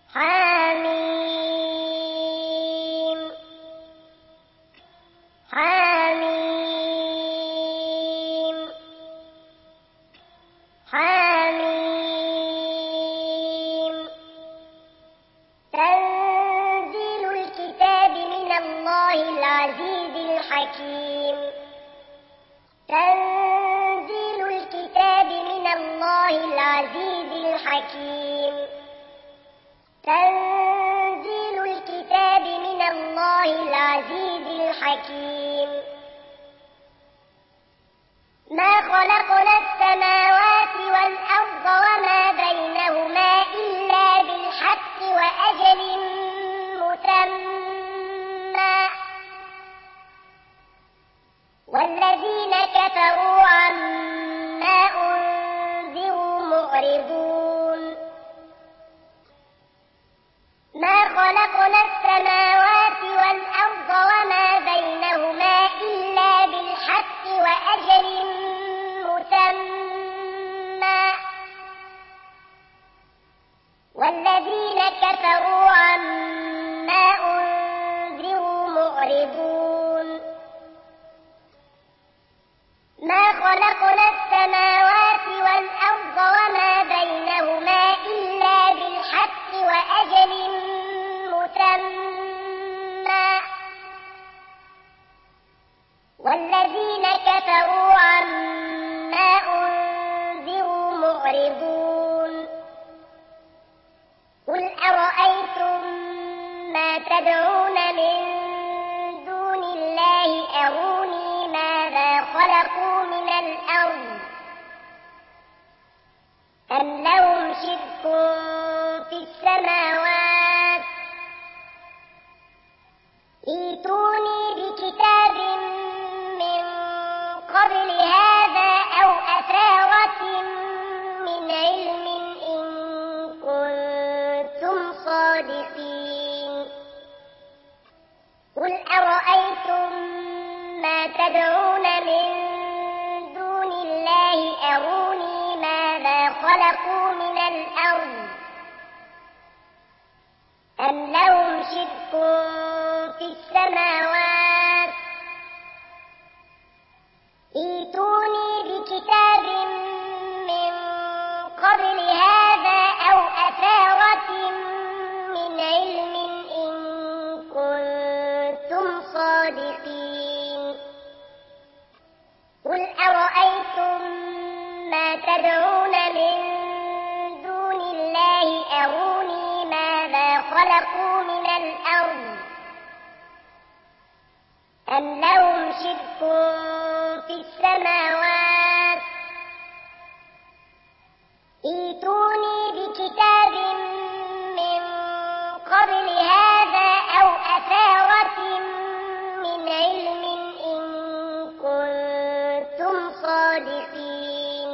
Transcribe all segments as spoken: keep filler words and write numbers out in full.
حميم حميم حميم تنزيل الكتاب من الله العزيز الحكيم تنزيل الكتاب من الله العزيز الحكيم تنزيل الكتاب من الله العزيز الحكيم ما خلقنا السماوات والأرض وما بينهما إلا بالحق وأجل مسمى والذين كفروا عما أنذروا معرضون ما خلقنا السماوات والأرض وما بينهما إلا بالحق وأجل مسمى والذين كفروا عما أنذروا معرضون ما خلقنا السماوات والأرض وما بينهما إلا بالحق وأجل مسمى والذين كفروا عما أنذروا معرضون قل أرأيتم ما تدعون من دون الله أروني ماذا خلقوا من الأرض أم لهم شرك في السماوات ائتوني بكتاب من قبل هذا أو أثارة من علم إن كنتم صادقين قل أرأيتم ما تدعون من دون الله أروني ماذا خلقوا من الأرض أم لهم شرك في السماوات ائتوني بكتاب من قبل هذا أو أثارة من علم إن كنتم صادقين قل أرأيتم ما تدعون من دون الله أروني ماذا خلقوا من الأرض أم لهم شرك في السماوات ائتوني بكتاب من قبل هذا أو أثارة من علم إن كنتم صادقين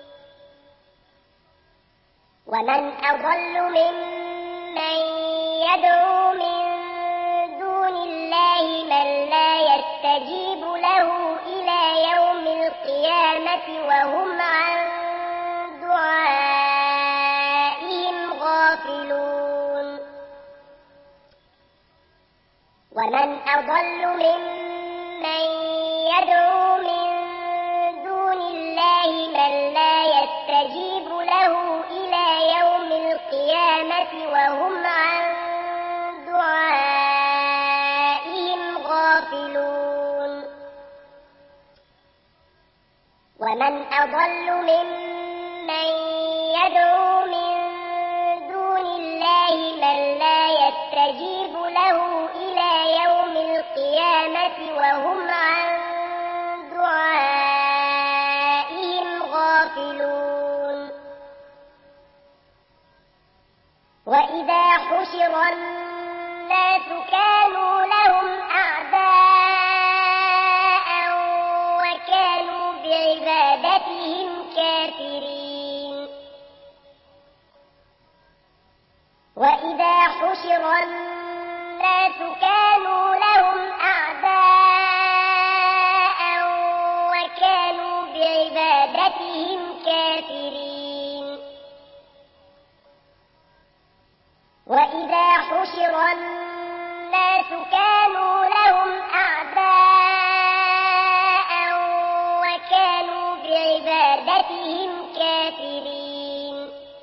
ومن أضل ممن يدعو من دون الله من لا يستجيب له إلى يوم القيامة وهم عن دعائهم غافلون ومن أضل ممن يدعو من دون الله من لا يستجيب له إلى يوم القيامة وهم عن دعائهم غافلون ومن أضل ممن يدعو من دون الله من لا يستجيب له إلى يوم القيامة وهم عن دعائهم غافلون وإذا حشر الناس كانوا لهم أعداء وكانوا بعبادتهم كافرين وإذا حشر الناس كانوا لهم أعداء وكانوا بعبادتهم كافرين وإذا حشر الناس كانوا لهم أعداء وكانوا بعبادتهم كافرين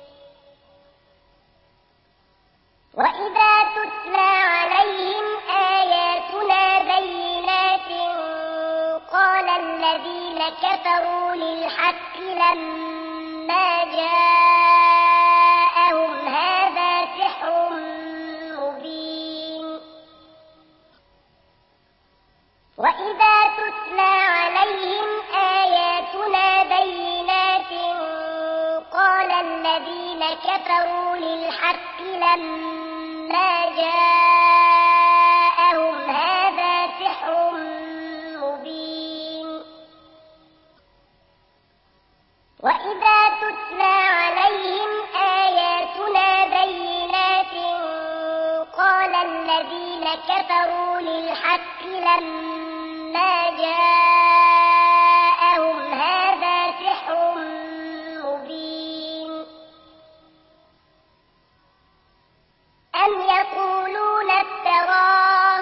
وإذا تتلى عليهم آياتنا بينات قال الذين كفروا للحق لما جاءهم هذا سحر مبين وإذا تتلى عليهم آياتنا بينات قال الذين كفروا للحق لما جاءهم هذا سحر مبين وإذا تتلى عليهم آياتنا بينات قال الذين كفروا للحق لما جاءهم هذا سحر مبين أم يقولون افتراه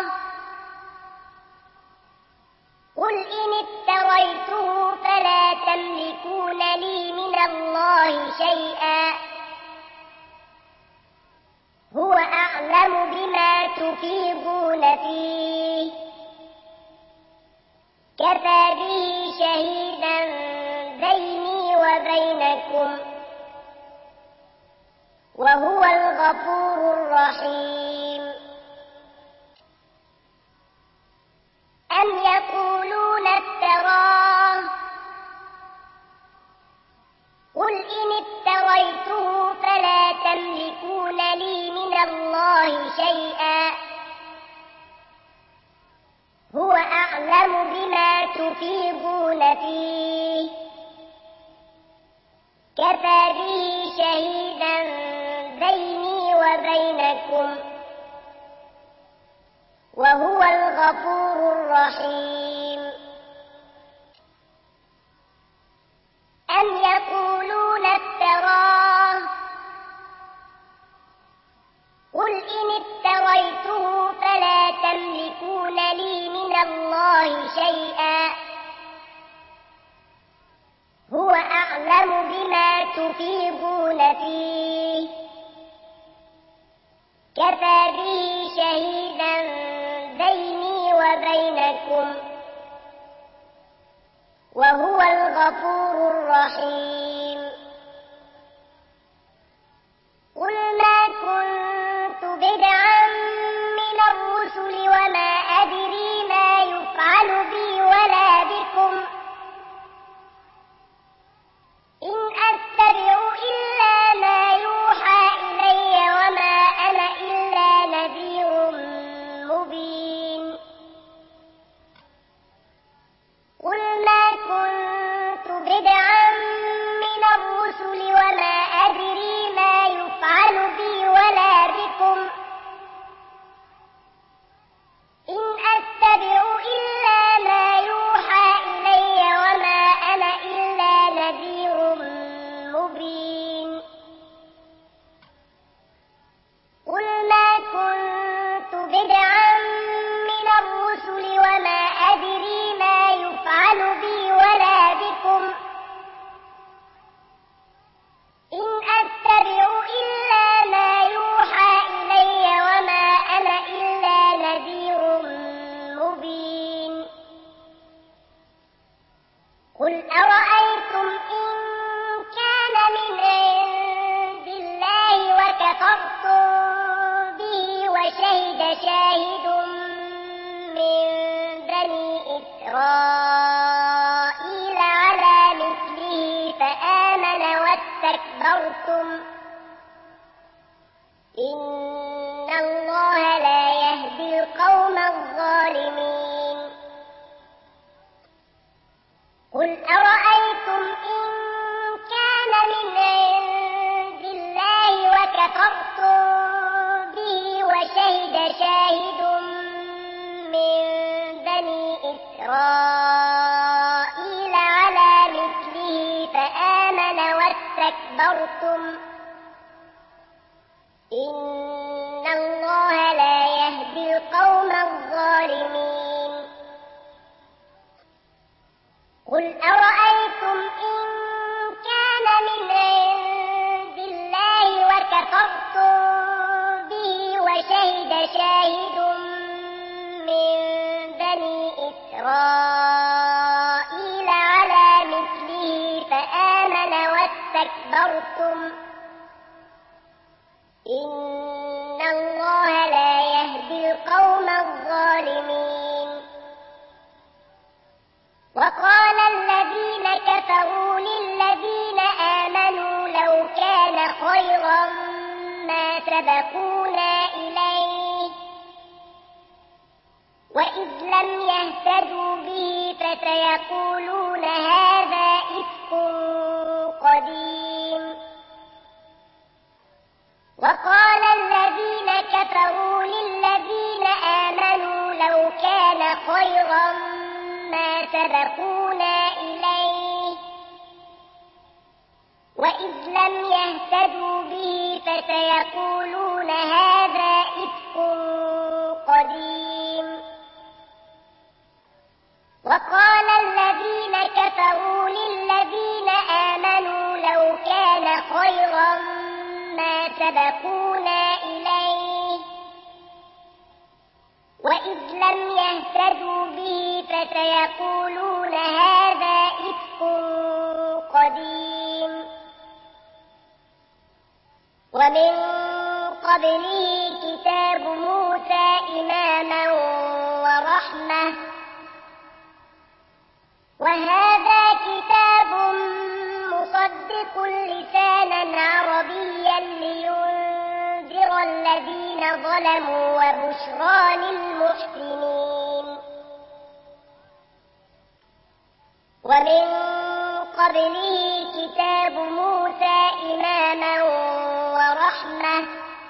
قل إن افتريته فلا تملكون لي من الله شيئا هو أعلم بما تفيضون فيه كفى به شهيدا بيني وبينكم وهو الغفور الرحيم أم يقولون افتراه قل إن افتريته فلا تملكون لي من الله شيئا هو أعلم بما تفيضون فيه كفى به شهيدا بيني وبينكم وهو الغفور الرحيم أم يقولون افتراه قل إن افتريته فلا تملكون لي من الله شيئا هو أعلم بما تفيضون فيه كفى به شهيدا بيني وبينكم وهو الغفور الرحيم قل ما كنت بدعا من الرسل وما أدري ما يفعل بي ولا بكم إن أتبع إلا ما يوحى إلي وما أنا إلا نذير مبين قل ما كنت بدعا من الرسل وما أدري ما يفعل بي ولا بكم إن أتبع إلا ما يوحى إلي وما أنا إلا نذير مبين قل ما كنت بدعا من الرسل وما أدري ما يفعل بي ولا بكم إن أتبع إلا ما يوحى إلي وما أنا إلا نذير مبين قل أرأيتم إن كان من عند الله وكفرتم به وشهد شاهد من بني إسرائيل على مثله فآمن واستكبرتم إن الله لا يهدي القوم الظالمين قل أرأيتم إن كان من عند الله وكفرتم به وشهد شاهد من بني إسرائيل على مثله فآمن واستكبرتم إن قل أرأيتم إن كان من عند الله وكفرتم به وشهد شاهد من بني إسرائيل على مثله فآمن واستكبرتم إن الله لا يهدي القوم الظالمين. وقال الذين كفروا للذين آمنوا لو كان خيرا ما سبقونا إليه وإذ لم يهتدوا به فسيقولون هذا إفك قديم. وقال الذين كفروا للذين آمنوا لو كان خيرا ما سبقونا إليه وإذ لم يهتدوا به فسيقولون هذا إفك قديم. وقال الذين كفروا للذين آمنوا لو كان خيرا ما سبقونا إليه وإذ لم يهتدوا به فسيقولون هذا إفك قديم. ومن قبله كتاب موسى إماما ورحمة وهذا كتاب مصدق لسانا عربيا لينذر الذين ظلموا وبشرى للمحسنين. ومن قبله كتاب موسى إماما ورحمة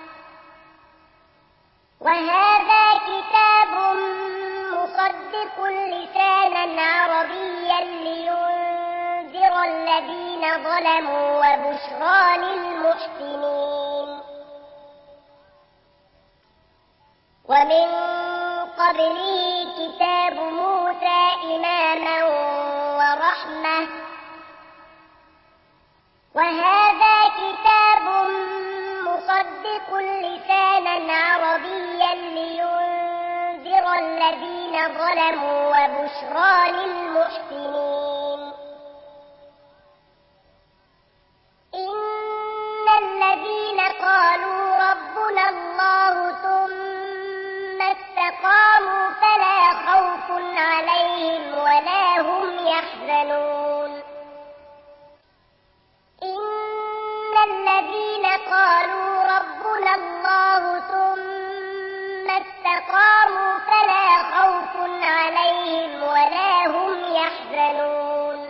وهذا كتاب مصدق لسانا عربيا لينذر الذين ظلموا وبشرى للمحسنين. ومن قبله كتاب موسى إماما ورحمة وهذا كتاب مصدق لسانا عربيا لينذر الذين ظلموا وبشرى للمحسنين. إن الذين قالوا ربنا الله ثم استقاموا فلا خوف عليهم ولا هم يحزنون. إن الذين قالوا ربنا الله ثم استقاموا فلا خوف عليهم ولا هم يحزنون.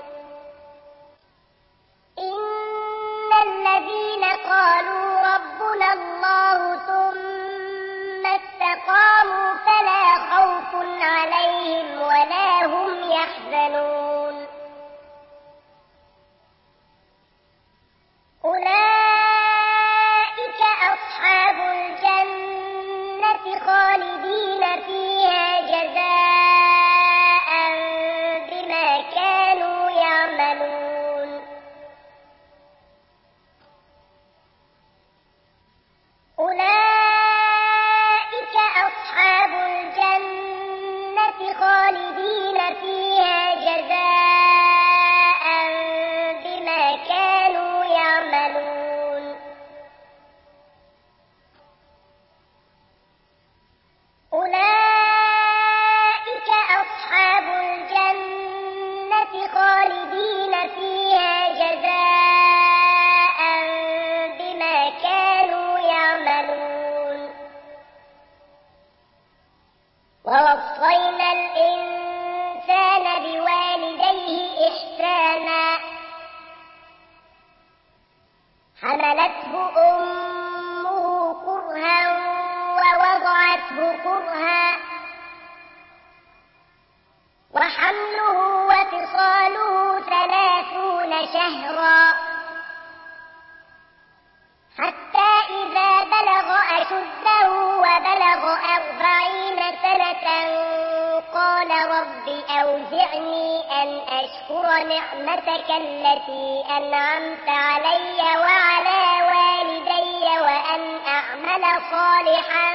إن الذين قالوا ربنا الله ثم استقاموا فلا خوف عليهم ولا هم يحزنون. أولئك أصحاب الجنة خالدين فيها جزاء بما كانوا يعملون. أولئك أصحاب الجنة خالدين فيها جزاء بما كانوا يعملون. أولئك أصحاب الجنة خالدين فيها جزاء بما كانوا يعملون. ووصينا الإنسان بوالديه إحسانا حملته أمه كرها ووضعته كرها وحمله وفصاله ثلاثون شهرا حتى إذا بلغ أشده وبلغ أربعين سنة قال رب أوزعني أن أشكر أشكر نعمتك التي أنعمت علي وعلى والدي وأن أعمل صالحا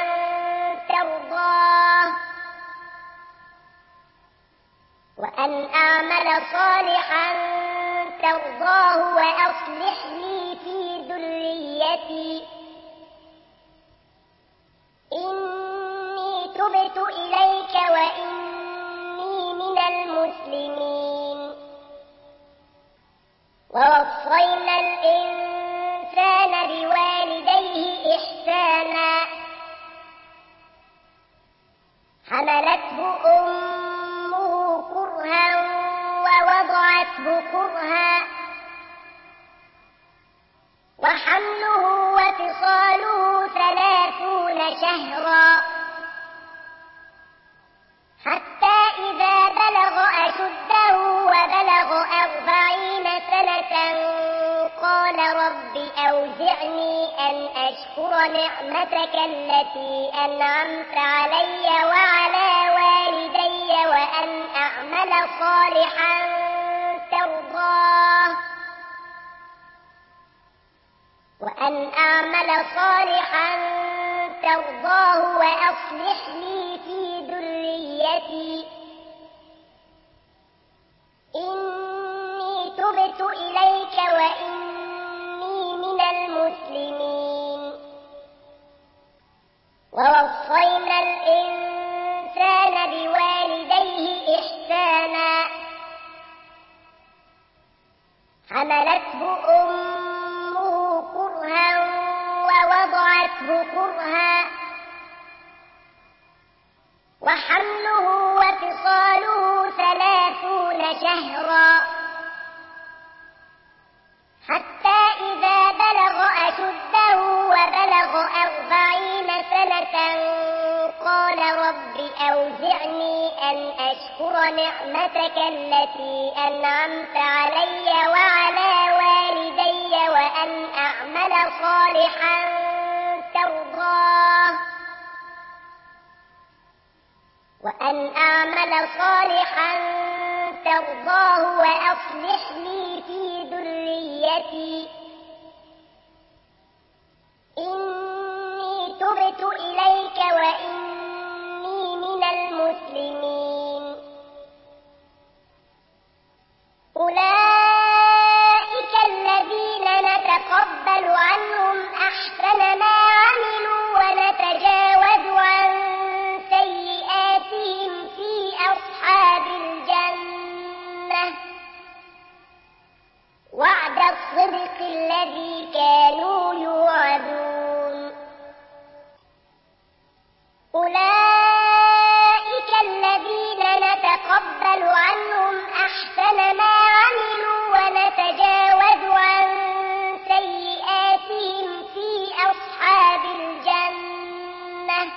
ترضاه وأن أعمل صالحا ترضاه وأصلح لي في ذريتي إني تبت إليك وإني من المسلمين. ووصينا الإنسان بوالديه إحسانا حملته أمه كرها ووضعته كرها وحمله وفصاله ثلاثون شهرا حتى إذا بلغ أشده وبلغ أربعين سنة قال رب أوزعني أن أشكر نعمتك التي أنعمت علي وعلى والدي وأن أعمل صالحا ترضاه وأن أعمل صالحا ترضاه وأصلح لي في ذريتي إني تبت إليك وإني من المسلمين. ووصينا الإنسان بوالديه إحسانا حملته أمه كرها ووضعته كرها وحمله وفصاله ثلاثون شهرا حتى إذا بلغ أشده وبلغ أربعين سنة قال رب أوزعني أن أشكر نعمتك التي أنعمت علي وعلى والدي وأن أعمل صالحا ترضاه وأن أعمل صالحا ترضاه وأصلح لي في ذريتي إني تبت إليك وإني من المسلمين. أولئك الذين نتقبل عنهم أحسن ما عملوا ونتجاوز عن سيئاتهم في أصحاب الجنة وعد الصدق الذي كانوا يوعدون. أولئك الذين نتقبل عنهم أحسن ما عملوا ونتجاوز عن سيئاتهم في أصحاب الجنة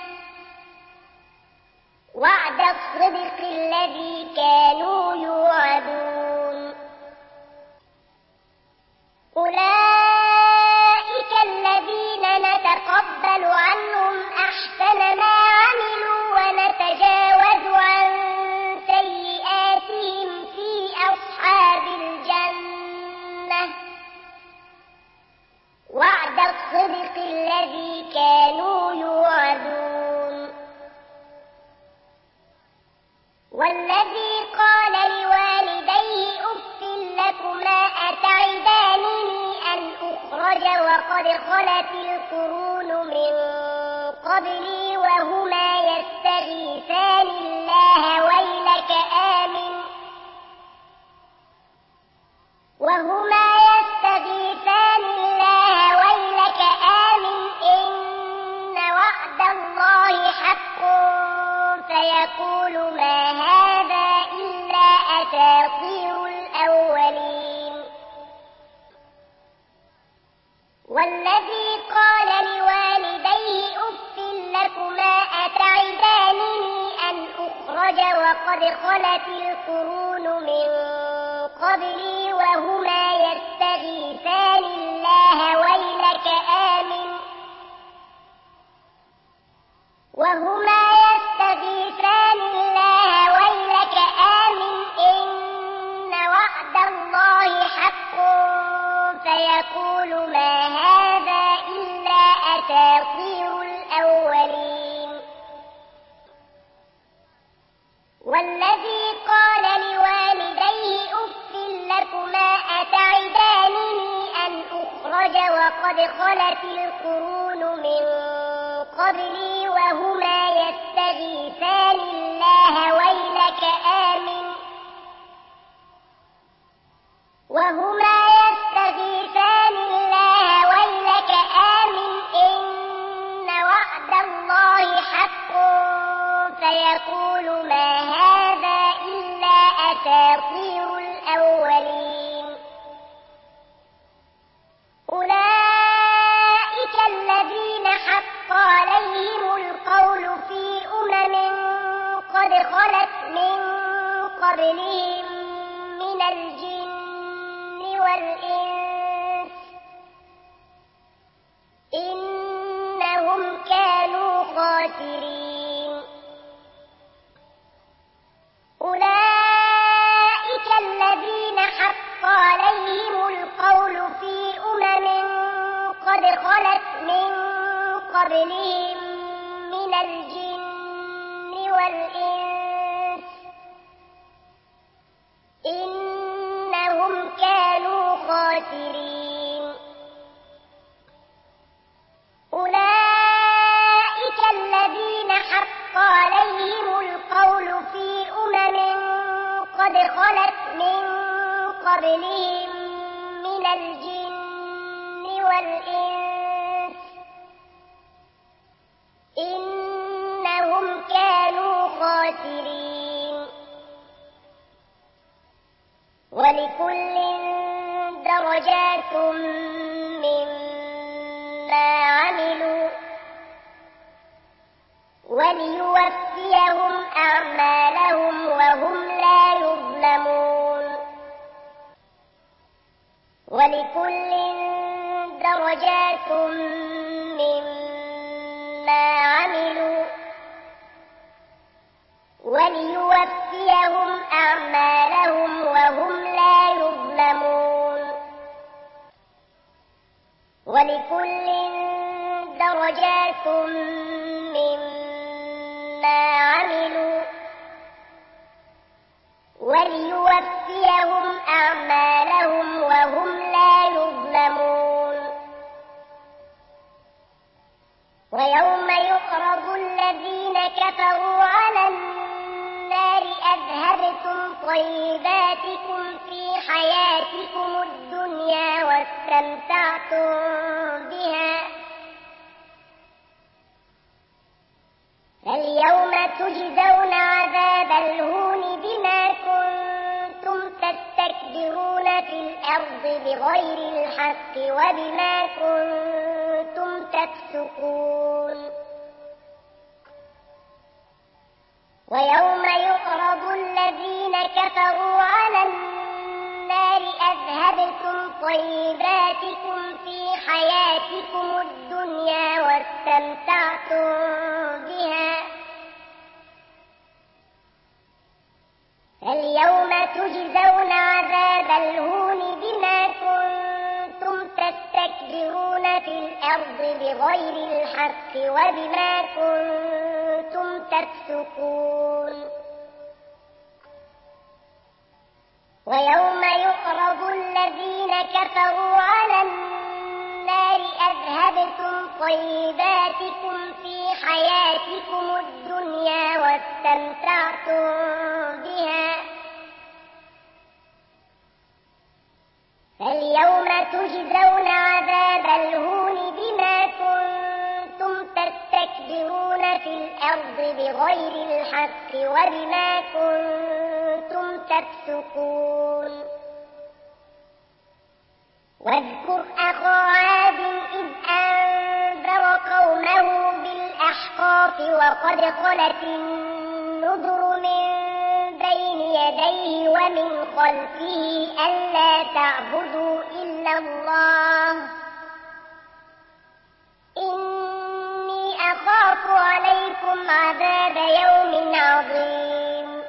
وعد الصدق الذي كانوا يوعدون. أولئك الذين نتقبل عنهم أحسن ما عملوا ونتجاوز عن سيئاتهم في أصحاب الجنة وعد الصدق الذي كانوا يوعدون. والذي قال لوالديه أف لكما أتعدانني أن أخرج وقد خلت القرون من قبلي وهما يستغيثان الله ويلك آمن وهما يستغيثان الله ويلك آمن إن وعد الله حق فيقول ما هذا إلا أساطير الأولين. والذي قال لوالديه أف لكما أتعدانني أن أخرج وقد خلت القرون من قبلي وهما يستغيثان الله ويلك آمن وهما يستغيثان الله ويلك آمن إن وعد قبلي وهما يستغيثان الله ويلك آمن وهما يستغيثان الله ويلك آمن إن وعد الله حق فيقول ما هذا إلا أساطير الأولين أولئك الذين حق عليهم القول في أمم قد خلت من قبلهم من الجن والإنس إنهم كانوا خاسرين أولئك الذين حق عليهم القول في أمم قد خلت من قبلهم من الجن والإنس إنهم كانوا خاسرين أولئك الذين حق عليهم القول في أمم قد خلت من قبلهم من الجن والإنس إنهم كانوا خاسرين ولكل درجات مما عملوا وليوفيهم أعمالهم وهم لا يظلمون ولكل درجات مما عملوا وليوفيهم أعمالهم وهم لا يظلمون ولكل درجات مما عملوا وليوفيهم أعمالهم وهم لا يظلمون ويوم يعرض الذين كفروا على النار أذهبتم طيباتكم في حياتكم الدنيا واستمتعتم بها فاليوم تجزون عذاب الهون بما كنتم تستكبرون في الأرض بغير الحق وبما كنتم تفسقون ويوم يعرض الذين كفروا على النار أذهبتم طيباتكم في حياتكم الدنيا واستمتعتم بها فاليوم تجزون عذاب الهون بما كنتم تستكبرون في الأرض بغير الحق وبما كنتم تفسقون ويوم يعرض الذين كفروا على النار أذهبتم طيباتكم في حياتكم الدنيا واستمتعتم بها فاليوم تجزون عذاب الهون بما كنتم تستكبرون في الأرض بغير الحق وبما كنتم تفسقون واذكر أخا عاد إذ أنذر قومه بالأحقاف وقد خلت النذر من بين يديه ومن خلفه ألا تعبدوا إلا الله إني أخاف عليكم عذاب يوم عظيم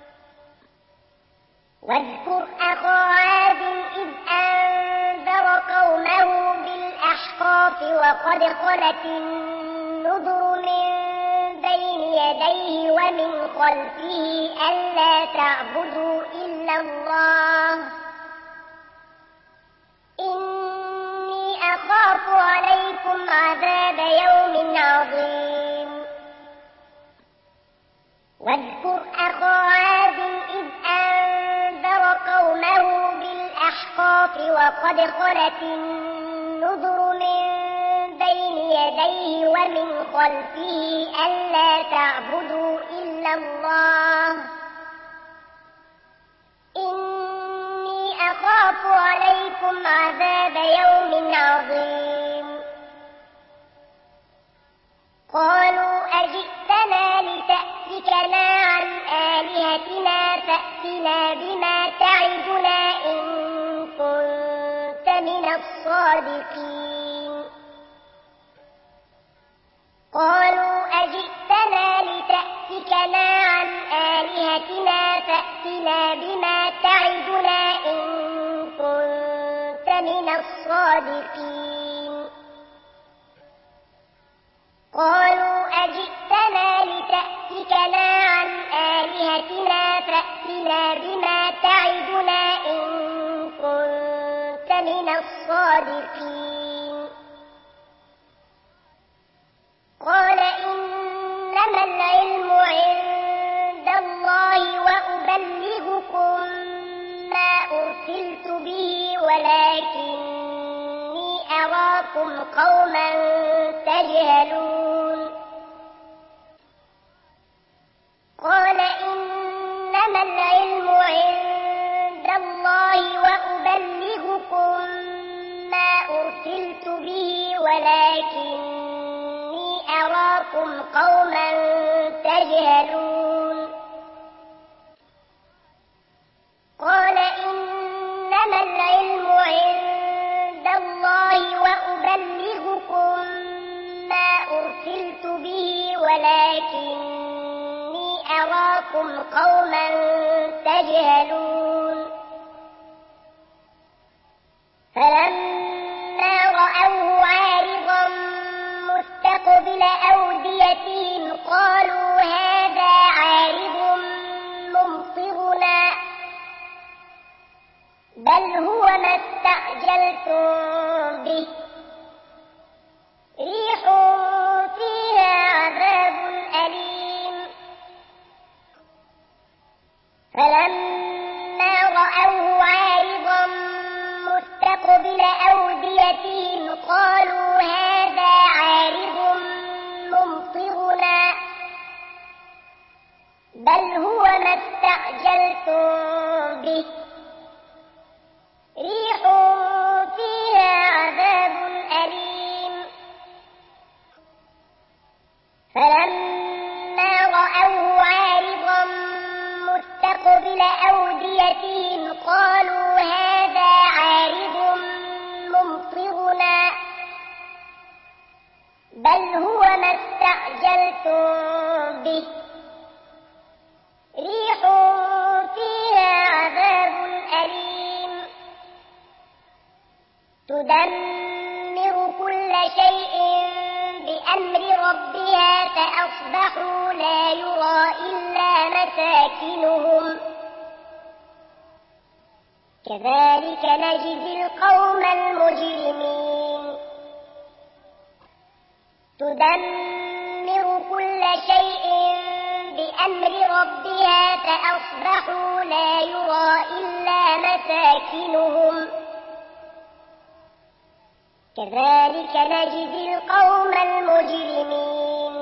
واذكر أخا عاد إذ أنذر قومه بالأحقاف وقد خلت النذر من بين يديه ومن خلفه ألا تعبدوا إلا الله إني أخاف عليكم عذاب يوم عظيم خلت النذر من بين يديه ومن خلفه ألا تعبدوا إلا الله إني أخاف عليكم عذاب يوم عظيم قالوا أجئتنا لتأفكنا عن آلهتنا فأتنا بما تعدنا إن كنت من الصادقين قالوا أجئتنا لتأفكنا عن آلهتنا فأتنا بما تعدنا إن كنت من الصادقين قالوا أجئتنا لتأفكنا عن آلهتنا فأتنا بما تعدنا إن كنت من الصادقين قال إنما العلم عند الله وأبلغكم ما أرسلت به ولكني أراكم قوما تجهلون قال إنما العلم عند الله وأبلغكم ما أرسلت به ولكني أراكم قوما تجهلون قال إنما العلم عند الله وأبلغكم ما أرسلت به ولكني أراكم قوما تجهلون فلما رأوه عارضا مستقبل أوديتهم قالوا هذا عارض ممطرنا بل هو ما استعجلتم به ريح فيها عذاب أليم فلما رأوه عارضا مستقبل أوديتهم قالوا هذا عارض ممطرنا بل هو ما استعجلتم به ريح فيها عذاب أليم فلما رأوه عارضا مستقبل أوديتهم قالوا هذا عارض ممطرنا بل هو ما استعجلتم به ريح فيها عذاب أليم تدمر كل شيء بأمر ربها فأصبحوا لا يرى إلا مساكنهم كذلك نجزي القوم المجرمين تدمر كل شيء بأمر ربها فأصبحوا لا يرى إلا مساكنهم كذلك نجزي القوم المجرمين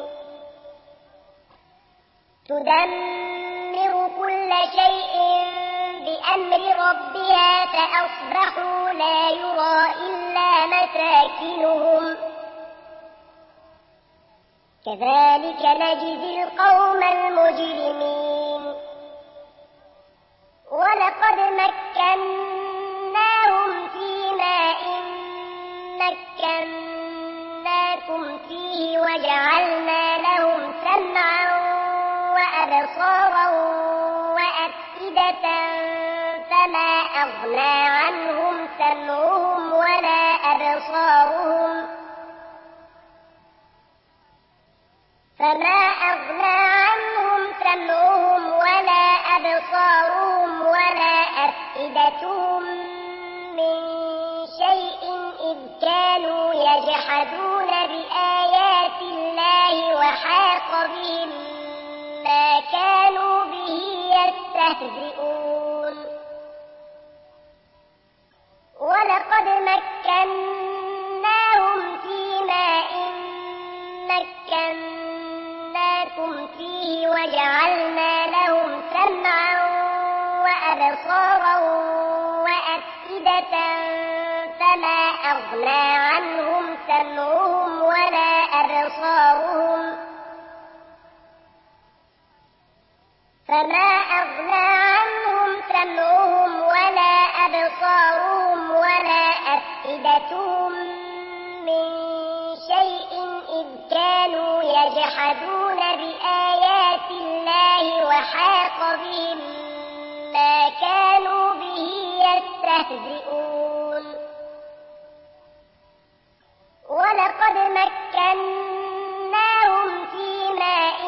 تدمر كل شيء بأمر ربها فأصبحوا لا يرى إلا مساكنهم كذلك نجزي القوم المجرمين ولقد مكناهم في ماء مكناكم فيه وجعلنا لهم سمعا وأبصارا وأفئدة فما أغنى عنهم سمعهم ولا أبصارهم فما أغنى عنهم سمعهم ولا أبصارهم ولا أفئدتهم من شيء إذ كانوا يجحدون بآيات الله وحاق بهم ما كانوا به يستهزئون ولقد مكناهم في ماء مكناكم فيه وجعلنا لهم سمعا وأبصارا وأفئدة فما أغنى عنهم سمعهم ولا أبصارهم فما أغنى عنهم سمعهم ولا أبصارهم ولا أفئدتهم من شيء إذ كانوا يجحدون بآيات الله وحاق بهم ما كانوا به يستهزئون ولقد مكناهم في ماء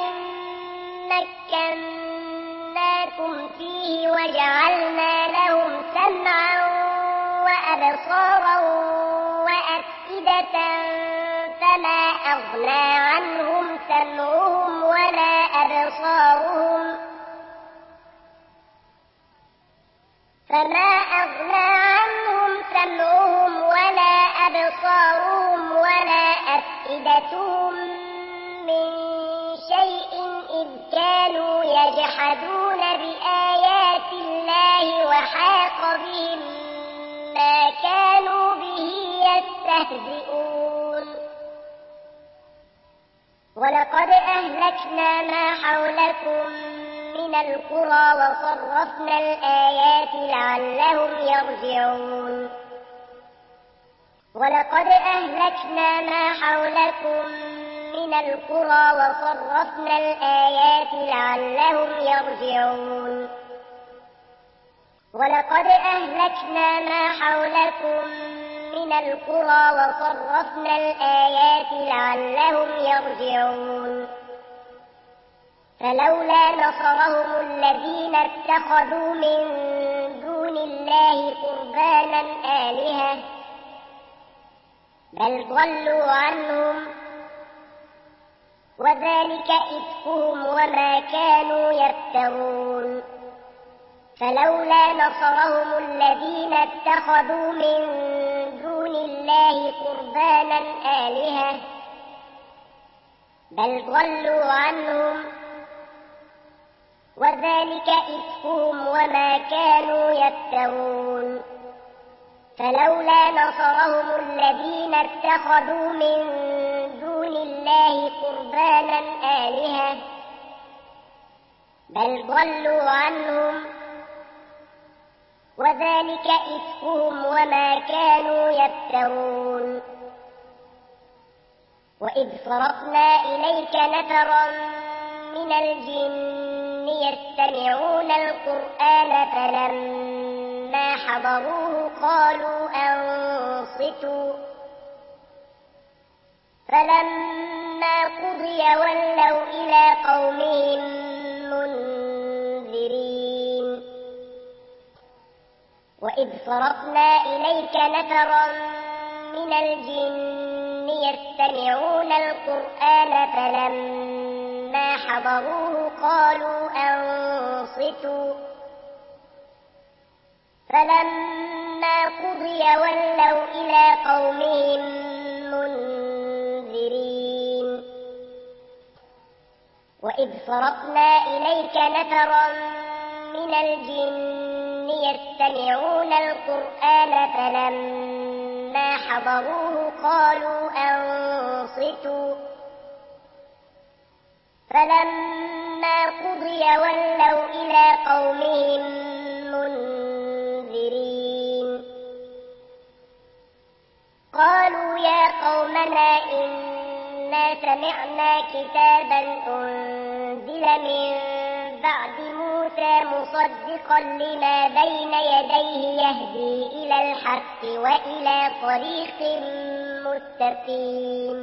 مكناكم فيه وجعلنا لهم سمعا وأبصارا وأفئدة فما أغنى عنهم سمعهم ولا أبصارهم فما أغنى عنهم سمعهم ولا أبصارهم ولا أفئدتهم من شيء إذ كانوا يجحدون بآيات الله وحاق بهم ما كانوا به يستهزئون ولقد أهلكنا ما حولكم من القرى وصرفنا الآيات لعلهم يرجعون ولقد أهلكنا ما حولكم من القرى وصرفنا الآيات لعلهم يرجعون ولقد أهلكنا ما حولكم من القرى وصرفنا الآيات لعلهم يرجعون فلولا نصرهم الذين اتخذوا من دون الله قربانا آلهة بل ضلوا عنهم وذلك إفكهم وما كانوا يفترون فلولا نصرهم الذين اتخذوا من دون الله قربانا آلهة بل ضلوا عنهم وذلك إفكهم وما كانوا يفترون فلولا نصرهم الذين اتخذوا من دون الله قربانا آلهة بل ضلوا عنهم وذلك إفكهم وما كانوا يفترون وإذ صرفنا إليك نفرا من الجن يستمعون القرآن فلما حضروه قالوا أنصتوا فلما قضي ولوا إلى قومهم منذرين وإذ صرفنا إليك نفرا من الجن يستمعون القرآن فلما حضروه قالوا أنصتوا فلما قضي ولوا إلى قومهم منذرين وإذ صرفنا إليك نفرا من الجن يستمعون القرآن فلما حضروه قالوا أنصتوا فلما قضي ولوا إلى قومهم منذرين قالوا يا قومنا إنا سمعنا كتابا أنزل من بعد موسى مصدقا لما بين يديه يهدي إلى الحق وإلى طريق مستقيم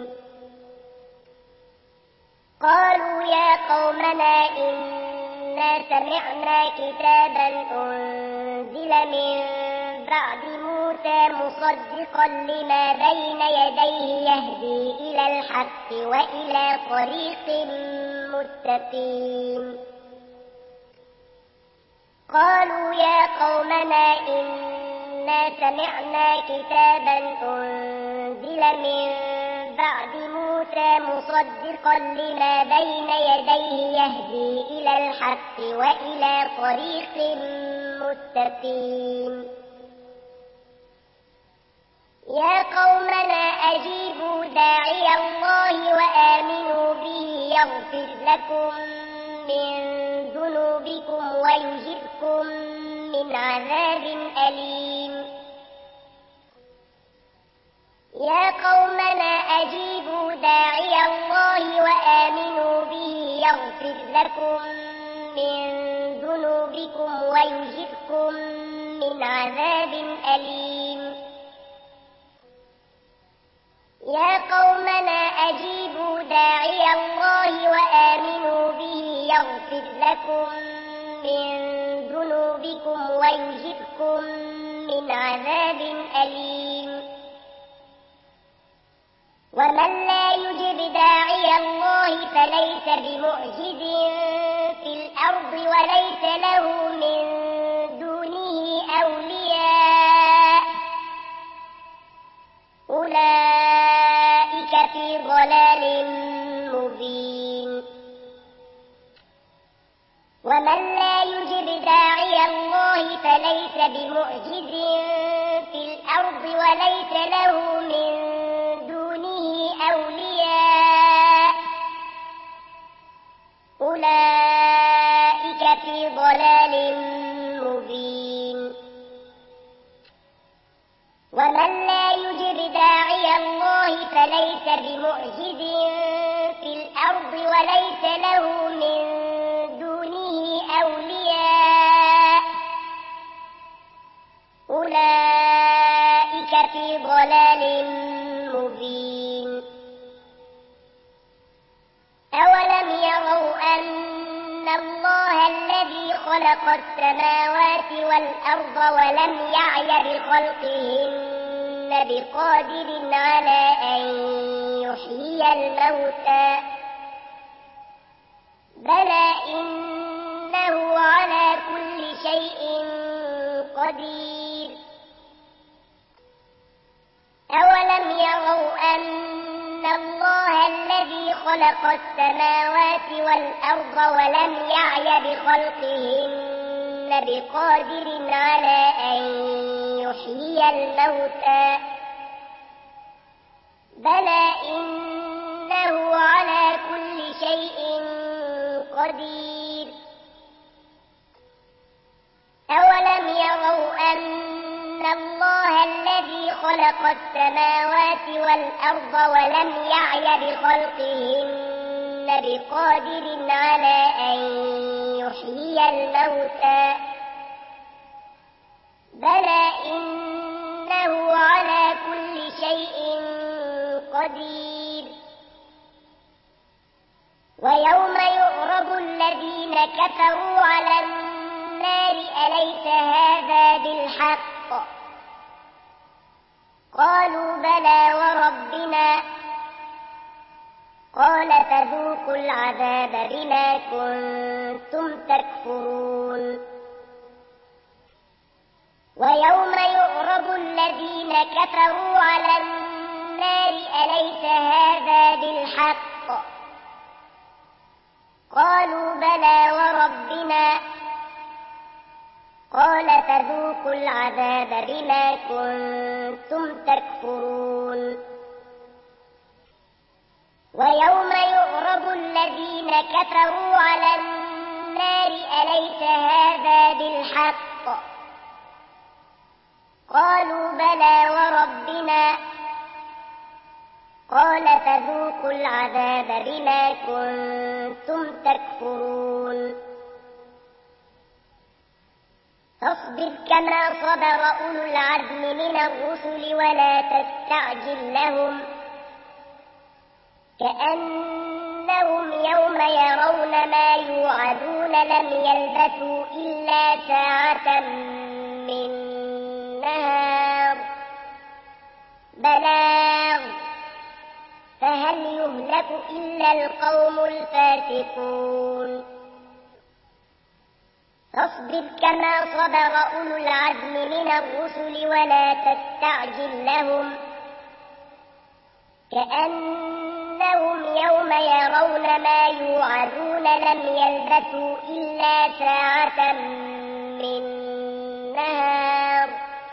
قالوا يا قومنا إنا سمعنا كتابا أنزل من بعد موسى مصدقا لما بين يديه يهدي إلى الحق وإلى طريق مستقيم قالوا يا قومنا إنا إنا سمعنا كتابا أنزل من بعد موسى مصدقا لما بين يديه يهدي إلى الحق وإلى طريق مستقيم يا قومنا أجيبوا داعي الله وآمنوا به يغفر لكم من ذنوبكم ويجركم من عذاب أليم يا قومنا أجيبوا داعي الله وآمنوا به يغفر لكم من ذنوبكم ويجركم من عذاب أليم يا قومنا أجيبوا داعي الله وآمنوا به يغفر لكم من ذنوبكم ويجركم من عذاب أليم ومن لا يجب داعي الله فليس بمعجز في الأرض وليس له من دونه أولياء أولئك في ضلال مبين ومن لا يجب داعي الله فليس بمعجز في الأرض وليس له من دونه أولياء أولئك في ضلال مبين ومن لا يجب داعي الله فليس بمعجز في الأرض وليس له من دونه أولياء أولئك في ضلال مبين أولم يروا أن الله الذي خلق السماوات والأرض ولم يعي بخلقهن بقادر على أن يحيي الموتى بلى إنه على كل شيء قدير أولم يروا أن الله الذي خلق السماوات والأرض ولم يعي بخلقهن بقادر على أن يحيي الموتى بلى إنه على كل شيء قدير أولم يروا أن الله الذي خلق السماوات والأرض ولم يعي بخلقهن بقادر على أن يحيي الموتى بلى إنه على كل شيء قدير ويوم يعرض الذين كفروا على النار أليس هذا بالحق قالوا بلى وربنا قال فذوقوا العذاب بما كنتم تكفرون ويوم يعرض الذين كفروا على النار أليس هذا بالحق قالوا بلى وربنا قال فذوقوا العذاب بما كنتم تكفرون ويوم يعرض الذين كفروا على النار أليس هذا بالحق قالوا بلى وربنا قال فذوقوا العذاب بما كنتم تكفرون فاصبر كما صبر أولو العزم من الرسل ولا تستعجل لهم كأنهم يوم يرون ما يوعدون لم يلبثوا إلا ساعة من نهار بلاغ فهل يهلك إلا القوم الفاسقون فاصبر كما صبر أولو العزم من الرسل ولا تستعجل لهم كأنهم يوم يرون ما يوعدون لم يلبثوا إلا ساعة من نهار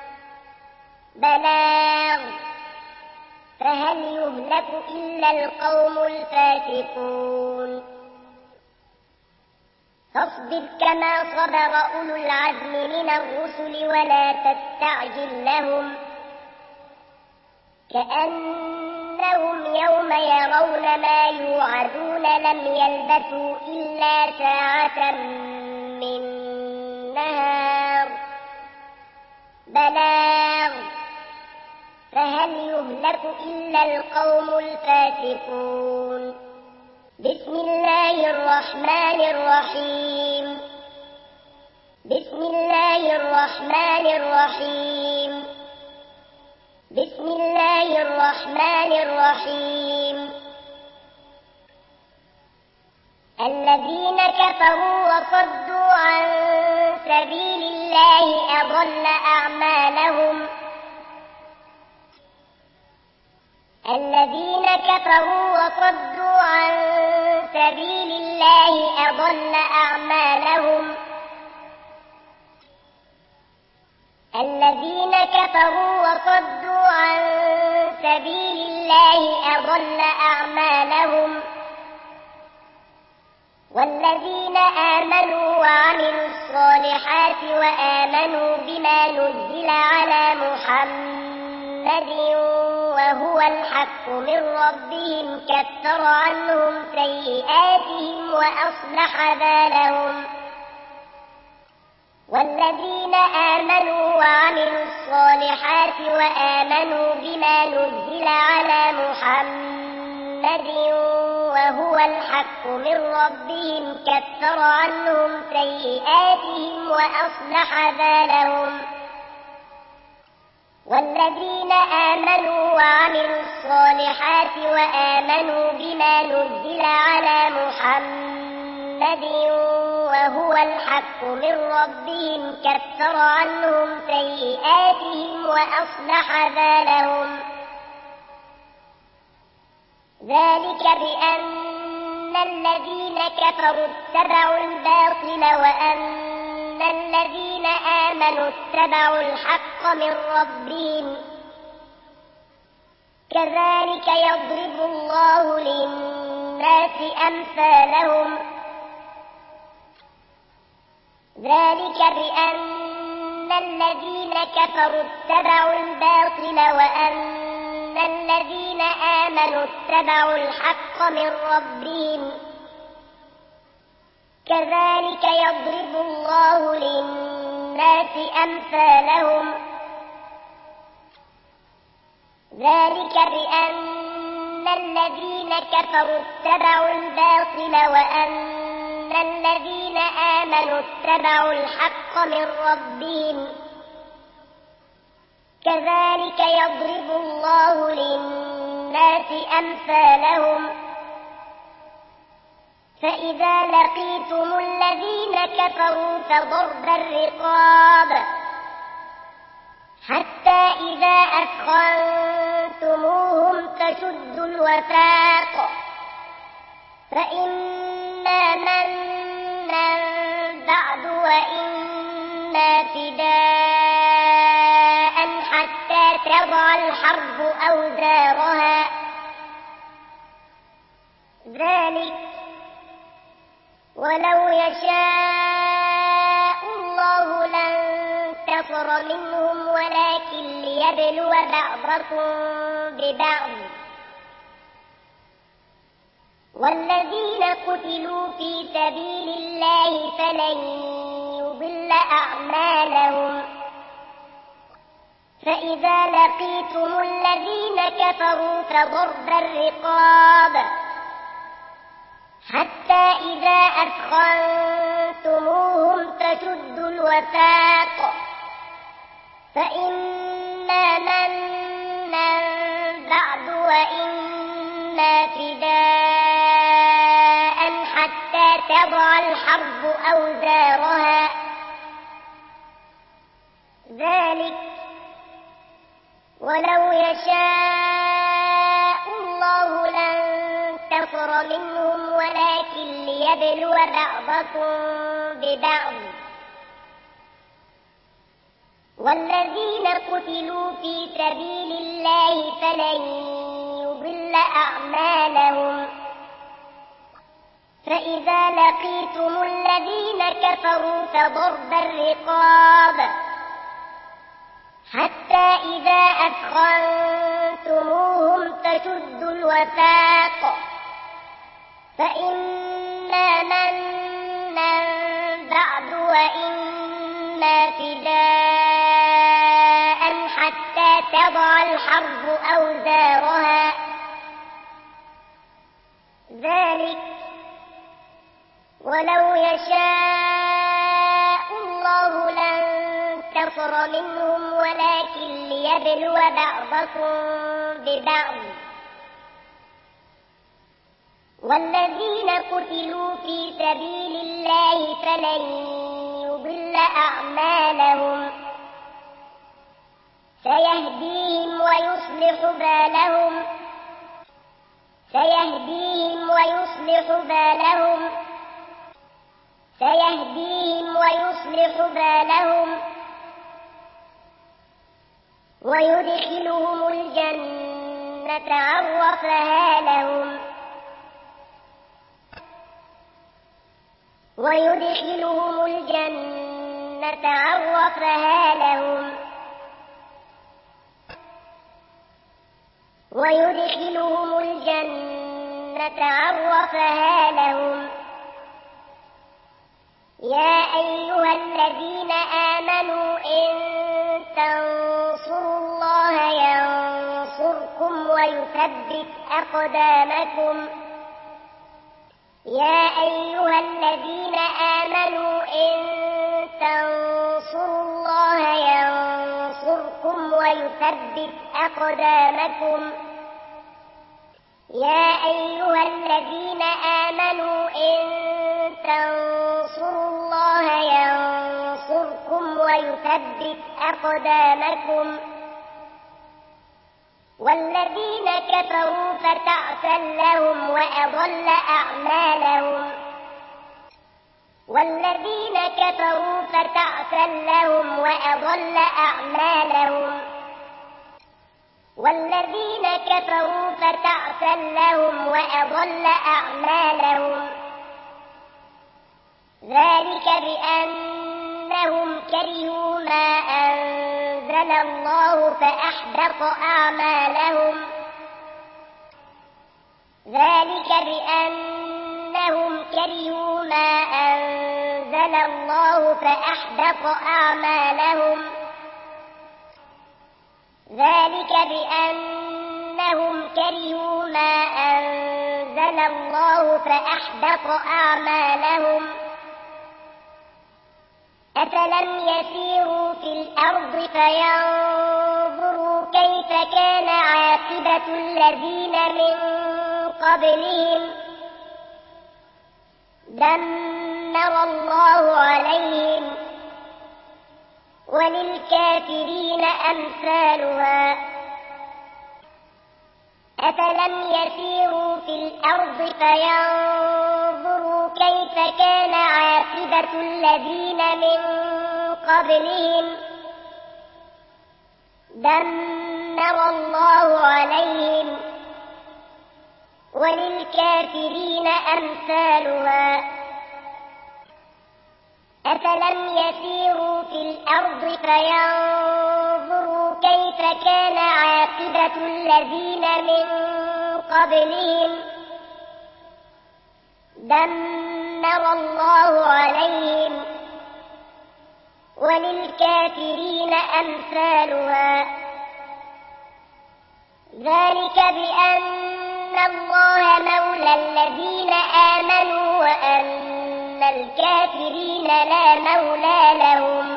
بلاغ فهل يهلك إلا القوم الفاسقون فاصبر كما صبر أولو العزم من الرسل ولا تستعجل لهم كأنهم يوم يرون ما يوعدون لم يلبثوا إلا ساعة من نهار بلاغ فهل يهلك إلا القوم الفاسقون بسم الله الرحمن الرحيم بسم الله الرحمن الرحيم بسم الله الرحمن الرحيم الذين كفروا وصدوا عن سبيل الله أضل أعمالهم الذين كفروا وصدوا عن سبيل الله أضل أعمالهم الذين كفروا وصدوا عن سبيل الله أضل أعمالهم والذين آمنوا وعملوا الصالحات وآمنوا بما نزل على محمد وهو الحق من ربهم كفر عنهم سيئاتهم وأصلح بالهم والذين آمنوا وعملوا الصالحات وآمنوا بما نزل على محمد وهو الحق من ربهم كفر عنهم سيئاتهم وأصلح بالهم والذين آمنوا وعملوا الصالحات وآمنوا بما نزل على محمد وهو الحق من ربهم كفر عنهم سيئاتهم وأصلح بالهم ذلك بأن الذين كفروا اتبعوا الباطل وأن الذين آمنوا اتبعوا الحق من ربهم كذلك يضرب الله للناس أمثالهم ذلك بأن الذين كفروا اتبعوا الباطل وأن الذين آمنوا اتبعوا الحق من ربهم كذلك يضرب الله للناس أمثالهم ذلك بأن الذين كفروا اتبعوا الباطل وأن الذين آمنوا اتبعوا الحق من ربهم كذلك يضرب الله للناس أمثالهم فإذا لقيتم الذين كفروا فضرب الرقاب حتى إذا أثخنتموهم فشدوا الوثاق فإما منا بعد وإما فداء حتى تضع الحرب أوزارها ذلك ولو يشاء الله لانتصر منهم ولكن ليبلو بعضكم ببعض والذين قتلوا في سبيل الله فلن يضل أعمالهم فإذا لقيتم الذين كفروا فضرب الرقاب حتى إذا أثخنتموهم فشدوا الوثاق فإما منا بعد وإما فداء حتى تضع الحرب أوزارها ولو يشاء الله لانتصر منهم ولكن ليبلو بعضكم ببعض والذين قتلوا في سبيل الله فلن يضل أعمالهم فإذا لقيتم الذين كفروا فضرب الرقاب حتى إذا أثخنتموهم فشدوا الوثاق فإما منا بعد وإما فداء حتى تضع الحرب أوزارها ذلك ولو يشاء الله لانتصر منهم ولكن ليبلو بعضكم ببعض والذين قتلوا في سبيل الله فلن يضل أعمالهم سيهديهم ويصلح بالهم سيهديهم ويصلح بالهم سيهديهم ويصلح بالهم ويدخلهم الجنة عرفها لهم ويدخلهم الجنة عرفها لهم ويدخلهم الجنة عرفها لهم يا أيها الذين آمنوا إن تنصروا الله ينصركم ويثبت أقدامكم يا أيها الذين آمنوا إن تنصروا الله ينصركم ويثبت أقدامكم يا أيها الذين آمنوا إن تنصروا الله ينصركم ويثبت أقدامكم والذين كفروا فتعسا لهم وأضل أعمالهم والذين كفروا فتعسا لهم وأضل أعمالهم والذين كفروا فتعسا لهم وأضل أعمالهم ذلك بأنهم كرهوا ما أنزل الله فأحبط أعمالهم ذلك بأنهم كرهوا ما أنزل الله فأحبط أعمالهم ذلك بأنهم كرهوا ما أنزل الله فأحبط أعمالهم أفلم يسيروا في الأرض فينظروا كيف كان عاقبة الذين من قبلهم دمر الله عليهم وللكافرين أمثالها أفلم يسيروا في الأرض فينظروا كيف كان عاقبة الذين من قبلهم دمر الله عليهم وللكافرين أمثالها أفلم يسيروا في الأرض فينظروا كيف كان عاقبة الذين من قبلهم دمر الله عليهم وللكافرين أمثالها ذلك بأن الله مولى الذين آمنوا وأن الكافرين لا مولى لهم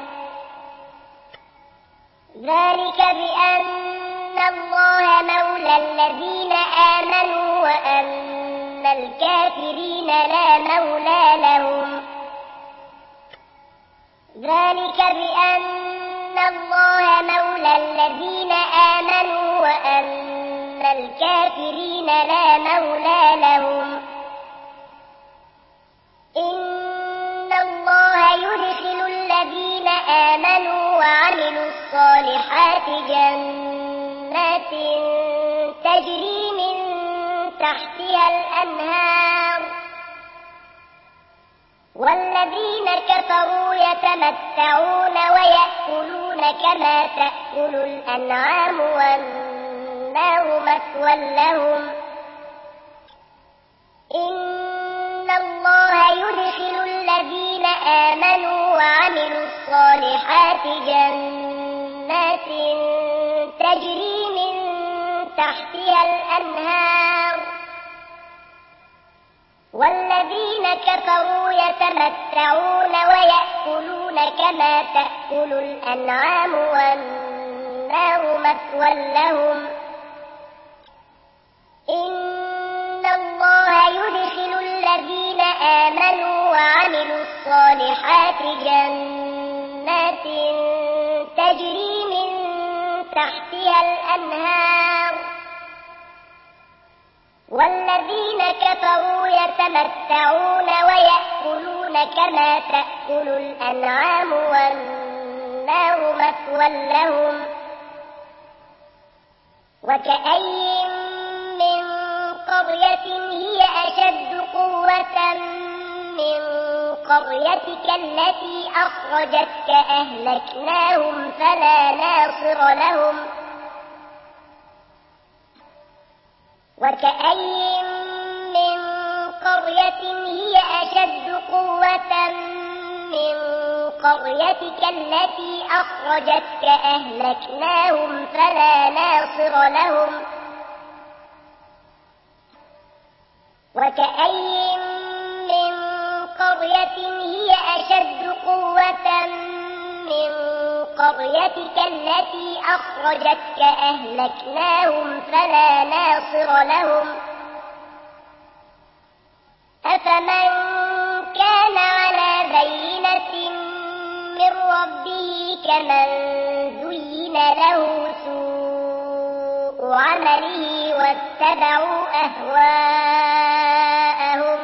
ذلك بأن الله مولى الذين آمنوا وأن الكافرين لا مولى لهم ذلك بأن الله مولى الذين آمنوا وأن الكافرين لا مولى لهم إن الله يدخل الذين آمنوا وعملوا الصالحات جنات تجري من تحتها الأنهار والذين كفروا يتمتعون ويأكلون كما تأكل الأنعام والنار مثوى لهم إن الله يدخل الذين آمنوا وعملوا الصالحات جنات تجري من تحتها الأنهار والذين كفروا يتمتعون ويأكلون كما تأكل الأنعام والنار مثوى لهم إن الله يدخل الذين آمنوا وعملوا الصالحات جنات تجري من تحتها الأنهار والذين كفروا يتمتعون ويأكلون كما تأكل الأنعام والنار مثوى لهم وكأي من قرية هي أشد قوة من قريتك التي أخرجتك أهلكناهم فلا ناصر لهم وكأي من قرية هي أشد قوة من قريتك التي أخرجتك أهلكناهم فلا ناصر لهم وكأي من قرية هي أشد قوة من قريتك التي أخرجتك أهلكناهم فلا ناصر لهم أفمن كان على بينة من ربه كمن زين له سوء عمله واتبعوا أهواءهم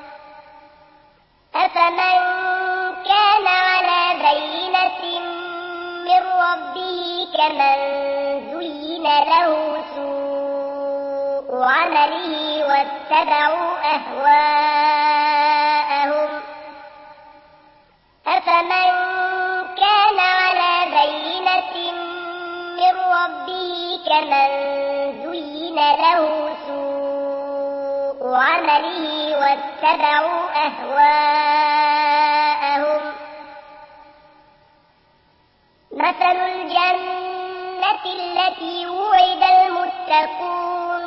أفمن كان على بينة من ربه كمن زين له سوء عمله واتبعوا أهواءهم أفمن كان على بينة من ربه كمن زين له سوء عمله واتبعوا أهواءهم مثل الجنة التي وعد المتقون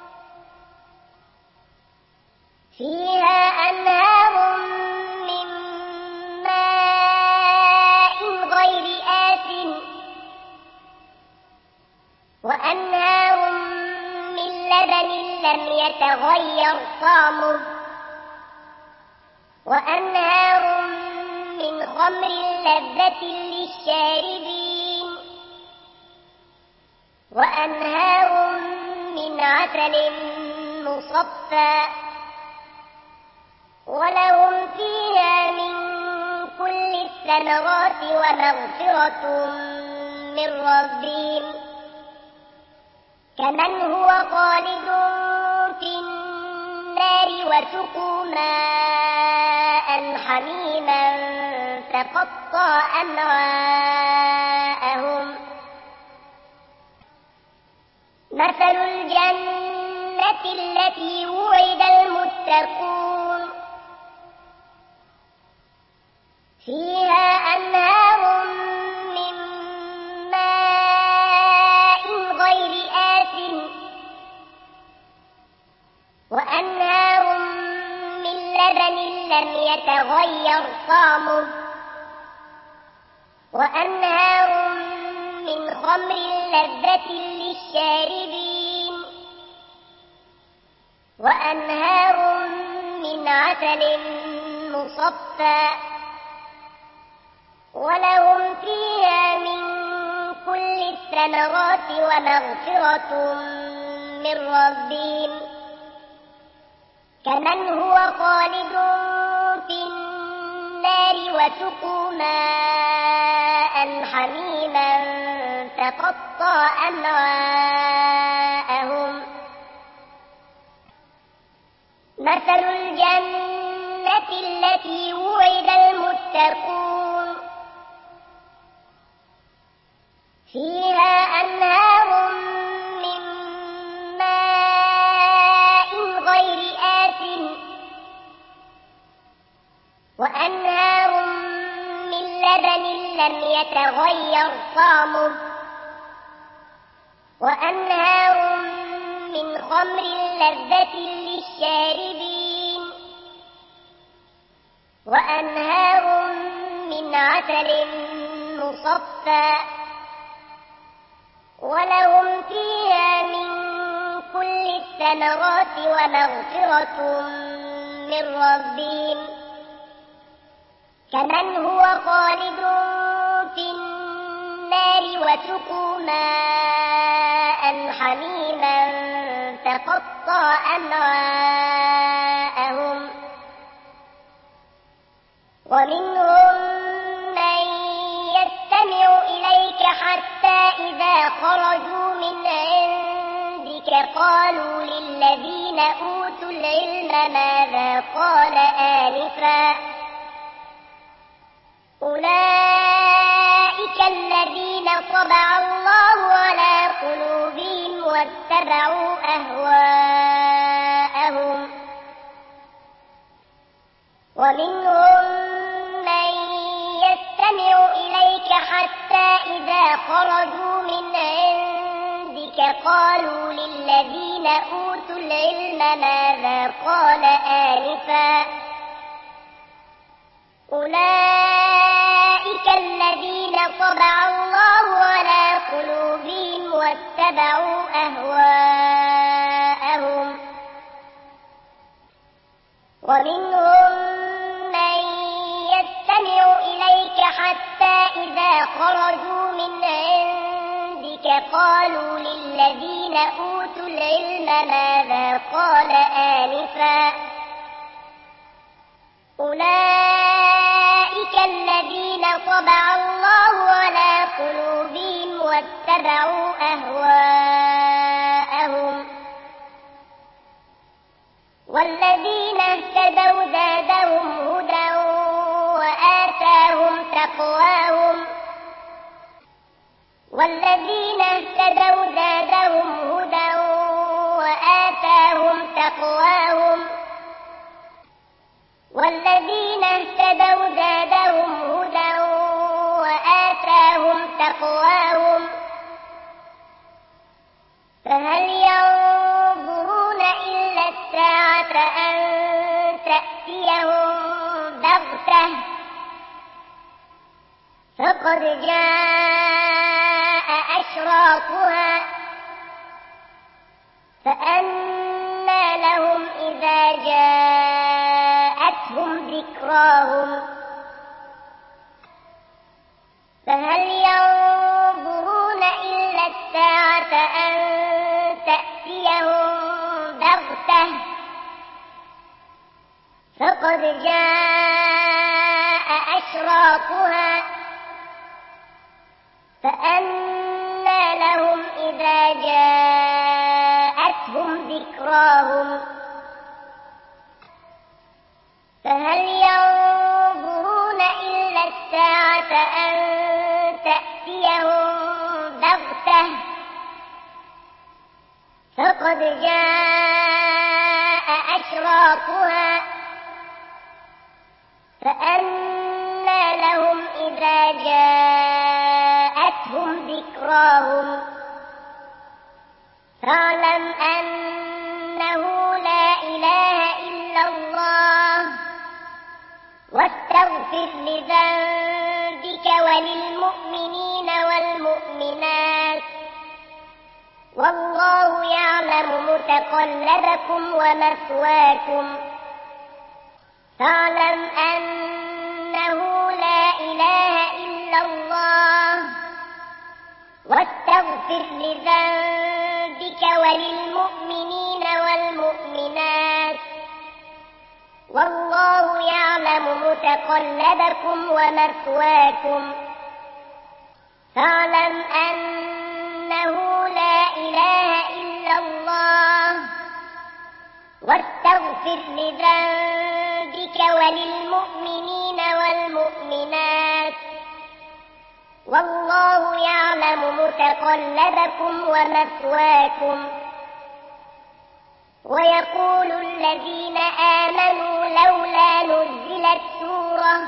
فيها أنهار من ماء غير آسن وأنهار من لبن لم يتغير طعمه وأنهار من خمر لذة للشاربين وأنهار من عسل مصفى ولهم فيها من كل الثمرات ومغفرة من ربهم كمن هو خالد في النار وسقوا ماء حميما فقطع أمعاءهم مثل الجنة التي وعد المتقون فيها أنهار من ماء غير آسن وأنهار من لبن لم يتغير طعمه وأنهار من خمر لذة للشاربين وأنهار من عسل مصفى ولهم فيها من كل الثمرات ومغفرة من ربهم كمن هو خالد في النار وسقوا ماء حميما فقطع أمعاءهم مثل الجنة التي وعد المتقون فيها أنهار من ماء غير آسن وأنهار من لبن لم يتغير طعمه وأنهار من خمر لذة للشاربين وأنهار من عسل مصفى ولهم فيها من كل الثمرات ومغفرة من ربهم كمن هو خالد في النار وسقوا ماء حميما فقطع أمعاءهم ومنهم من يستمع إليك حتى إذا خرجوا من عندك قالوا للذين أوتوا العلم ماذا قال آنفا أولئك الذين طبع الله على قلوبهم واتبعوا أهواءهم ومنهم من يستمع إليك حتى إذا خرجوا من عندك قالوا للذين أوتوا العلم ماذا قال آنفا أولئك الذين طبع الله على قلوبهم واتبعوا أهواءهم ومنهم من يستمع إليك حتى إذا خرجوا من عندك قالوا للذين أوتوا العلم ماذا قال آنفا أولئك الذين طبع الله على قلوبهم واتبعوا أهواءهم والذين اهتدوا زادهم هدى وآتاهم تقواهم والذين اهتدوا زادهم هدى وآتاهم تقواهم والذين اهتدوا زادهم هدى وآتاهم تقواهم فهل ينظرون إلا الساعة أن تأتيهم بغتة فقد جاء أشراطها فأنى لهم إذا جاءتهم ذكراهم فهل ينظرون إلا الساعة أن تأتيهم بغتة فقد جاء أشراطها فأنى لهم إذا جاءتهم ذكراهم فهل ينظرون إلا الساعة أن تأتيهم بغتة فقد جاء أشراطها فأنى لهم إذا جاءتهم ذكراهم فاعلم أنه لا إله إلا الله واستغفر لذنبك وللمؤمنين والمؤمنات والله يعلم متقلبكم ومثواكم فاعلم أنه لا إله إلا الله واستغفر لذنبك وللمؤمنين والمؤمنات والله يعلم متقلبكم ومثواكم فاعلم أنه لا إله إلا الله واستغفر لذنبك وللمؤمنين والمؤمنات والله يعلم متقلبكم ومثواكم ويقول الذين آمنوا لولا نزلت سورة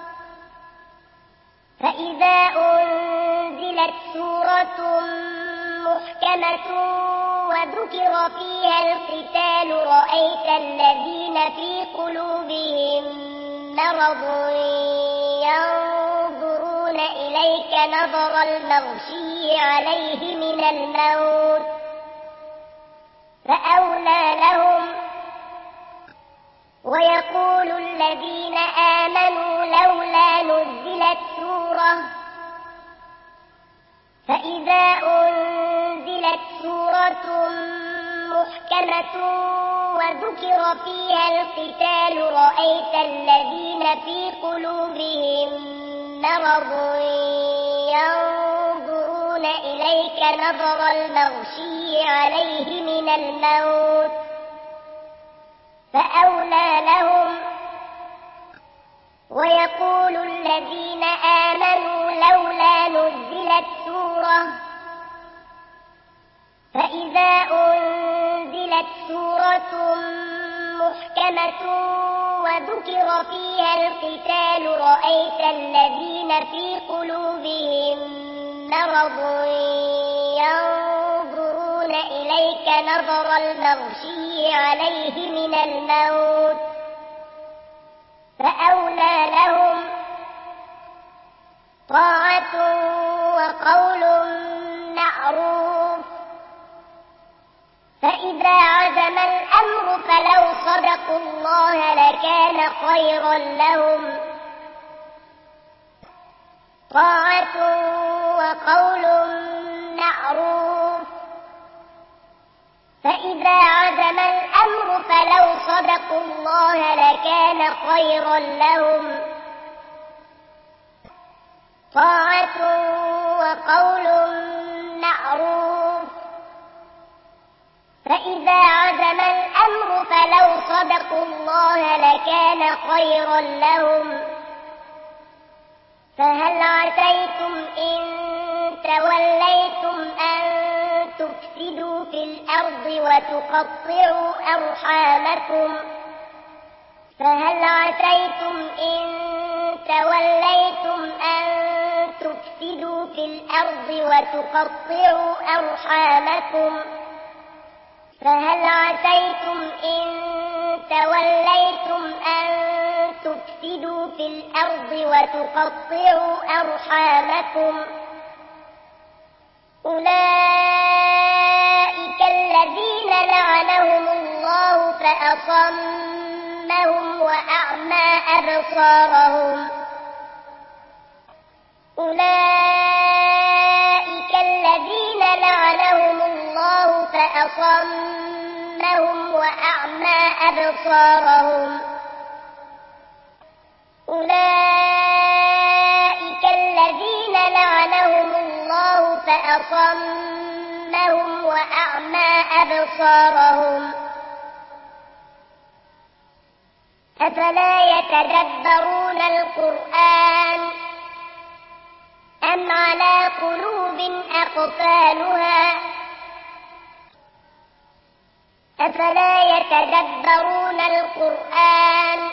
فإذا أنزلت سورة محكمة وذكر فيها القتال رأيت الذين في قلوبهم مرض ينظرون إليك نظر المغشي عليه من الموت فأولى لهم ويقول الذين آمنوا لولا نزلت سورة فإذا أنزلت سورة محكمة وذكر فيها القتال رأيت الذين في قلوبهم مرض ينظرون إليك نظر المغشي عليه من الموت فأولى لهم ويقول الذين آمنوا لولا نزلت سورة فإذا أنزلت سورة محكمة وذكر فيها القتال رأيت الذين في قلوبهم مرض ينظرون إليك نظر المغشي عليه من الموت فأولى لهم طاعة وقول معروف فإذا عزم الأمر فلو صدقوا الله لكان خيرا لهم طاعة وقول معروف فإذا عزم الأمر فلو صدقوا الله لكان خيرا لهم طاعة وقول معروف فإذا عزم الأمر فلو صدقوا الله لكان خيرا لهم فهل عسيتم إن توليتم أن تفسدوا في الأرض وتقطعوا أرحامكم فهل عسيتم إن توليتم أن تفسدوا في الأرض وتقطعوا أرحامكم فهل عسيتم إن توليتم أن تفسدوا في الأرض وتقطعوا أرحامكم أولئك الذين لعنهم الله فأصمهم وأعمى أبصارهم أولئك الذين لعنهم الله فأصمهم وأعمى أبصارهم أولئك الذين لعنهم الله فأصمهم وأعمى أبصارهم أفلا يتدبرون القرآن أم على قلوب أقفالها أفلا يتدبرون القرآن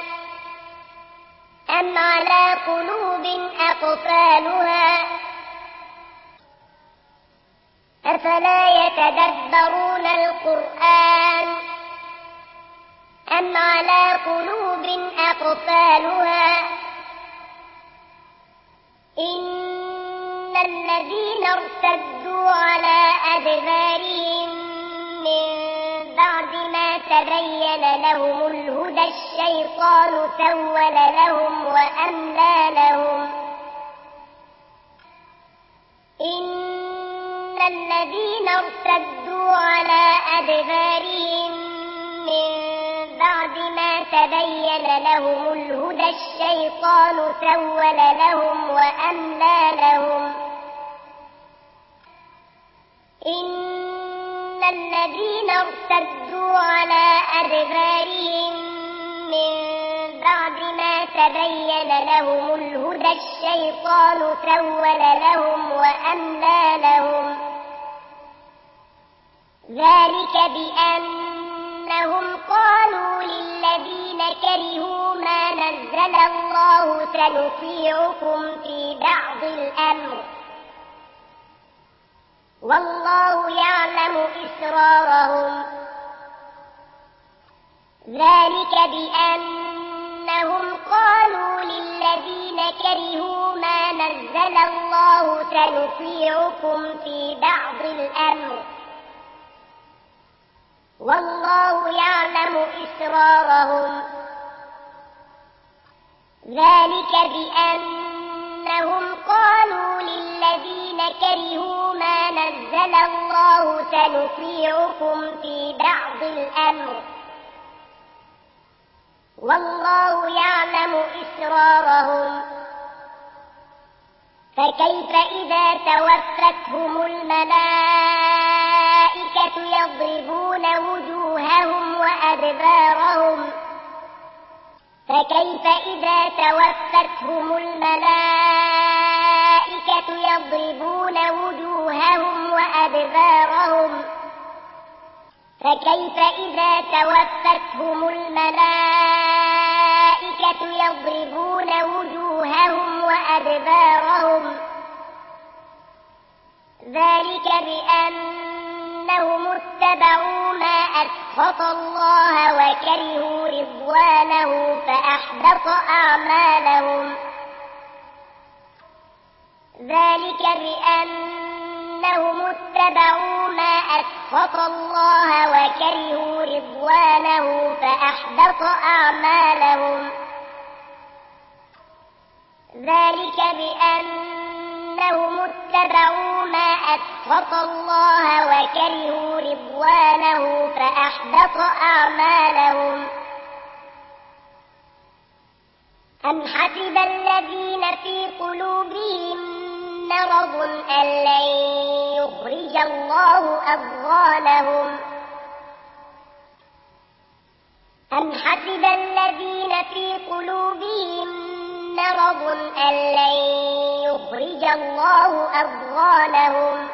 أم على قلوب أقفالها أفلا يتدبرون القرآن أم على قلوب أقفالها إن الذين ارتدوا على أدبارهم من بعد ما تبين لهم الهدى الشيطان سول لهم وأملى لهم إن الذين الذين ارتدوا على أدبارهم من بعد ما تبين لهم الهدى الشيطان سول لهم وأملى لهم إن الذين ارتدوا على أدبارهم من بعد ما تبين لهم الهدى الشيطان سول لهم وأملى لهم ذلك بأنهم قالوا للذين كرهوا ما نزل الله سنطيعكم في بعض الأمر والله يعلم إسرارهم ذلك بأنهم قالوا للذين كرهوا ما نزل الله سنطيعكم في بعض الأمر والله يعلم إسرارهم ذلك بأنهم قالوا للذين كرهوا ما نزل الله سنطيعكم في بعض الأمر والله يعلم إسرارهم فكيف إذا توفتهم الملائكة يضربون وجوههم وأدبارهم فكيف إذا توفتهم الملائكة يضربون وجوههم وأدبارهم فكيف إذا توفتهم الملائكة يضربون وجوههم وأدبارهم ذلك بأنهم اتبعوا ما أسخط الله وكرهوا رضوانه فأحبط أعمالهم ذلك بأنهم اتبعوا ما أسخط الله وكرهوا رضوانه فأحبط أعمالهم ذلك بأنهم اتبعوا ما أسخط الله وكرهوا رضوانه فأحبط أعمالهم أم حسب الذين في قلوبهم مرض أن لن يخرج الله أضغانهم أم حسب الذين في قلوبهم مرض أن لن يخرج الله أضغانهم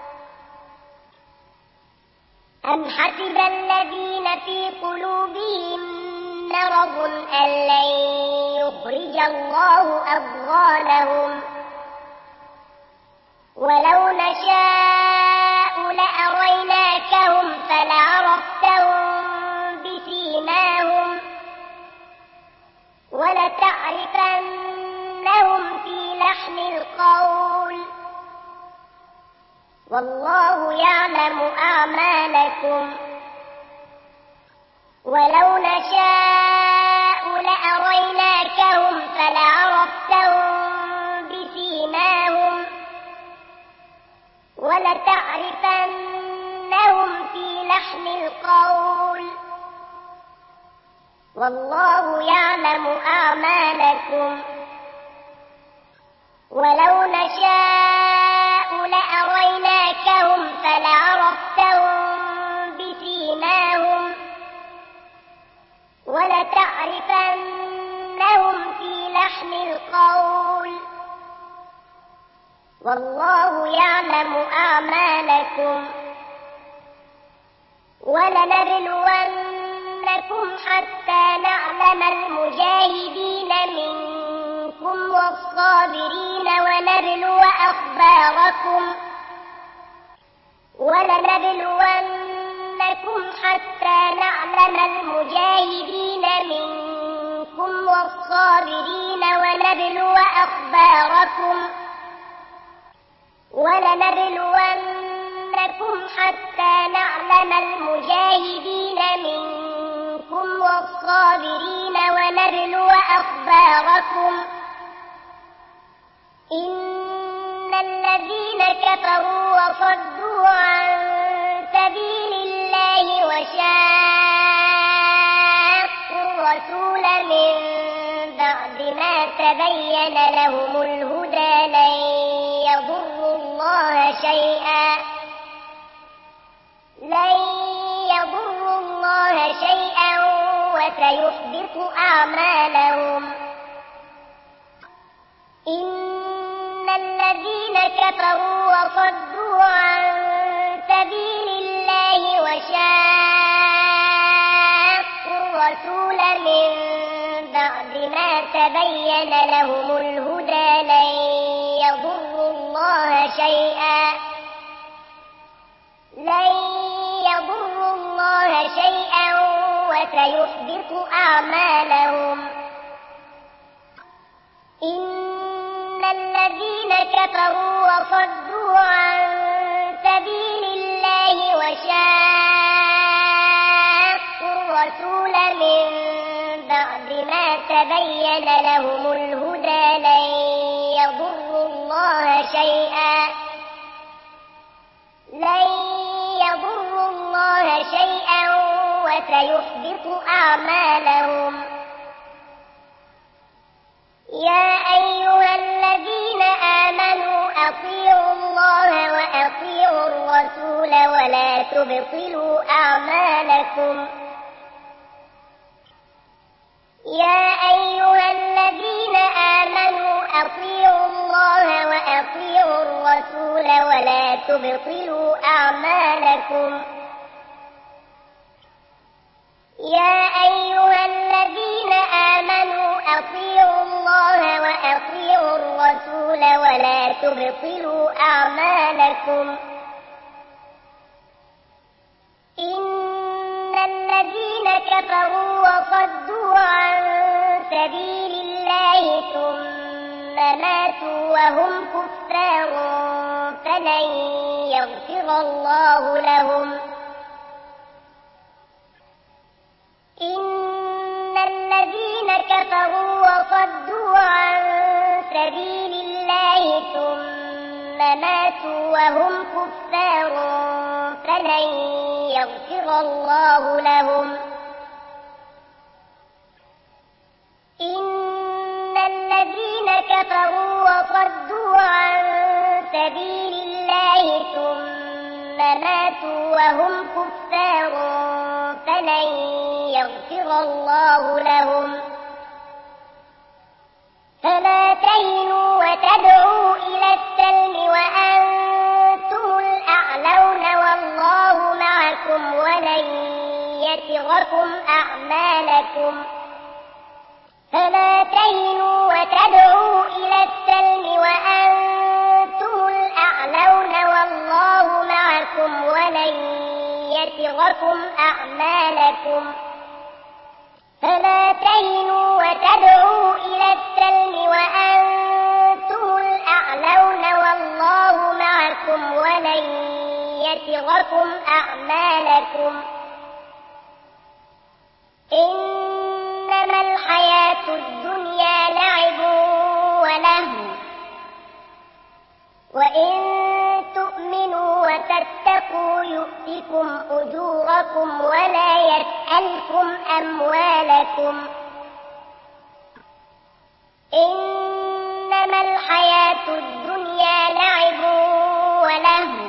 أم حسب الذين في قلوبهم مرض أن لن يخرج الله أضغانهم ولو نشاء لأريناكهم فلعرفتهم بسيماهم ولتعرفنهم في لحن القول والله يعلم أعمالكم ولو نشاء لأريناكهم فلعرفتهم بسيماهم ولتعرفنهم في لحن القول والله يعلم أعمالكم ولو نشاء لأريناكهم فلعرفتهم بسيماهم ولتعرفنهم في لحن القول والله يعلم أعمالكم ولنبلونكم حتى نعلم المجاهدين منكم والصابرين ونبلو أخباركم ولنبلونكم حتى نعلم المجاهدين منكم والصابرين ونبلو أخباركم ولنبلونكم حتى نعلم المجاهدين منكم والصابرين ونبلو أخباركم إن الذين كفروا وصدوا عن سبيل الله وشاقوا الرسول من بعد ما تبين لهم الهدى لن يضروا الله شيئا لن يضروا الله شيئا وسيحبط أعمالهم إن الذين كفروا وصدوا عن سبيل الله وشاقوا الرسول من بعد ما تبين لهم الهدى لن يضروا الله شيئا لن يضروا الله شيئا وسيحبط أعمالهم إن الذين كفروا وصدوا عن سبيل الله وشاقوا الرسول من بعد ما تبين لهم الهدى لن يضروا الله شيئا لن يضروا الله شيئا وسيحبط أعمالهم يا أيها الذين آمنوا أطيعوا الله وأطيعوا الرسول ولا تبطلوا أعمالكم يا أيها الذين آمنوا أطيعوا الله وأطيعوا الرسول ولا تبطلوا أعمالكم يا أيها الذين آمنوا أطيعوا الله وأطيعوا الرسول ولا تبطلوا أعمالكم إن الذين كفروا وصدوا عن سبيل الله ثم ماتوا وهم كفار فلن يغفر الله لهم إن الذين كفروا وصدوا عن سبيل الله ثم ماتوا وهم كفار فلن يغفر الله لهم إن الذين كفروا وصدوا عن سبيل الله ثم ماتوا وهم كفار فلن يغفر الله لهم فلا تهنوا وتدعوا إلى السلم وأنتم الأعلون والله معكم ولن يتركم أعمالكم فلا تهنوا وتدعوا إلى السلم وأنتم الأعلون والله معكم ولن يتركم أعمالكم فلا تهنوا وتدعوا إلى السلم وأنتم الأعلون والله معكم ولن يتركم أعمالكم إنما الحياة الدنيا لعب ولهو وإن تؤمنوا وتتقوا يؤتكم أجوركم ولا يسألكم أموالكم إنما الحياة الدنيا لعب ولهو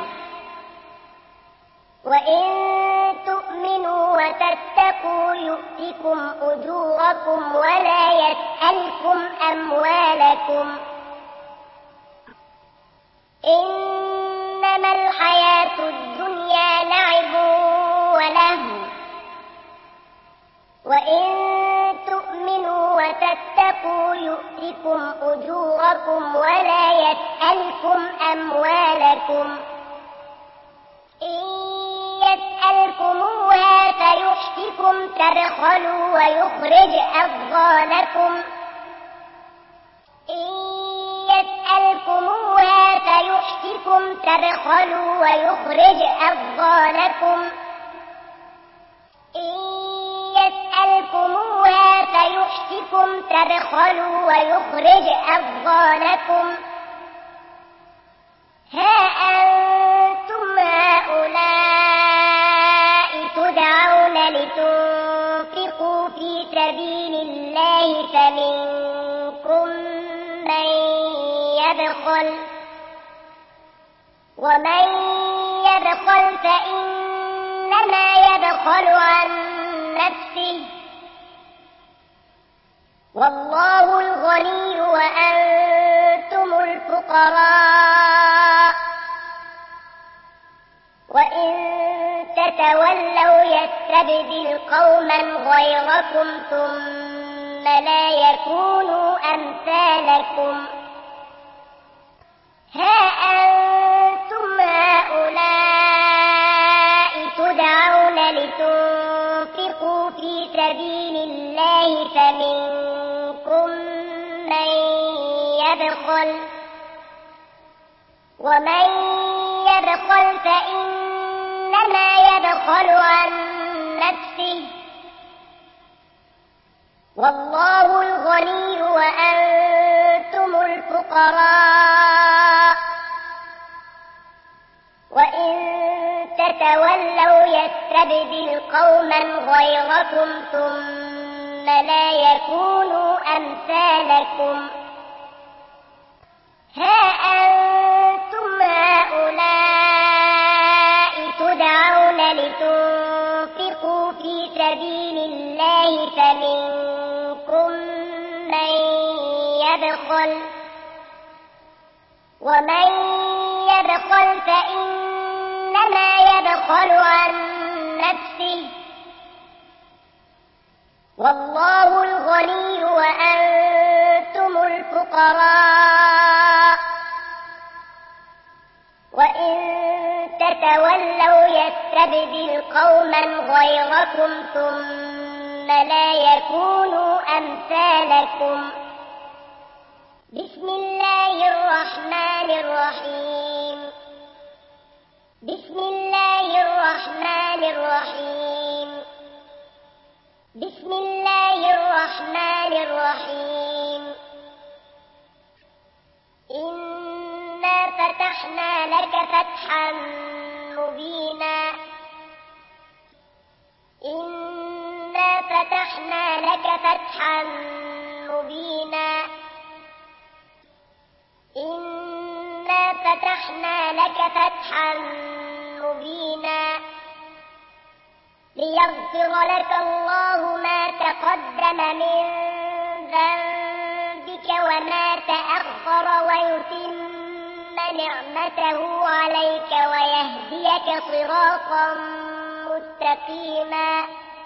وإن تؤمنوا وتتقوا يؤتكم أجوركم ولا يسألكم أموالكم إنما الحياة الدنيا لعب ولهو وإن تؤمنوا وتتقوا يؤتكم أجوركم ولا يسألكم أموالكم إن يسألكموها فيحفكم تبخلوا ويخرج أضغانكم إن يسألكموها فيحفكم تبخلوا ويخرج أضغانكم إن يسألكموها فيحفكم تبخلوا ويخرج أضغانكم ها أنتم هؤلاء تدعون لتنفقوا في سبيل الله فمنكم من يبخل ومن يبخل فإنما يبخل عن نفسه والله الغني وأنتم الفقراء وإن تتولوا يستبدل قوما غيركم ثم لا يكونوا أمثالكم ها أنتم هؤلاء تدعون لتنفقوا في سبيل الله فمنكم من يبخل ومن يبخل فإنما يبخل عن نفسه والله الغني وأنتم الفقراء وإن تتولوا يستبدل قوما غيركم ثم لا يكونوا أمثالكم ها أنتم هؤلاء تدعون لتنفقوا في سبيل الله فمنكم من يبخل ومن يبخل فإنما يبخل عن نفسه والله الغني وأنتم الفقراء وإن تتولوا يستبدل قوما غيركم ثم لا يكونوا أمثالكم بسم الله الرحمن الرحيم بسم الله الرحمن الرحيم بسم الله الرحمن الرحيم إنا فتحنا لك فتحا مبينا إنا فتحنا لك فتحا مبينا إنا فتحنا لك فتحا مبينا ليغفر لك الله ما تقدم من ذنبك وما تأخر ويتم نعمته عليك ويهديك صراطا مستقيما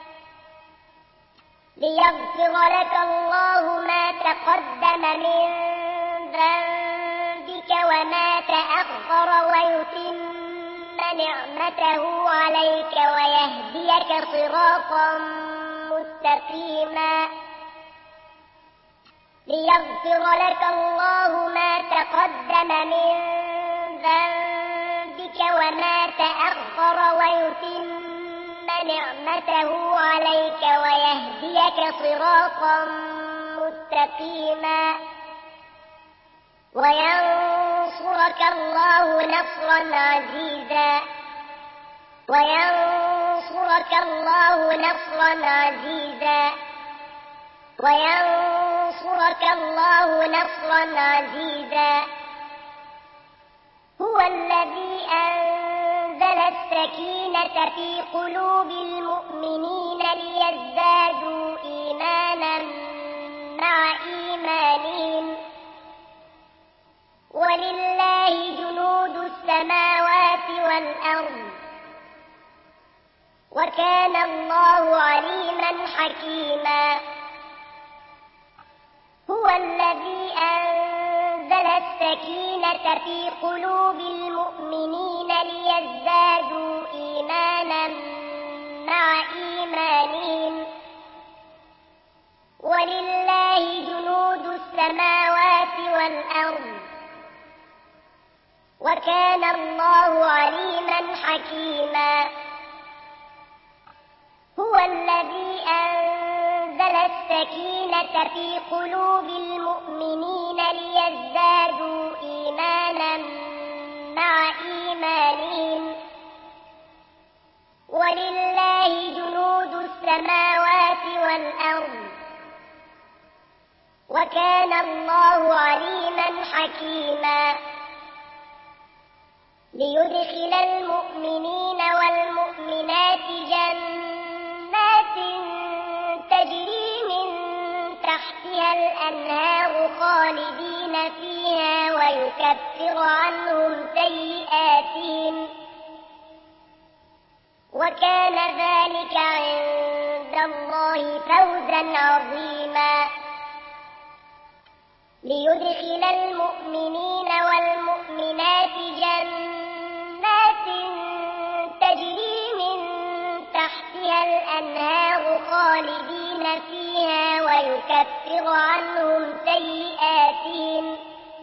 ليغفر لك الله ما تقدم من ذنبك وما تأخر ويتم نعمته عليك ويهديك صراطا مستقيما ليغفر لك الله ما تقدم من ذنبك وما تأخر ويتم نعمته عليك ويهديك صراطا مستقيما وينصرك الله نصرا عزيزا وينصرك الله نصرا عزيزا وينصرك الله نصرا عزيزا هو الذي أنزل السكينة في قلوب المؤمنين ليزدادوا إيمانا مع إيمانهم ولله جنود السماوات والأرض وكان الله عليما حكيما هو الذي أنزل السكينة في قلوب المؤمنين ليزدادوا إيمانا مع إيمانهم ولله جنود السماوات والأرض وكان الله عليما حكيما هو الذي أنزل السكينة في قلوب المؤمنين ليزدادوا إيمانا مع مع إيمانهم ولله جنود السماوات والأرض وكان الله عليما حكيما ليدخل المؤمنين والمؤمنات جنات تجري من تحتها الأنهار خالدين فيها ويكفر عنهم سيئاتهم وكان ذلك عند الله فوزا عظيما ليدخل المؤمنين والمؤمنات جنات تجري من تحتها الأنهار خالدين فيها ويكفر عنهم سيئاتهم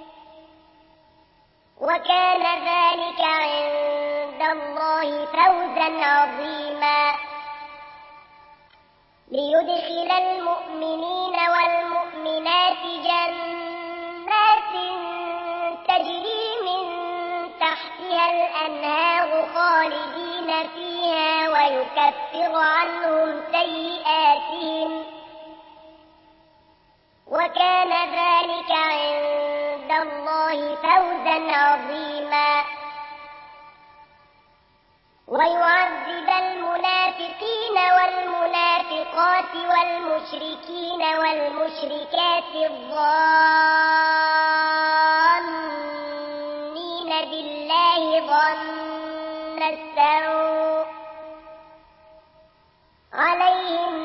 وكان ذلك عند الله فوزا عظيما ليدخل المؤمنين والمؤمنات جنات تجري من تحتها الأنهار خالدين فيها ويكفر عنهم سيئاتهم وكان ذلك عند الله فوزا عظيما ويعذب المنافقين والمنافقات والمشركين والمشركات الظانين بالله ظن السوء عليهم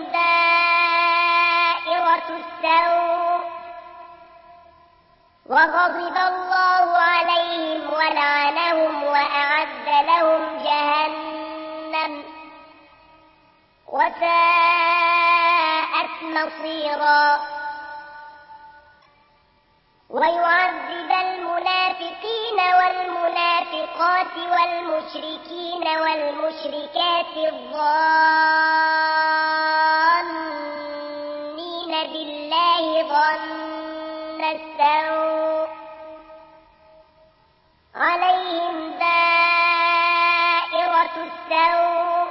دائرة السوء وغضب الله عليهم ولعنهم وأعد لهم جهنم وساءت مصيرا ويعذب المنافقين والمنافقات والمشركين والمشركات الظانين بالله ظن السوء عليهم دائرة السوء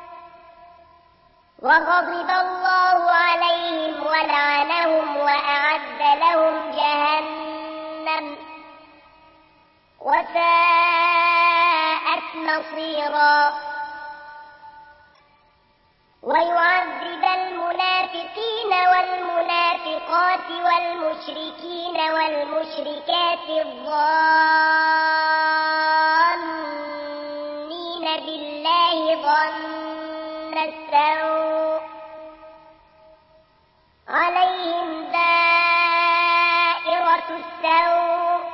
وغضب الله عليهم ولعنهم وأعد لهم جهنم وساءت مصيرا ويعذب المنافقين والمنافقات والمشركين والمشركات الظانين بالله ظن السوء عليهم دائرة السوء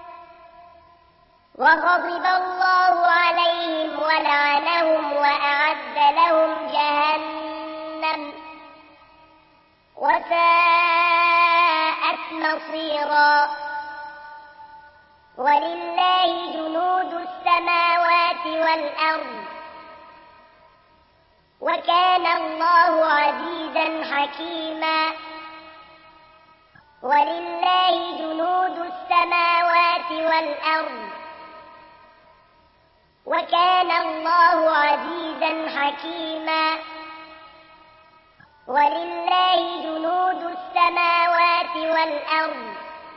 وغضب الله عليهم ولعنهم وأعد لهم جهنم وساءت مصيرا ولله جنود السماوات والأرض وكان الله عزيزا حكيما ولله جنود السماوات والأرض وكان الله عزيزا حكيما ولله جنود السماوات والأرض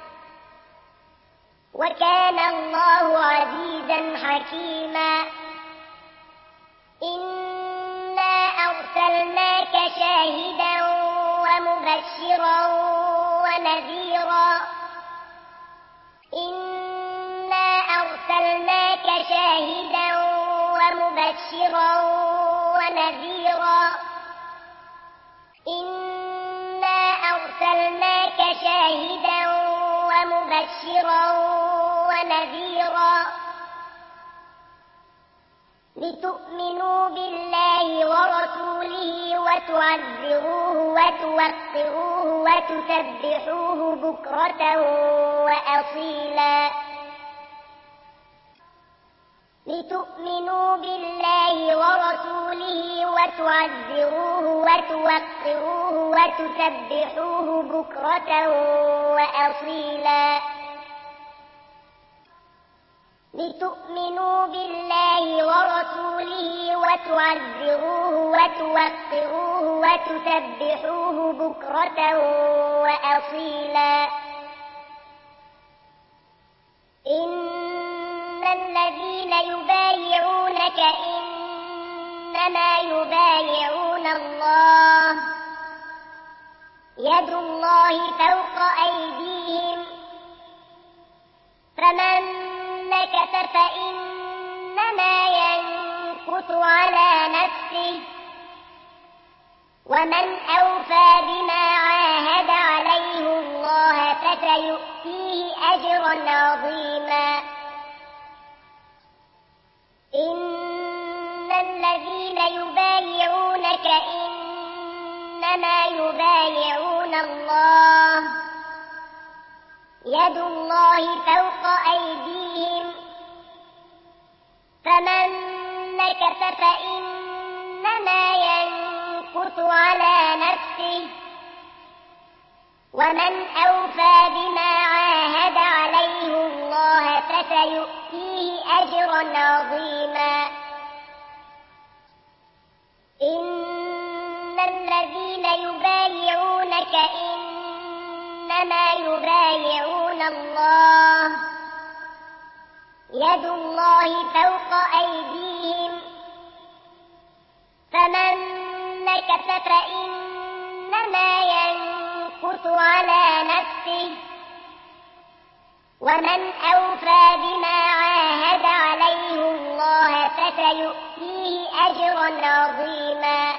وكان الله عزيزا حكيما إنا أرسلناك شاهدا ومبشرا ونذيرا إنا أرسلناك شاهدا ومبشرا ونذيرا إنا أرسلناك شاهدا ومبشرا ونذيرا لتؤمنوا بالله ورسوله وتعزروه وتوقروه وتسبحوه بكرة وأصيلا لتؤمنوا بالله ورسوله وتعزروه وتوقروه وتسبحوه بكرة وأصيلا لتؤمنوا بالله ورسوله وتعزروه وتوقروه وتسبحوه بكرة وأصيلا إن الذين يبايعونك إنما يبايعون الله يد الله فوق أيديهم فمن نكث فإنما ينكث على نفسه ومن أوفى بما عاهد عليه الله فسيؤتيه أجرا عظيما إن الذين يبايعونك إنما يبايعون الله يد الله فوق أيديهم فمن نكث فإنما ينكث على نفسه ومن أوفى بما عاهد عليه الله فسيؤتيه أجرا عظيما إن الذين يبايعونك إنما يبايعون الله يد الله فوق أيديهم فمن نكث فإنما ينكث على نفسه ومن أوفى بما عاهد عليه الله فسيؤتيه أجرا عظيما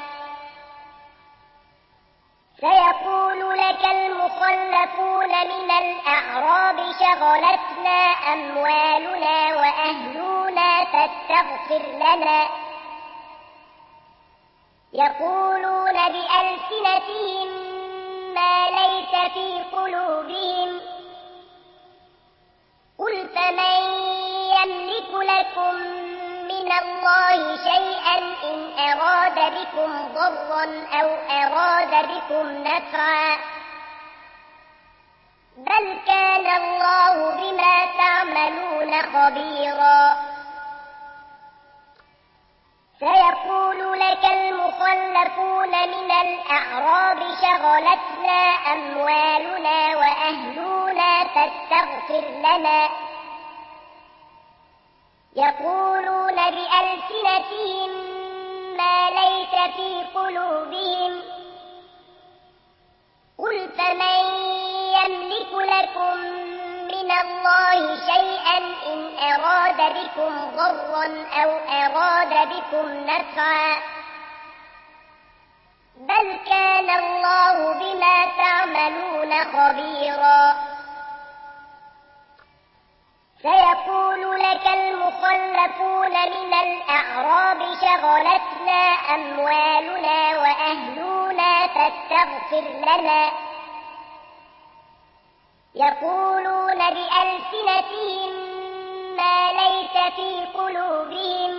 سيقول لك المخلفون من الأعراب شغلتنا أموالنا وأهلنا فاستغفر لنا يقولون بألسنتهم ما ليس في قلوبهم قل فمن يملك لكم من الله شيئا إن أراد بكم ضرا أو أراد بكم نفعا بل كان الله بما تعملون خبيرا سيقول لك المخلفون من الأعراب شغلتنا أموالنا وأهلنا فاستغفر لنا يقولون بألسنتهم ما ليس في قلوبهم قل فمن يملك لكم من الله شيئا إن أراد بكم ضرا أو أراد بكم نفعا بل كان الله بما تعملون خبيرا سيقول لك المخلفون من الأعراب شغلتنا أموالنا وأهلنا فاستغفر لنا يقولون بألسنتهم ما ليس في قلوبهم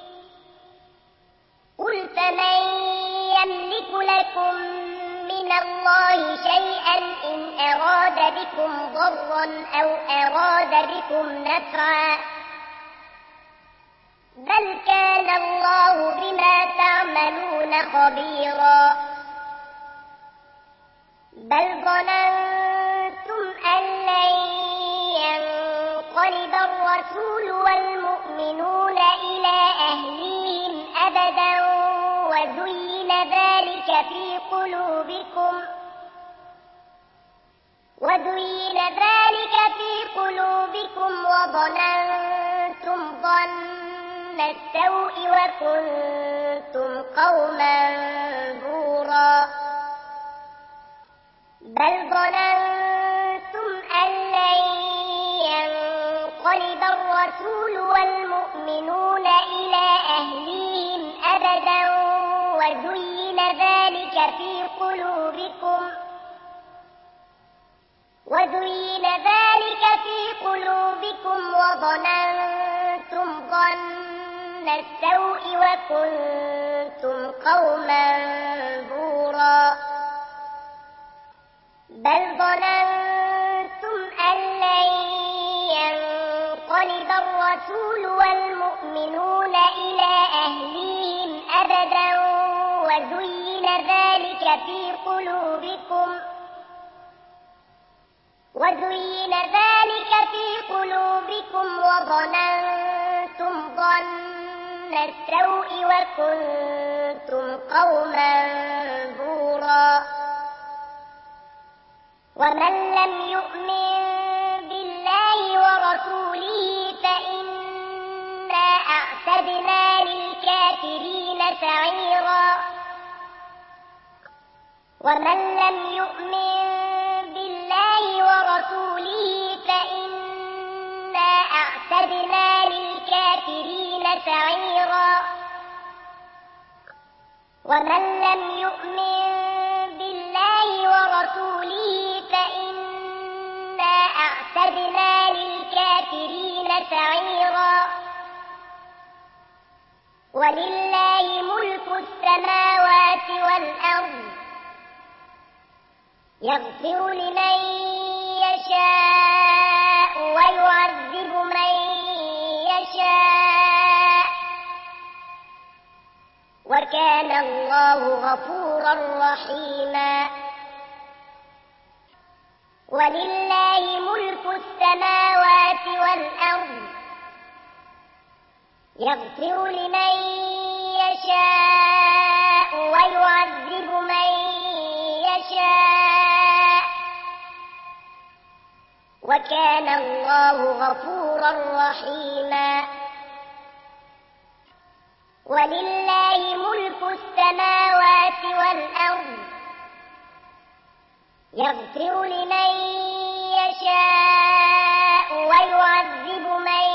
قل فمن يملك لكم من الله شيئا إن أراد بكم ضرا أو أراد بكم نفعا بل كان الله بما تعملون خبيرا بل ظننتم أن لن ينقلب الرسول والمؤمنون إلى أهليهم أبدا وزين ذلك في قلوبكم وزين ذلك في قلوبكم وظننتم ظن السوء وكنتم قوما بورا بل ظننتم أن لن ينقلب الرسول والمؤمنون إلى أهليهم أبدا وزين ذلك في قلوبكم وزين ذلك في قلوبكم وظننتم ظن السوء وكنتم قوما بورا بل ظننتم أن لن ينقلب الرسول يؤمنون إلى أهليهم أبدا وزين ذلك في قلوبكم وزين ذلك في قلوبكم وظننتم ظن السوء وكنتم قوما بورا ومن لم يؤمن بالله ورسوله فإنا أعتدنا للكافرين سعيرا ومن لم يؤمن بالله ورسوله فإنا أعتدنا للكافرين سعيرا ومن لم يؤمن بالله ورسوله فإنا أعتدنا للكافرين سعيرا ولله ملك السماوات والأرض يغفر لمن يشاء ويعذب من يشاء وكان الله غفورا رحيما ولله ملك السماوات والأرض يغفر لمن يشاء ويعذب من يشاء وكان الله غفورا رحيما ولله ملك السماوات والأرض يغفر لمن يشاء ويعذب من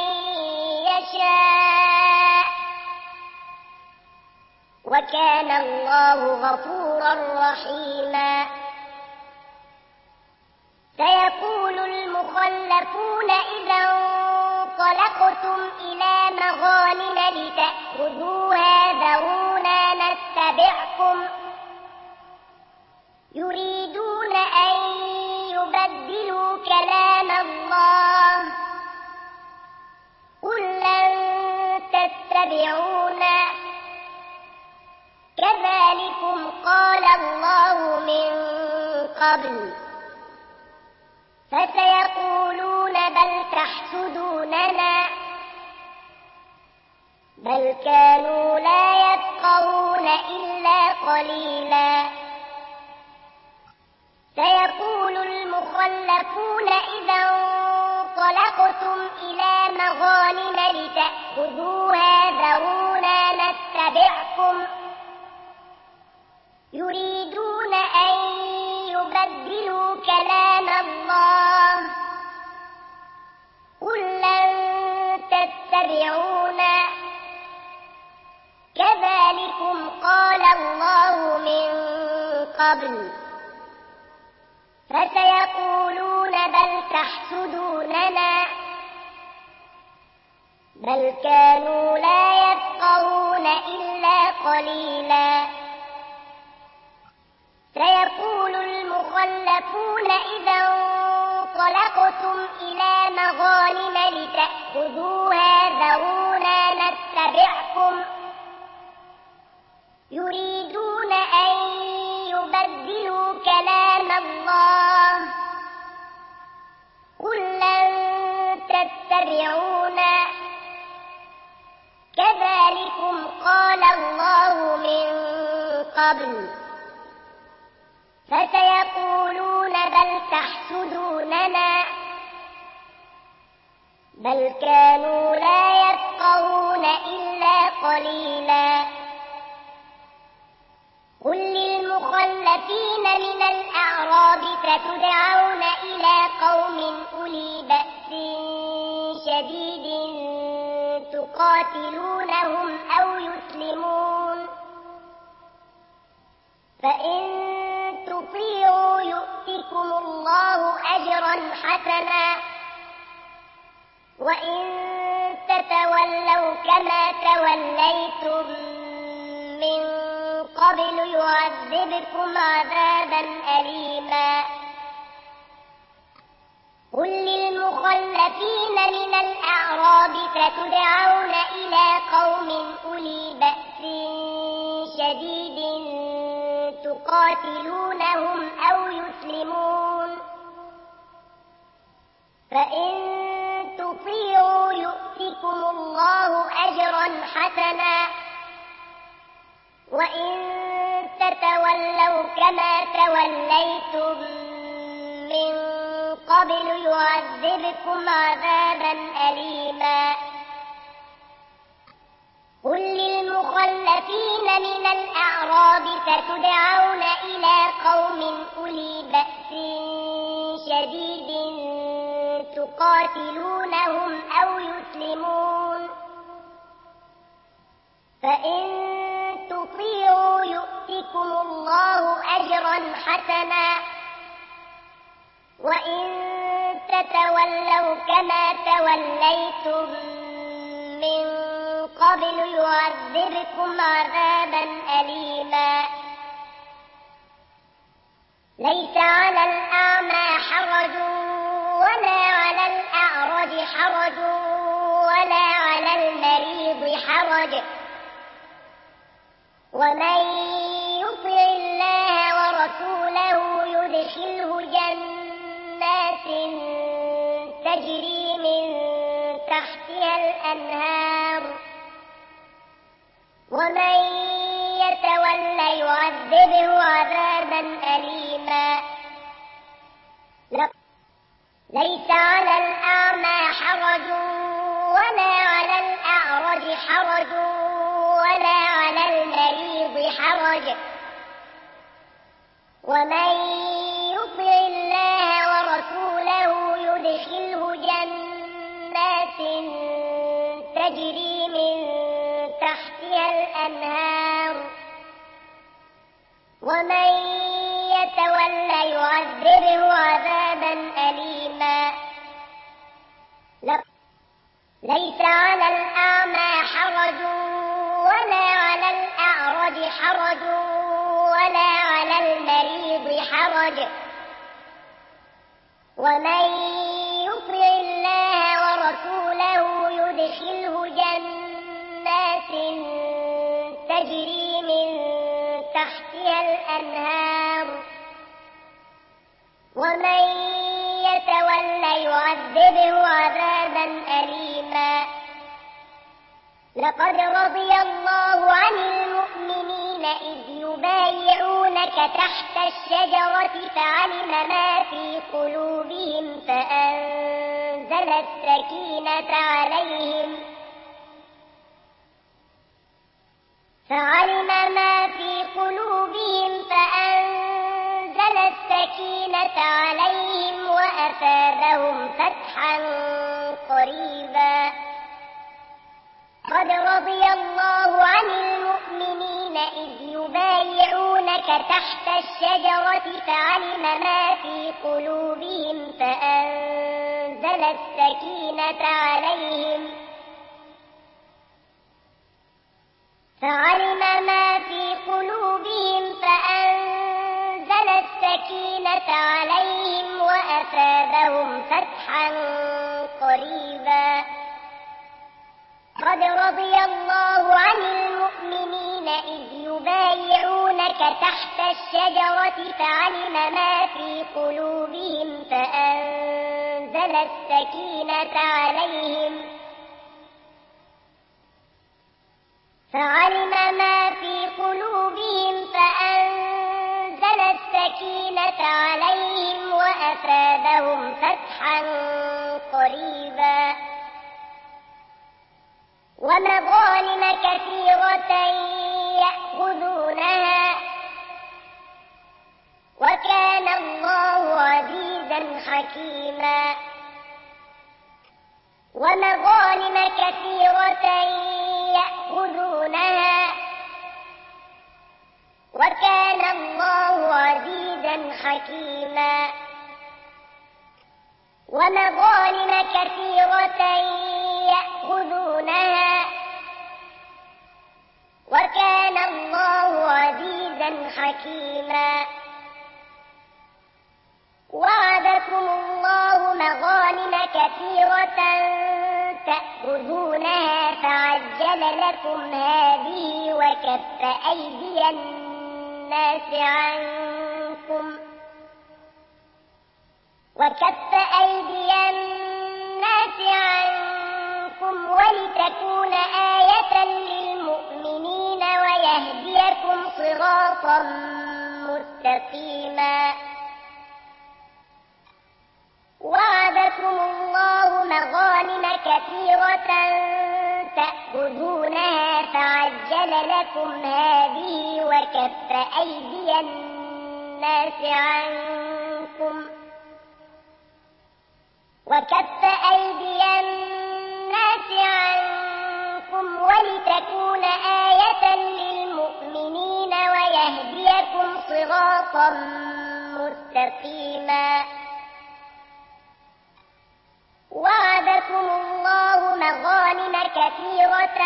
يشاء وكان الله غفورا رحيما سيقول المخلفون إذا انطلقتم إلى مغانم لتأخذوها ذرونا نتبعكم يريدون أن يبدلوا كلام الله قل لن تتبعونا كذلكم قال الله من قبل فسيقولون بل تحسدوننا بل كانوا لا يفقهون إلا قليلا سيقول المخلفون إذا انطلقتم إلى مغانم لتأخذوها ذرونا نتبعكم يريدون أن يبدلوا كلام الله قل لن تتبعونا كذلكم قال الله من قبل فسيقولون بل تحسدوننا بل كانوا لا يفقهون إلا قليلا سيقول المخلفون إذا انطلقتم إلى مغانم لتأخذوها ذرونا نتبعكم يريدون أن يبدلوا كلام الله قل لن تتبعونا كذلكم قال الله من قبل فسيقولون بل تحسدوننا بل كانوا لا يفقهون إلا قليلا قل للمخلفين من الأعراب ستدعون إلى قوم أولي بأس شديد تقاتلونهم أو يسلمون فإن تطيعوا يؤتكم الله أجرا حسنا وإن تتولوا كما توليتم من قبل يعذبكم عذابا أليما قل للمخلفين من الأعراب فتدعون إلى قوم أولي بأس شديد تقاتلونهم أو يسلمون فإن تطيعوا يؤتكم الله أجرا حسنا وإن تتولوا كما توليتم من قبل يعذبكم عذابا أليما قل للمخلفين من الأعراب ستدعون إلى قوم أولي بأس شديد تقاتلونهم أو يسلمون فإن تطيعوا يؤتكم الله أجرا حسنا وإن تتولوا كما توليتم من قبل يعذبكم عذابا أليما ليس على الأعمى حرج ولا على الأعرج حرج ولا على المريض حرج ومن يطع الله ورسوله يدخله جنات تجري من تحتها الأنهار ومن يتولى يعذبه عذابا أليما ليس على الأعمى حرج ولا على الأعرج حرج ولا على المريض حرج ومن يطع الله ورسوله يدخله جنات تجري من تحتها الأنهار ومن يتولى يعذبه عذابا أليما ليس على الأعمى حرج ولا على الأعرج حرج ولا على المريض حرج ومن يطع الله ورسوله يدخله جنات تجري من تحتها الأنهار ومن يتولى يعذبه عذابا أليما لقد رضي الله عن المؤمنين إذ يبايعونك تحت الشجرة فعلم ما في قلوبهم فأنزل السكينة عليهم فعلم ما في قلوبهم فأنزل السكينة عليهم وأثابهم فتحا قريبا قد رضي الله عن المؤمنين إذ يبايعونك تحت الشجرة فعلم ما في قلوبهم فأنزل السكينة عليهم فعلم ما في قلوبهم فأنزل السكينة عليهم وأثابهم فتحا قريبا قد رضي الله عن المؤمنين إذ يبايعونك تحت الشجرة فعلم ما في قلوبهم فأنزل السكينة عليهم فعلم ما في قلوبهم فأنزل السكينة عليهم وأثابهم فتحا قريبا ومغانم كثيرة يأخذونها وكان الله عزيزا حكيما ومغانم كثيرة يأخذونها وكان الله عزيزا حكيما ومغانم كثيرة يأخذونها وكان الله عزيزا حكيما وعدكم الله مغانم كثيرة تأخذونها فعجل لكم هذه وكف أيدي الناس عنكم وكف أيدي الناس عنكم ولتكون آية للمؤمنين ويهديكم صراطا مستقيما. وعدكم الله مغانم كثيرة تأخذونها فعجل لكم هذه وكف أيدي الناس عنكم وكف أيدي الناس عنكم ولتكون آية للمؤمنين ويهديكم صراطا مستقيما. وعدكم الله مغانم كثيرة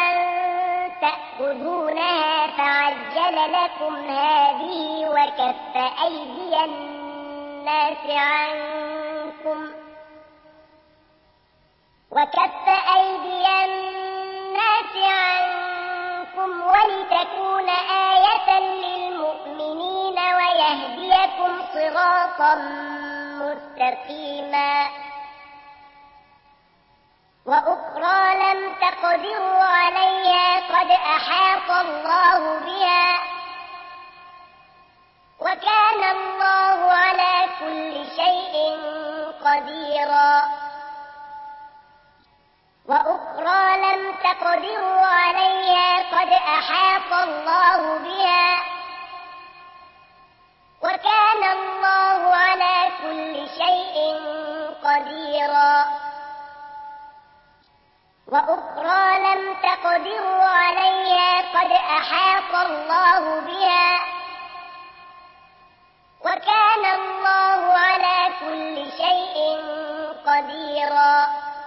تأخذونها فعجل لكم هذه وكف أيدي الناس عنكم وكف أيدي الناس عنكم ولتكون آية للمؤمنين ويهديكم صراطا مستقيما. وأخرى لم تقدروا عليها قد أحاط الله بها وكان الله على كل شيء قديرا. وأخرى لم تقدروا عليها قد أحاط الله بها وكان الله على كل شيء قديرا. وأخرى لم تقدروا عليها قد أحاط الله بها وكان الله على كل شيء قديرا.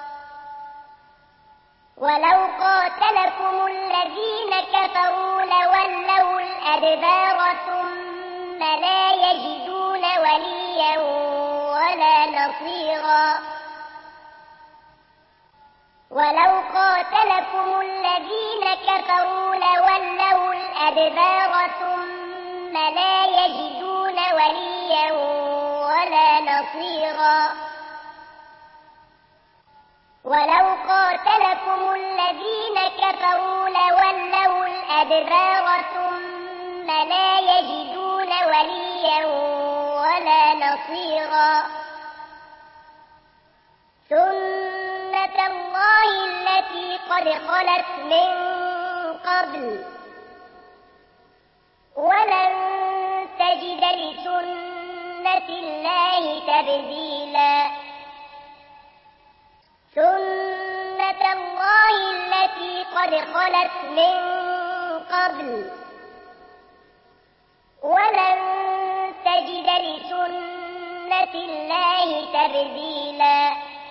ولو قاتلكم الذين كفروا لولوا الأدبار ثم لا يجدون وليا ولا نصيرا. ولو قاتلكم الذين كفروا لولوا الأدبار ثم لا يجدون وليا ولا نصيرا. ولو قاتلكم الذين كفروا لولوا الأدبار ثم لا يجدون وليا ولا نصيرا. سنة الله التي قد خلت من قبل ولن تجد لسنة الله تبديلا. سنة الله التي قد خلت من قبل ولن تجد لسنة الله تبديلا.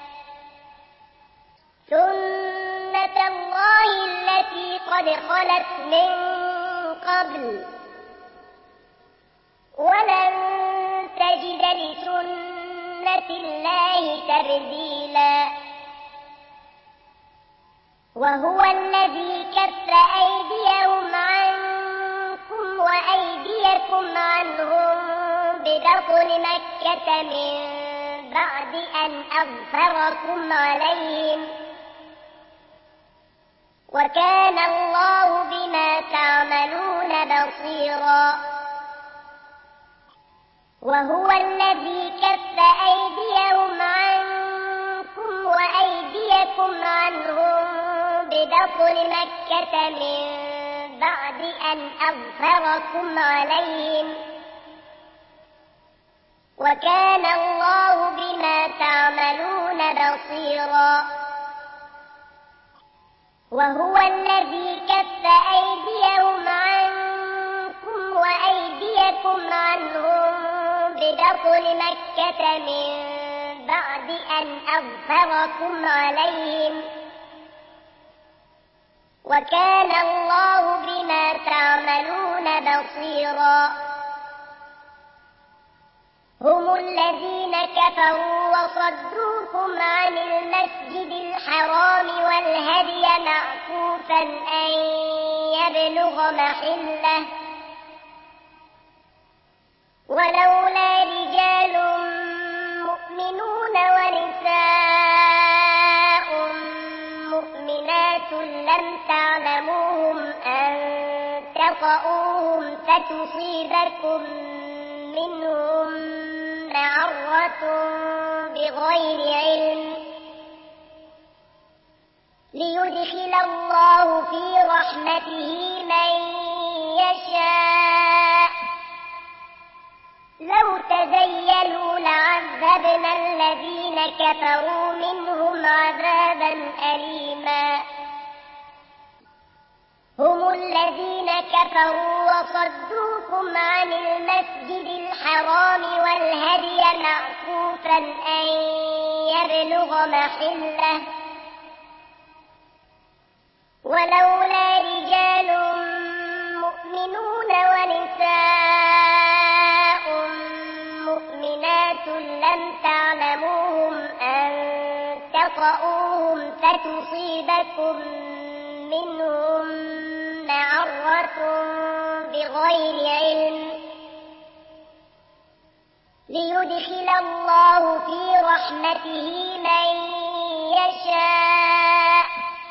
سنة الله التي قد خلت من قبل ولن تجد لسنة الله تبديلا. وهو الذي كف أيديهم عنكم وأيديكم عنهم ببطن مكة من بعد أن أظفركم عليهم وكان الله بما تعملون بصيرا. وهو الذي كف أيديهم عنكم وأيديكم عنهم ببطن مكة من بعد أن أظفركم عليهم وكان الله بما تعملون بصيرا. وهو الذي كف أيديهم عنكم وأيديكم عنهم ببطن مكة من بعد أن أظفركم عليهم وكان الله بما تعملون بصيرا. هم الذين كفروا وصدوكم وصدوكم عن المسجد الحرام والهدي معكوفا أن يبلغ محله ولولا رجال مؤمنون ونساء مؤمنات لم تعلموهم أن تطؤوهم فتصيبكم منهم معرة بغير علم ليدخل الله في رحمته من يشاء لو تزيلوا لعذبنا الذين كفروا منهم عذابا أليما هم الذين كفروا وصدوكم عن المسجد الحرام والهدي معكوفا أن يبلغ محله ولولا رجال مؤمنون ونساء مؤمنات لم تعلموهم أن تطؤوهم فتصيبكم منهم معرة بغير علم ليدخل الله في رحمته من يشاء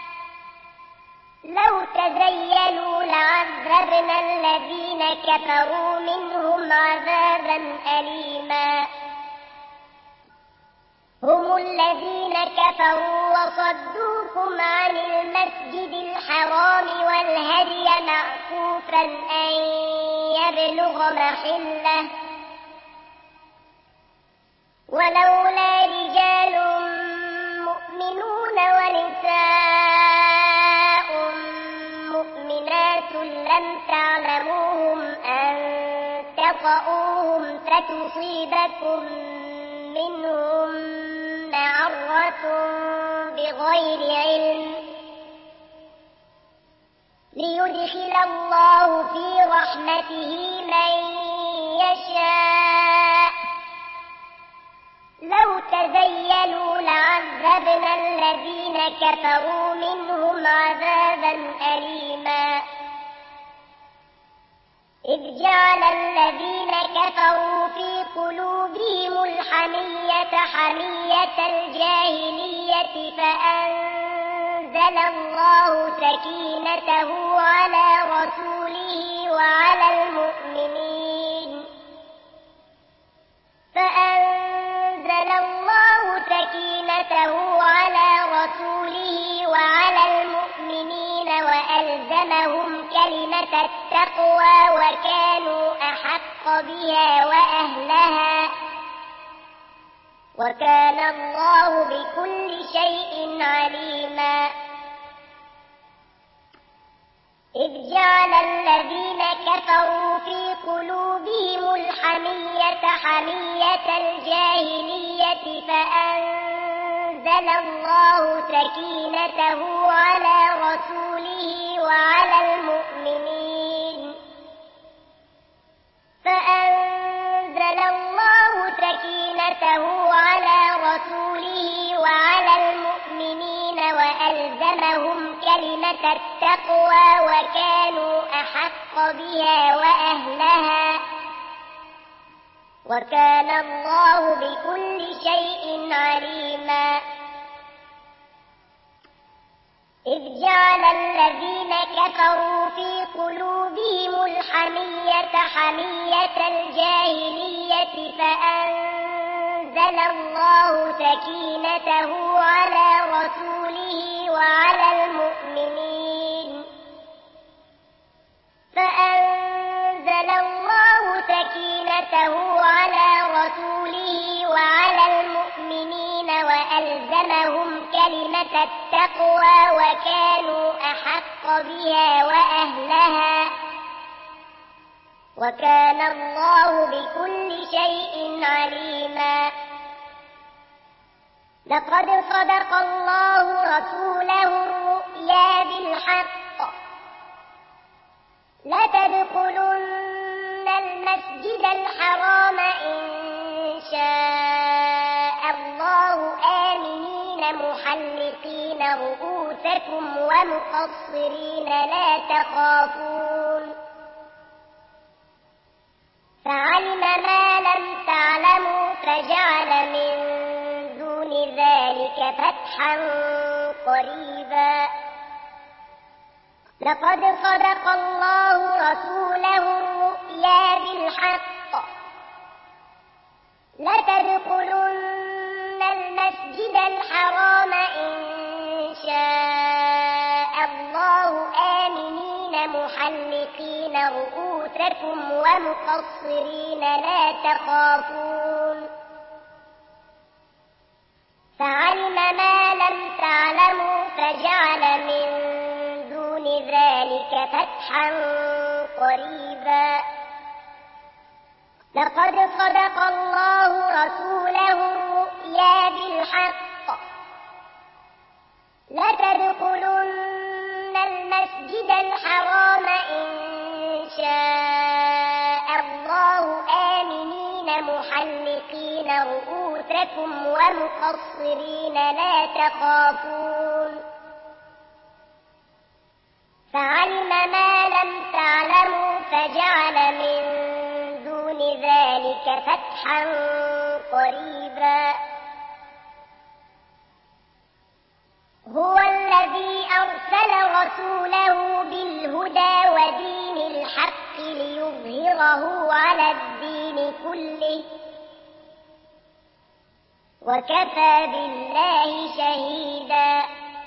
لو تزيلوا لعذبنا الذين كفروا منهم عذابا أليما هم الذين كفروا وصدوكم عن المسجد الحرام والهدي معكوفا أن يبلغ محله ولولا رجال مؤمنون ونساء مؤمنات لم تعلموهم أن تطؤوهم فتصيبكم منهم معرة بغير علم ليدخل الله في رحمته من يشاء لو تزيلوا لعذبنا الذين كفروا منهم عذابا أليما إذ جعل الذين كفروا في قلوبهم الحمية حمية الجاهلية فأنزل الله سكينته على رسوله وعلى المؤمنين فأنزل الله سكينته على رسوله وعلى المؤمنين وألزمهم كلمة التقوى وكانوا أحق بها وأهلها وكان الله بكل شيء عليما إذ جعل الذين كفروا في قلوبهم الحمية حمية الجاهلية فأنزل الله سكينته على رسوله وعلى المؤمنين فأنزل الله سكينته على رسوله وعلى المؤمنين وألزمهم كلمة التقوى وكانوا أحق بها وأهلها وكان الله بكل شيء عليما إذ جعل الذين كفروا في قلوبهم الحمية حمية الجاهلية فأنزل الله سكينته على رسوله وعلى المؤمنين فأنزل الله سكينته على رسوله وعلى المؤمنين وألزمهم كلمة التقوى وكانوا أحق بها وأهلها وكان الله بكل شيء عليما لقد صدق الله رسوله الرؤيا بالحق لتدخلن المسجد الحرام إن شاء الله آمنين محلقين رؤوسكم ومقصرين لا تخافون فعلم ما لم تعلموا فجعل من دون ذلك فتحا قريبا لقد صدق الله رسوله الرؤيا بالحق لتدخلن المسجد الحرام إن شاء الله آمنين محلقين رؤوسكم ومقصرين لا تخافون فعلم ما لم تعلموا فجعل من دون ذلك فتحا قريبا لقد صدق الله رسوله الرؤيا بالحق لتدخلن المسجد الحرام إن شاء الله آمنين محلقين رؤوسكم ومقصرين لا تخافون فعلم ما لم تعلموا فجعل من دون ذلك فتحا قريبا هو الذي أرسل رسوله بالهدى ودين الحق ليظهره على الدين كله وكفى بالله شهيدا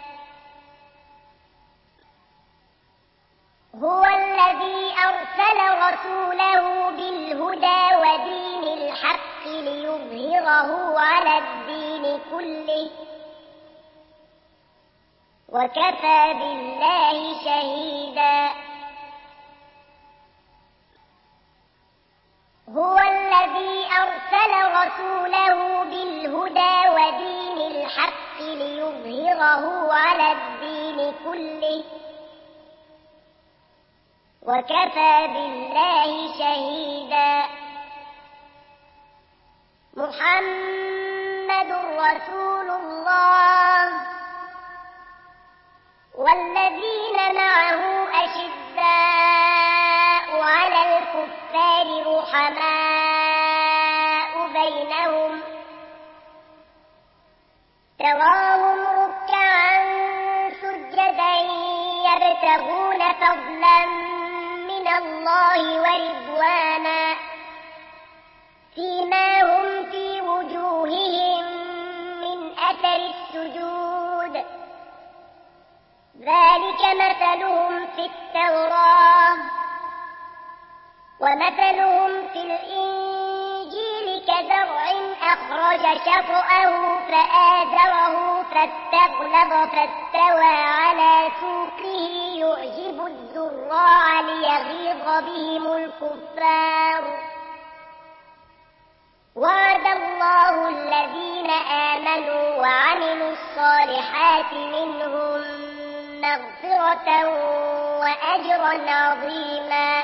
هو الذي أرسل رسوله بالهدى ودين الحق ليظهره على الدين كله وكفى بالله شهيدا هو الذي أرسل رسوله بالهدى ودين الحق ليظهره على الدين كله وكفى بالله شهيدا محمد رسول الله والذين معه أشداء على الكفار رحماء بينهم تراهم ركعا سجدا يبتغون فضلا من الله ورضوانا سيماهم في وجوههم من أثر السجود ذلك مثلهم في التوراة ومثلهم في الإنجيل كزرع أخرج شطأه فآزره فاستغلظ فاستوى على سوقه يعجب الزراع ليغيظ بهم الكفار وعد الله الذين آمنوا وعملوا الصالحات منهم مغفرة وأجرا عظيما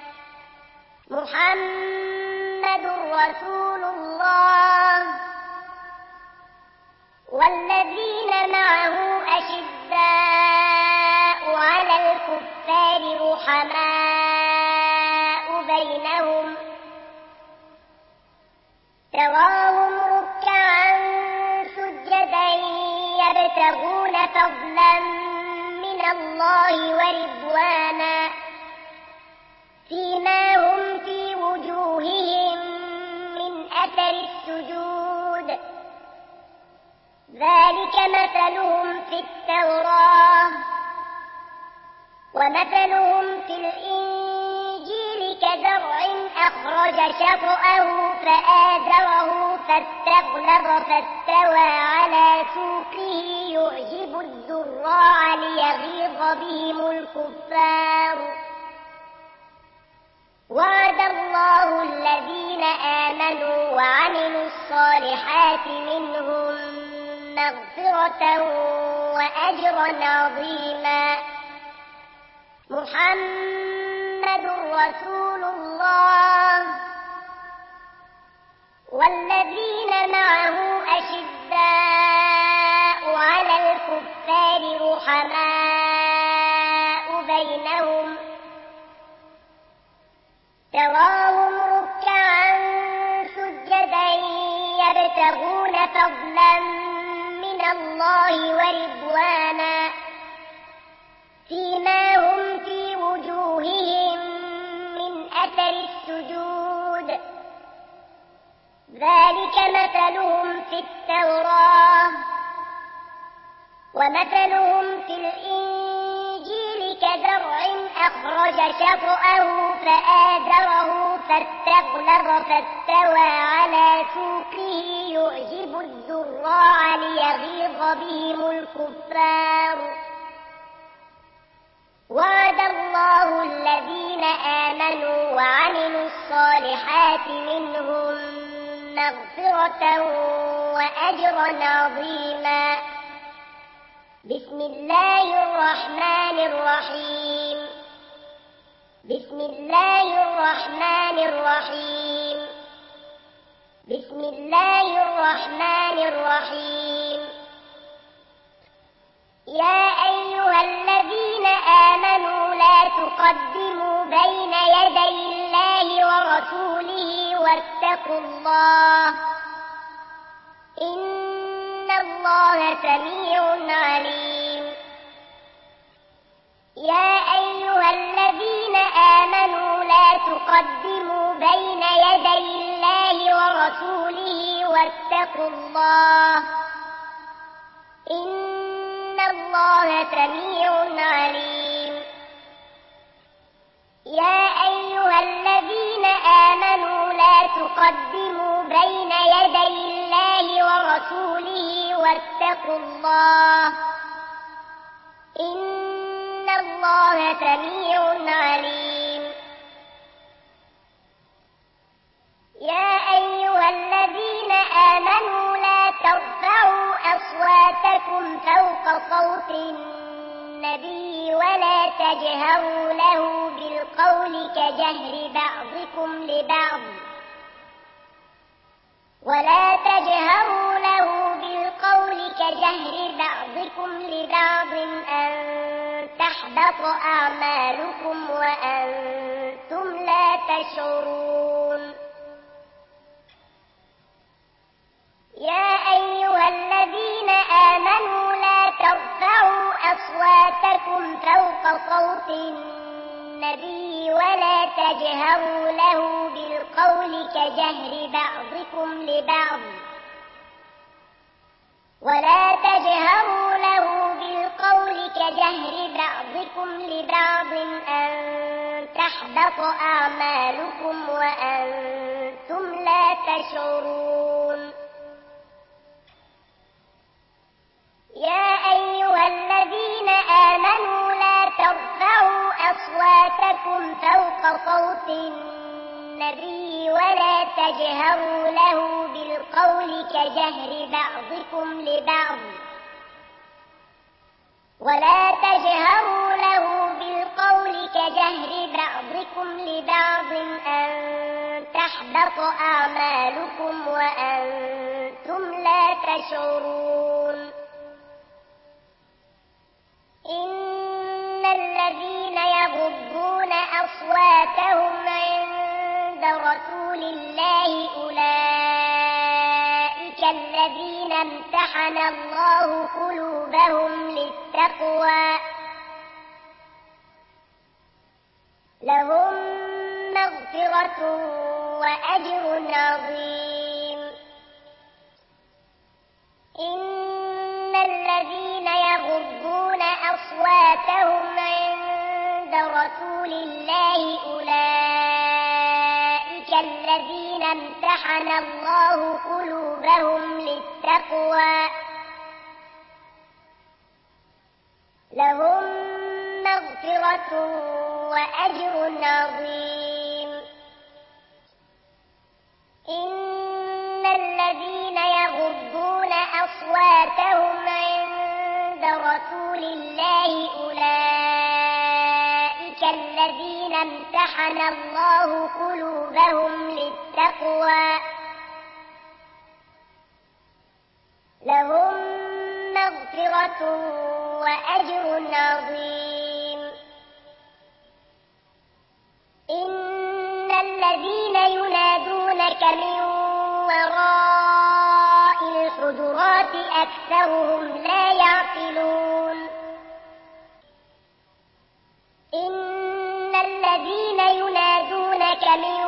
محمد رسول الله والذين معه أشداء على الكفار رحماء بينهم تراهم ركعا سجدا يبتغون فضلا من الله ورضوانا سيماهم في وجوههم من أثر السجود ذلك مثلهم في التوراة ومثلهم في الإنجيل كزرع أخرج شطأه فآزره فاستغلظ فاستوى على سوقه يعجب الزراع ليغيظ بهم الكفار وعد الله الذين آمنوا وعملوا الصالحات منهم مغفرة وأجرا عظيما محمد رسول الله والذين معه أشداء رحماء بينهم تراهم ركعا سجدا يبتغون فضلا من الله ورضوانا سيماهم في وجوههم من أثر السجود ذلك مثلهم في التوراة ومثلهم في الإنجيل كزرع أخرج شطأه فآزره فاستغلظ فاستوى على سوقه يعجب الزراع ليغيظ بهم الكفار وعد الله الذين آمنوا وعملوا الصالحات منهم مغفرة وأجرا عظيما بسم الله الرحمن الرحيم بسم الله الرحمن الرحيم بسم الله الرحمن الرحيم يا أيها الذين آمنوا لا تقدموا بين يدي الله ورسوله واتقوا الله إن الله سميع عليم يا أيها الذين آمنوا لا تقدموا بين يدي الله ورسوله واتقوا الله إن الله سميع عليم يا أيها الذين آمنوا لا تقدموا بين يدي الله ورسوله واتقوا الله إن الله سميع عليم يا أيها الذين آمنوا لا ترفعوا أصواتكم فوق صوت النبي ولا تجهروا له بالقول كجهر بعضكم لبعض ولا تجهروا له بالقول كجهر بعضكم لبعض أن تحبط أعمالكم وأنتم لا تشعرون يا أيها الذين آمنوا لا ترفعوا أصواتكم فوق صوت النبي ولا تجهروا له بالقول كجهر بعضكم لبعض ولا تجهروا له بالقول كجهر بعضكم لبعض أن تحبط أعمالكم وأنتم لا تشعرون يا أيها الذين آمنوا لا ترفعوا أصواتكم فوق صوت النبي ولا تجهروا له بالقول كجهر بعضكم لبعض ولا تجهروا له بالقول كجهر بعضكم لبعض أن تحبط أعمالكم وأنتم لا تشعرون إن الذين يغضون أصواتهم عند رسول الله أولئك الذين امتحن الله قلوبهم للتقوى لهم مغفرة وأجر عظيم إن الذين يغضون أصواتهم عند رسول الله أولئك الذين امتحن الله قلوبهم للتقوى لهم مغفرة وأجر عظيم إن الذين يغضون أصواتهم عند رسول الله أولئك الذين امتحن الله قلوبهم للتقوى لهم مغفرة مغفرة وأجر عظيم. إن الذين ينادونك من وراء الحجرات أكثرهم لا يعقلون. إن الذين ينادونك من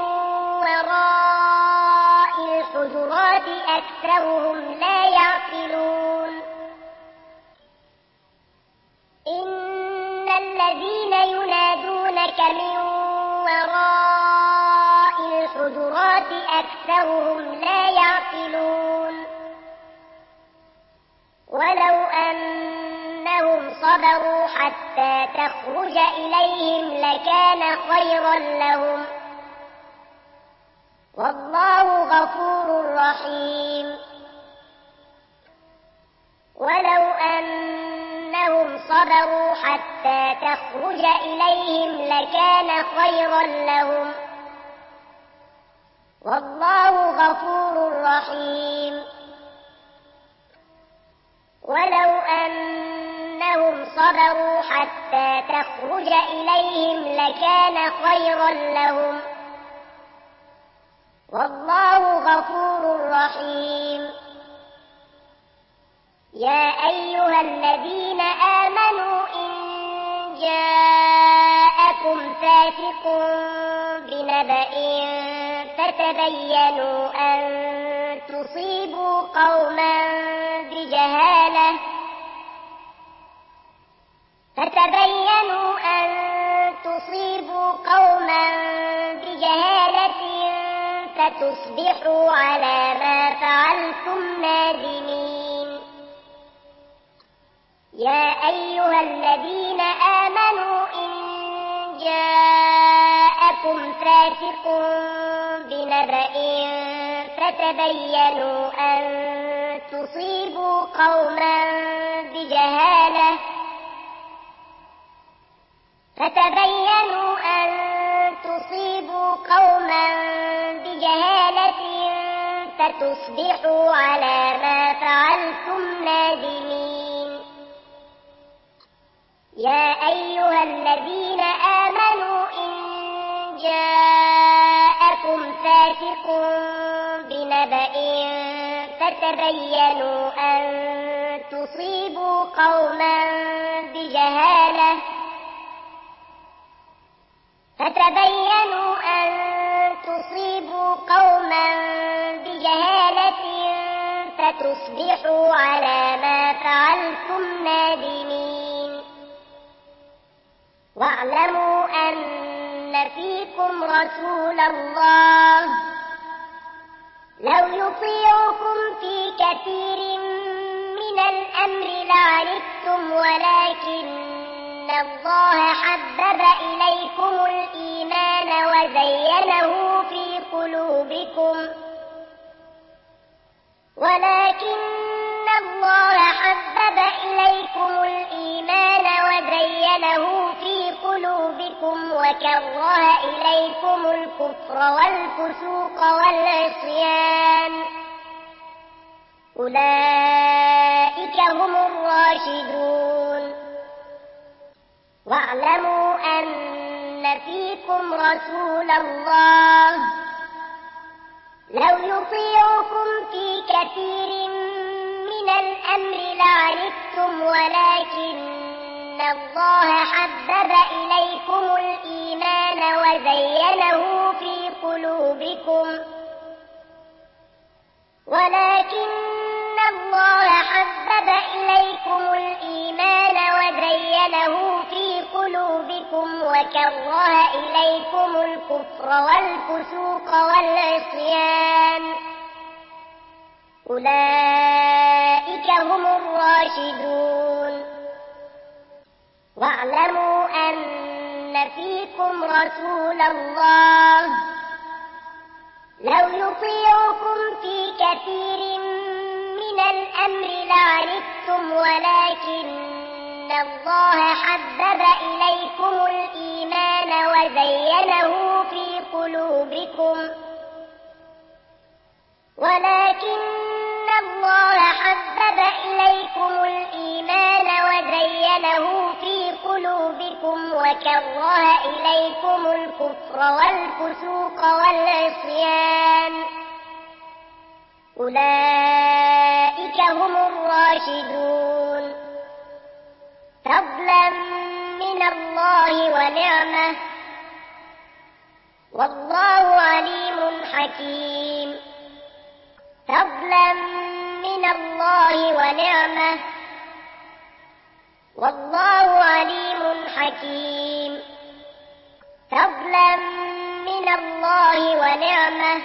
وراء الحجرات أكثرهم لا يعقلون. إن الذين ينادونك من وراء الحجرات أكثرهم لا يعقلون. ولو أنهم صبروا حتى تخرج إليهم لكان خيرا لهم، والله غفور رحيم. ولو أنهم صبروا حتى تخرج إليهم لكان خيرا لهم، والله غفور رحيم. ولو أنهم صبروا حتى تخرج إليهم لكان خيرا لهم، والله غفور رحيم. يا أيها الذين آمنوا إن جاءكم فاسق بنبأ فتبينوا أن تصيبوا قوما بجهالة فتبينوا أن تصيبوا قوما بجهالة فتصبحوا على ما فعلتم نادمين. يا أيها الذين آمنوا إن جاءكم فاسق بنبأ فتبينوا أن تصيبوا قوما بجهالة فتبينوا أن تصيبوا قوما بجهالة فتصبحوا على ما فعلتم نادمين. يا أيها الذين آمنوا إن جاءكم فاسق بنبأ فتبينوا أن تصيبوا قوما بجهالة فتبينوا أن تصيبوا قوما بجهالة فتصبحوا على ما فعلتم نادمين. واعلموا أن فيكم رسول الله لو يطيعكم في كثير من الأمر لعنتم، ولكن الله حبب إليكم الإيمان وزينه في قلوبكم ولكن الله حبب إليكم الإيمان وزينه في قلوبكم وكره إليكم الكفر والفسوق والعصيان، أولئك هم الراشدون. واعلموا أن فيكم رسول الله لو يطيعكم في كثير من الأمر لعنتم، ولكن الله حبب إليكم الإيمان وزينه في قلوبكم ولكن الله حبب إليكم الإيمان وزينه في قلوبكم وكره إليكم الكفر والفسوق والعصيان، أولئك هم الراشدون. واعلموا أن فيكم رسول الله لو يطيعكم في كثير من الأمر لعنتم، ولكن الله حبب إليكم الإيمان وزينه في قلوبكم ولكن الله حبب إليكم الإيمان وكره إليكم الكفر والفسوق والعصيان أولئك هم الراشدون فضلا من الله ونعمة والله عليم حكيم فضلا من الله ونعمة والله عليم حكيم فضلا من الله ونعمة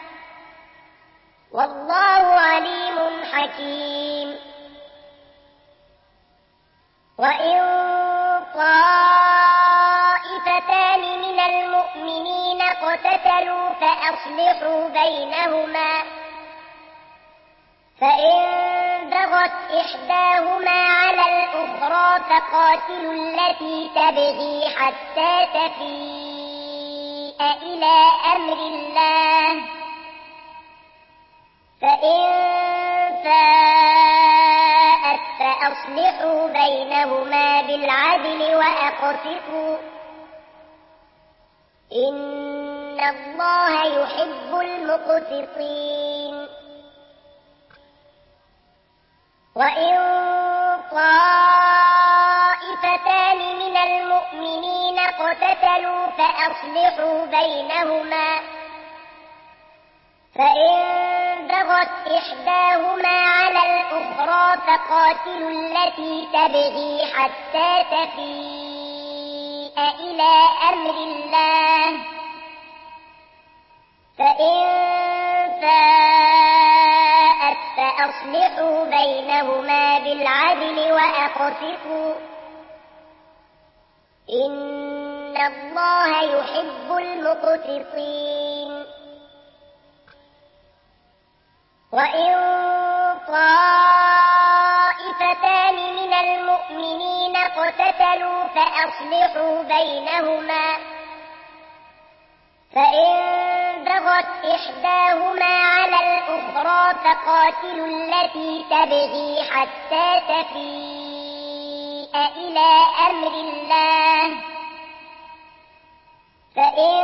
والله عليم حكيم وإن طائفتان من المؤمنين اقتتلوا فأصلحوا بينهما فإن بغت إحداهما على الأخرى فقاتلوا التي تبغي حتى تفيء إلى أمر الله فإن فاءت فأصلحوا بينهما بالعدل وأقسطوا إن الله يحب المقسطين وإن طائفتان من المؤمنين اقتتلوا فأصلحوا بينهما فإن بغت إحداهما على الأخرى فقاتلوا التي تبغي حتى تفيء إلى أمر الله فإن فاءت فأصلحوا بينهما بالعدل وأقسطوا إن الله يحب المقسطين وإن طائفتان من المؤمنين اقتتلوا فأصلحوا بينهما فإن بغت إحداهما على الأخرى فقاتلوا التي تبغي حتى تفيء إلى أمر الله فإن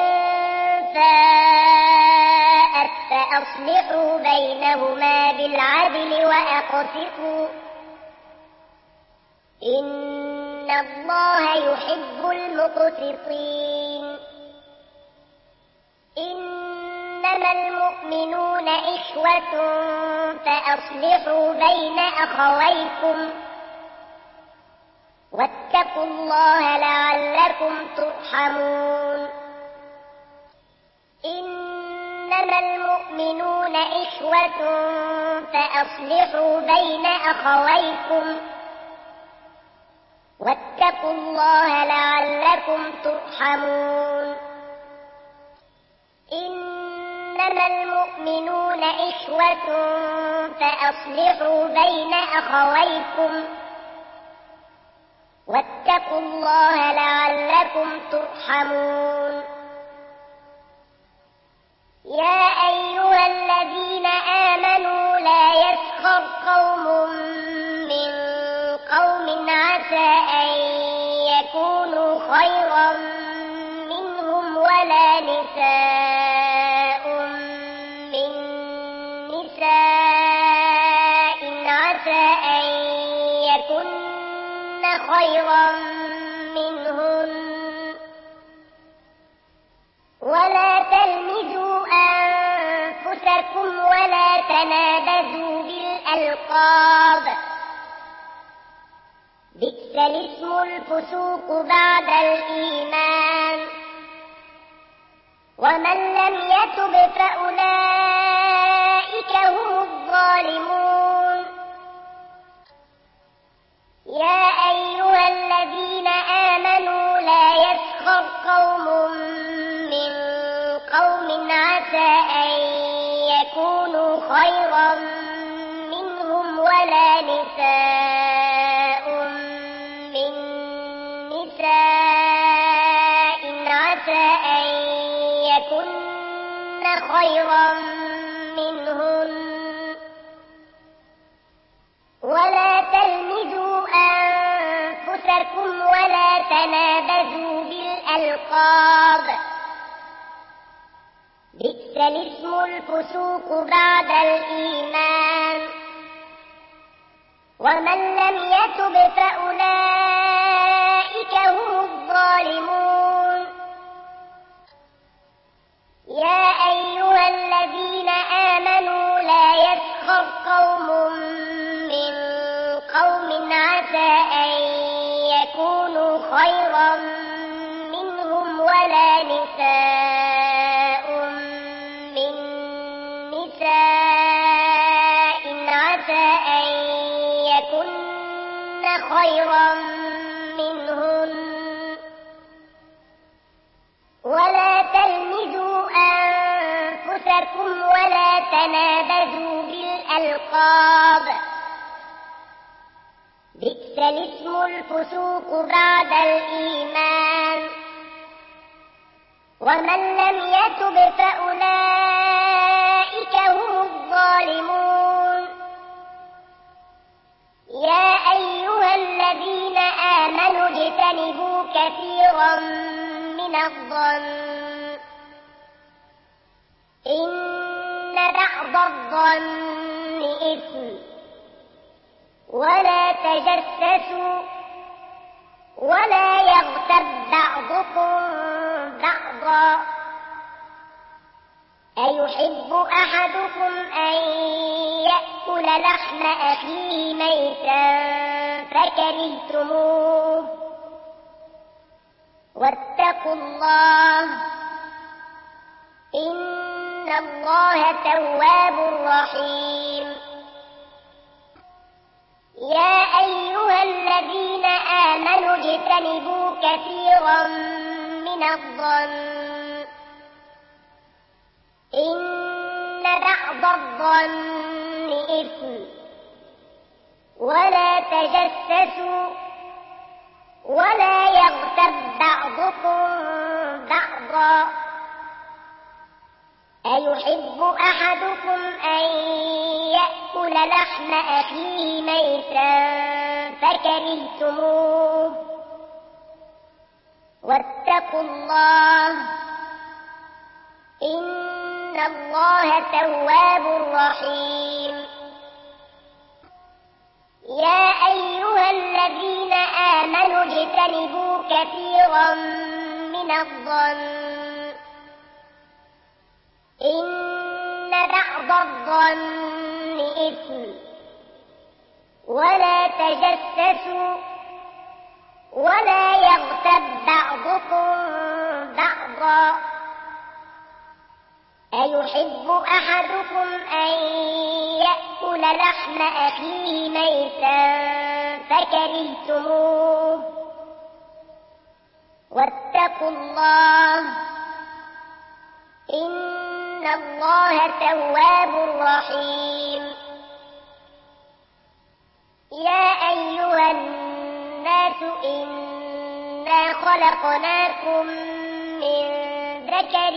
فاءت فأصلحوا بينهما بالعدل وأقسطوا إن الله يحب المقسطين إنما المؤمنون إخوة فأصلحوا بين أخويكم واتقوا الله لعلكم ترحمون إنما المؤمنون إخوة فأصلحوا بين أخويكم واتقوا الله لعلكم ترحمون إنما المؤمنون إخوة فأصلحوا بين أخويكم واتقوا الله لعلكم ترحمون يا أيها الذين آمنوا لا يسخر قوم من قوم عسى أن يكونوا خيرا منهم ولا نساء من نساء عسى أن يكن خيرا منهن ولا تلمزوا أنفسكم ولا تنابزوا بالألقاب بئس الاسم الفسوق بعد الإيمان ومن لم يتب فأولئك هم الظالمون يا أيها الذين آمنوا لا يسخر قوم من قوم عسى أن يكونوا خيرا منهم ولا نساء من نساء عسى أن يكن خيرا منهن ولا تلمزوا أنفسكم ولا تنابزوا بالألقاب بئس الاسم الفسوق بعد الإيمان ومن لم يتب فأولئك هم الظالمون يا أيها الذين آمنوا لا يسخر قوم من قوم عسى أن يكونوا خيرا منهم ولا نساء من نساء عسى أن يكن خيرا منهن ولا تلمزوا أنفسكم ولا تنابزوا بالألقاب بئس الاسم الفسوق بعد الإيمان ومن لم يتب فأولئك هم الظالمون يا أيها الذين آمنوا اجتنبوا كثيرا من الظن إن بعض الظن إثم ولا تجسسوا ولا يغتب بعضكم بعضا أيحب أحدكم أن يأكل لحم أخيه ميتا فكرهتموه واتقوا الله إن الله تواب رحيم يا أيها الذين آمنوا اجتنبوا كثيرا من الظن إن بعض الظن إثم ولا تجسسوا ولا يغتب بعضكم بعضا أيحب أحدكم أن يأكل لحم أخيه ميتا فكرهتموه واتقوا الله إن الله تواب رحيم يا أيها الذين آمنوا اجتنبوا كثيرا من الظن إن بعض الظن إثم ولا تجسسوا ولا يغتب بعضكم بعضا أيحب أحدكم أن يأكل لحم أخيه ميتا فكرهتموه واتقوا الله إن الله تواب رحيم يا أيها الناس إنا خلقناكم من ذكر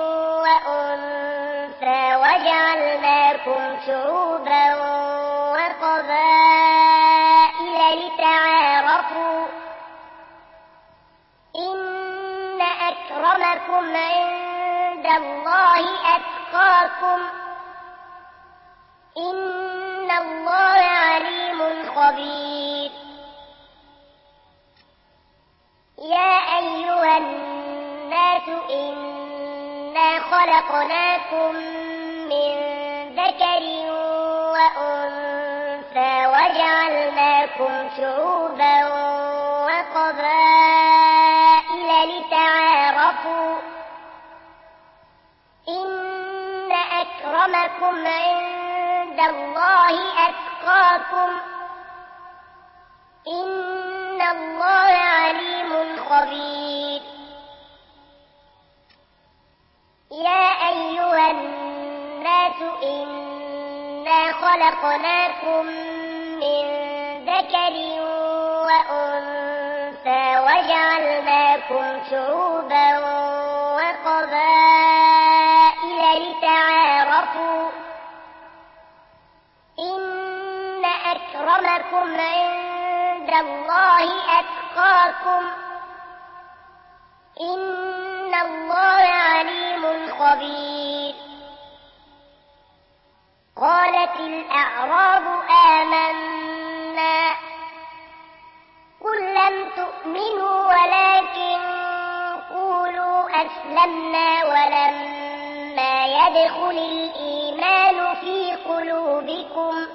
وأنثى وجعلناكم شعوبا وقبائل لتعارفوا إن أكرمكم عند الله أتقاكم إن الله عليم خبير يا أيها الناس إنا خلقناكم من ذكر وأنثى وجعلناكم شعوبا وقبائل لتعارفوا إن أكرمكم عند الله أتقاكم إن الله عليم خبير يا أيها الناس إنا خلقناكم من ذكر وأنثى وجعلناكم شعوبا وقبائل لتعارفوا إن أكرمكم عند عند الله أتقاكم إن الله عليم خبير قالت الأعراب آمنا قل لم تؤمنوا ولكن قولوا أسلمنا ولما يدخل الإيمان في قلوبكم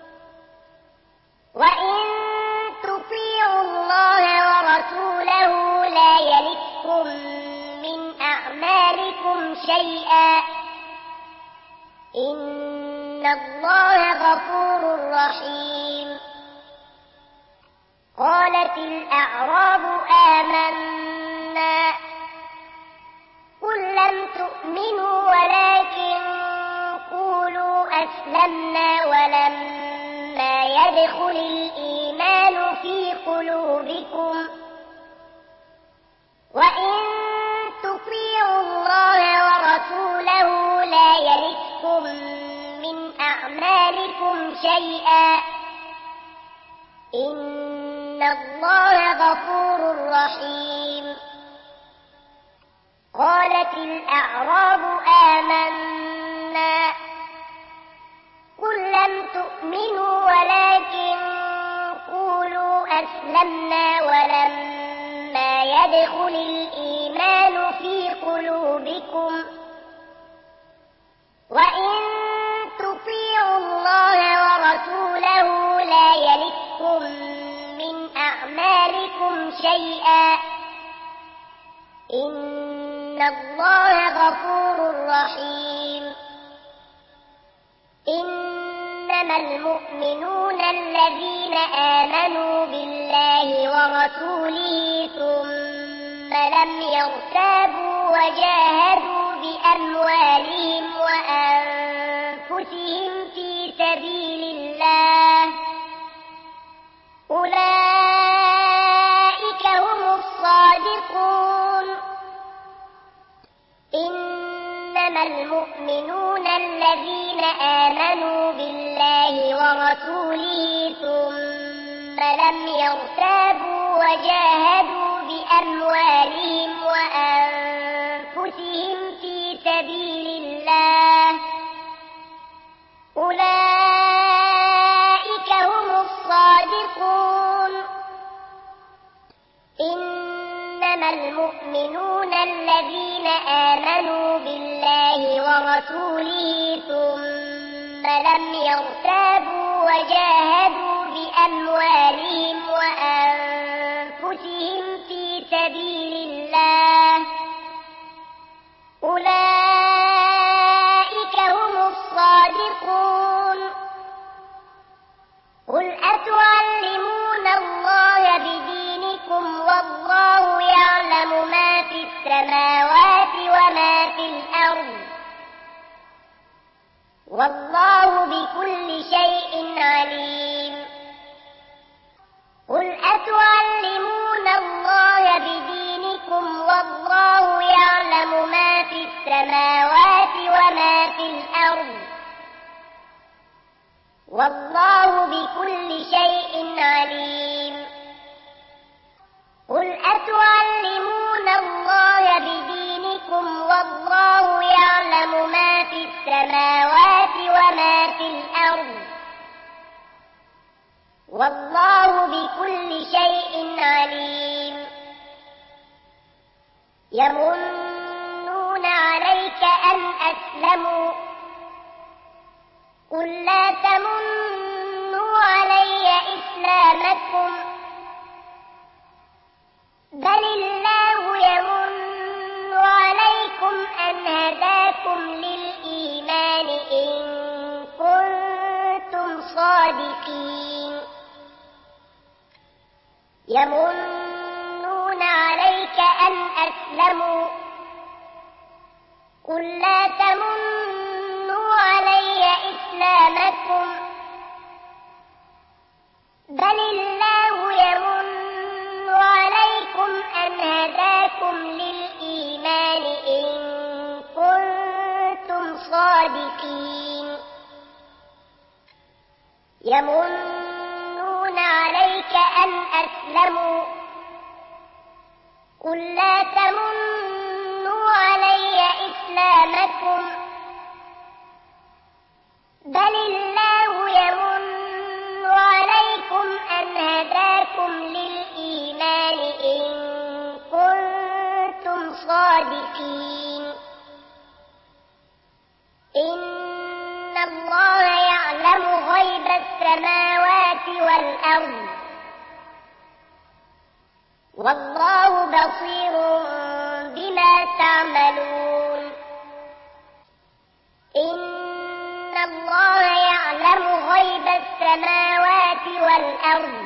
وإن تطيعوا الله ورسوله لا يلتكم من أعمالكم شيئا إن الله غفور رحيم قالت الأعراب آمنا قل لم تؤمنوا ولكن قولوا أسلمنا ولما يدخل الإيمان في قلوبكم وإن تطيعوا الله ورسوله لا يلتكم من أعمالكم شيئا إن الله غفور رحيم قالت الأعراب آمنا قل لم تؤمنوا ولكن قولوا أسلمنا ولما يدخل الإيمان في قلوبكم وإن تطيعوا الله ورسوله لا يلتكم من أعمالكم شيئا إن الله غفور رحيم إنما المؤمنون الذين آمنوا بالله ورسوله ثم لم يرتابوا وجاهدوا بأموالهم وأنفسهم في سبيل الله أولئك هم الصادقون إنما المؤمنون الذين آمنوا بالله ورسوله ثم لم يرتابوا وجاهدوا بأموالهم وأنفسهم في سبيل الله أولئك هم الصادقون إنما المؤمنون الذين آمنوا بالله ورسوله ثم لم يرتابوا وجاهدوا بأموالهم وأنفسهم في سبيل الله أولئك هم الصادقون قل أتعلمون الله بدينكم والله يعلم ما في السماوات وما في الأرض والله بكل شيء عليم قل أتعلمون الله بدينكم والله يعلم ما في السماوات وما في الأرض والله بكل شيء عليم قل أتعلمون الله بدينكم والله يعلم ما في السماوات وما في الأرض والله بكل شيء عليم يمنون عليك أن أسلموا قل لا تمنوا علي إسلامكم بل الله يمن عليكم أن هداكم للإيمان إن كنتم صادقين يمنون عليك أن أسلموا قل لا تمنوا علي إسلامكم بل الله يمن عليكم أن هداكم للإيمان إن كنتم صادقين يمنون عليك أن أسلموا قل لا تمنوا علي إسلامكم بل الله يمن عليكم أن هداكم للإيمان إن كنتم صادقين إن الله يعلم غيب السماوات والأرض والله بصير بما تعملون إن الله يعلم غيب السماوات والأرض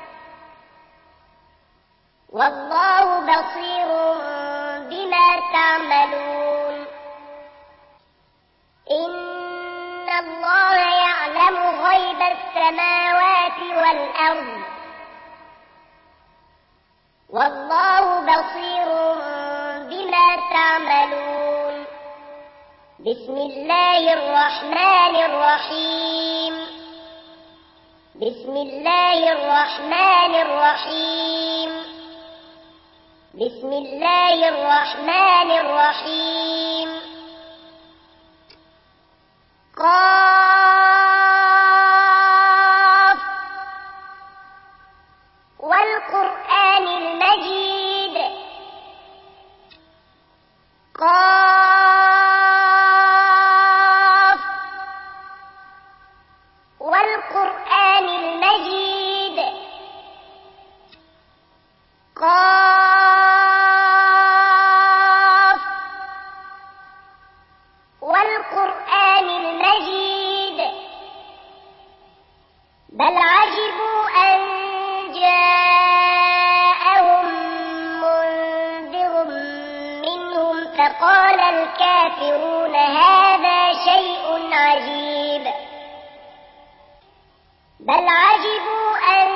والله بصير بما تعملون إن الله يعلم غيب السماوات والأرض والله بصير بما تعملون بسم الله الرحمن الرحيم بسم الله الرحمن الرحيم بسم الله الرحمن الرحيم قاف والقرآن المجيد قاف والقرآن المجيد قاف والقرآن المجيد بل عجبوا أن جاءهم منذر منهم فقال الكافرون هذا شيء عجيب بل عجبوا أن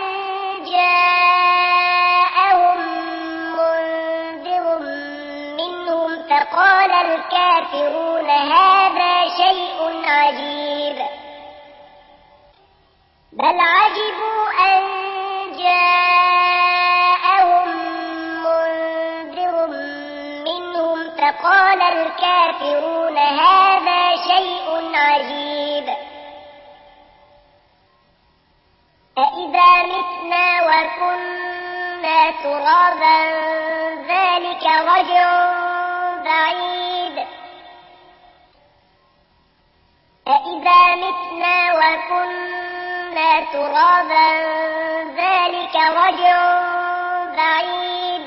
جاءهم منذر منهم فقال الكافرون هذا شيء عجيب بل عجبوا أن جاءهم منذر منهم فقال الكافرون هذا شيء عجيب أإذا متنا وكنا ترابا ذلك رجع بعيد أإذا متنا وكنا ترابا ذلك رجع بعيد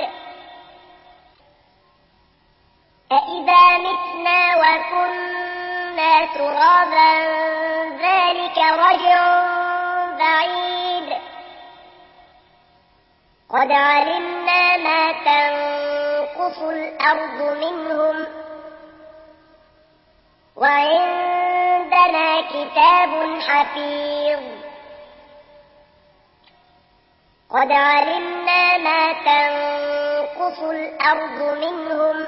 أإذا متنا وكنا ترابا ذلك رجع بعيد قد علمنا ما تنقص الأرض منهم وعندنا كتاب حفيظ قد علمنا ما تنقص الأرض منهم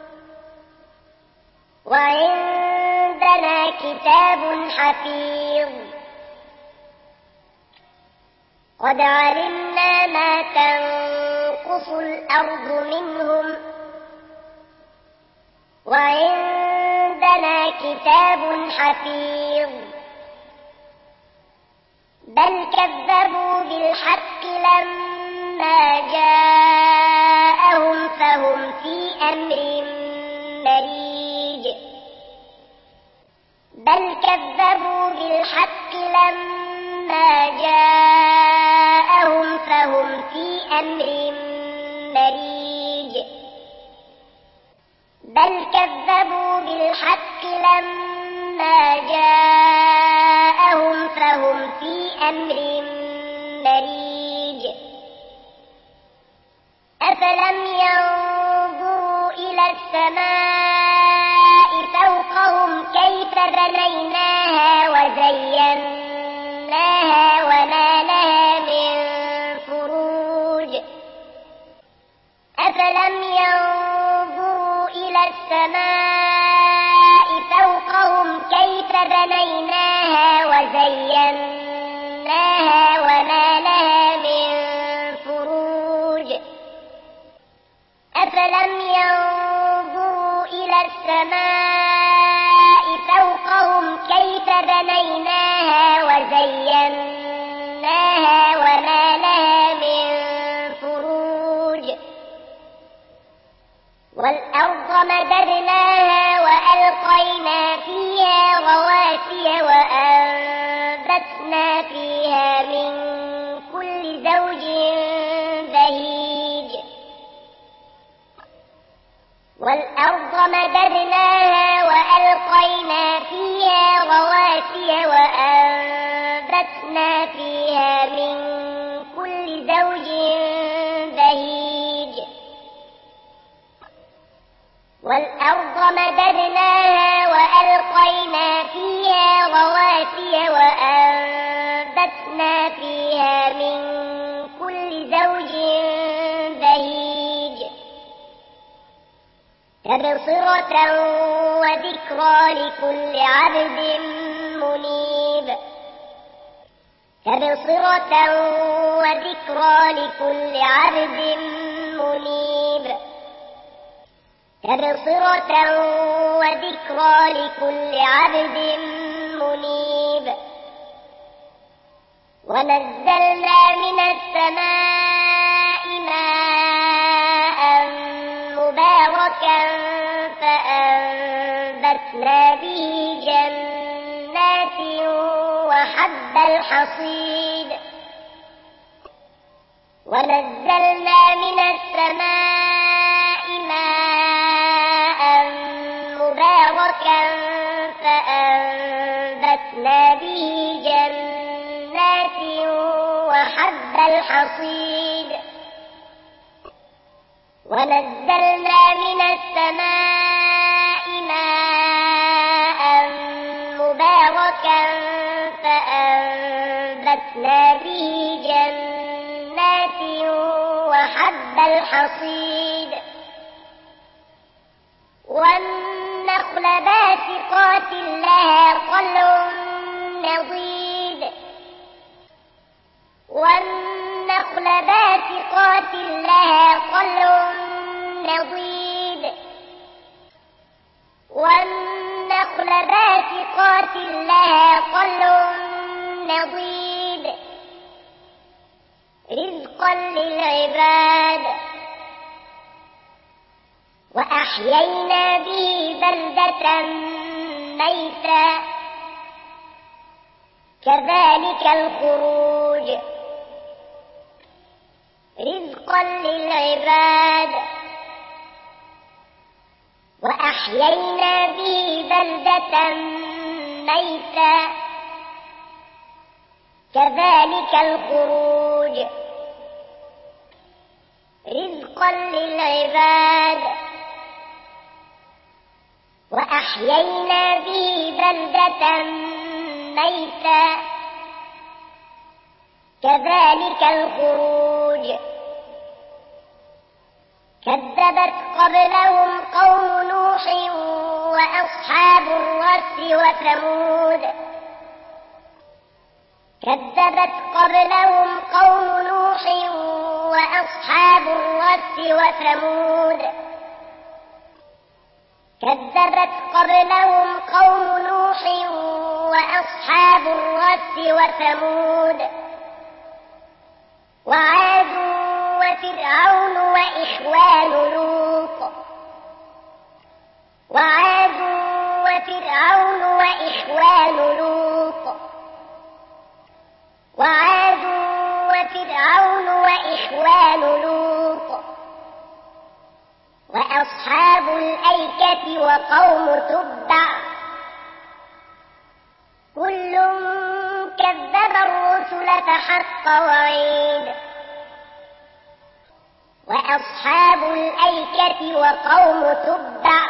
وعندنا كتاب حفيظ قد علمنا ما تنقص الأرض منهم وعندنا كتاب حفيظ بل كذبوا بالحق لما جاءهم فهم في أمر مريج بل كذبوا بالحق لما جاءهم فهم في أمر مريج بل كذبوا بالحق لما جاءهم فهم في أمر مريج أفلم ينظروا إلى السماء فوقهم كيف بنيناها وزيناها وما لها من فروج أفلم ينظروا إلى السماء فوقهم كيف بنيناها وزيناها وما لها من السماء فوقهم كيف بنيناها وزيناها وما لها من فروج والأرض مددناها وألقينا فيها رواسي وأنبتنا فيها من كل زوج بهيج والأرض مددناها وألقينا فيها رواسي وأنبتنا فيها من كل زوج بهيج والأرض مددناها وألقينا فيها رواسي وأنبتنا فيها من كل زوج بهيج تبصرة وذكرى لكل عبد منيب تبصرة وذكرى لكل عبد منيب تبصرة وذكرى لكل عبد منيب ونزلنا من السماء ماء مباركا فأنبتنا به جنات وحب الحصيد ونزلنا من السماء ماء مباركا فأنبتنا به جنات وحب الحصيد ونزلنا من السماء ماء مباركا فأنبتنا به جنات وحب الحصيد والنخل باسقات لها طلع نضيد والنخل باسقات لها طلع نضيد والنخل باسقات لها طلع نضيد رزقا للعباد وأحيينا به بلدة ميتا كذلك الخروج رزقا للعباد وأحيينا به بلدة ميتا كذلك الخروج رزقا للعباد وأحيينا به بلدة ميتا كذلك الخروج كذبت قبلهم قوم نوح وأصحاب الرس وثمود كذبت قبلهم قوم نوح وأصحاب الرس وثمود كذبت قبلهم قوم نوح وأصحاب الرس وثمود وعاد وفرعون وإخوان لوط وعاد وفرعون وإخوان لوط وعاد وفرعون وإخوان لوط وأصحاب الأيكة وقوم تبع كل كذب الرسل فحق وعيد وأصحاب الأيكة وقوم تبع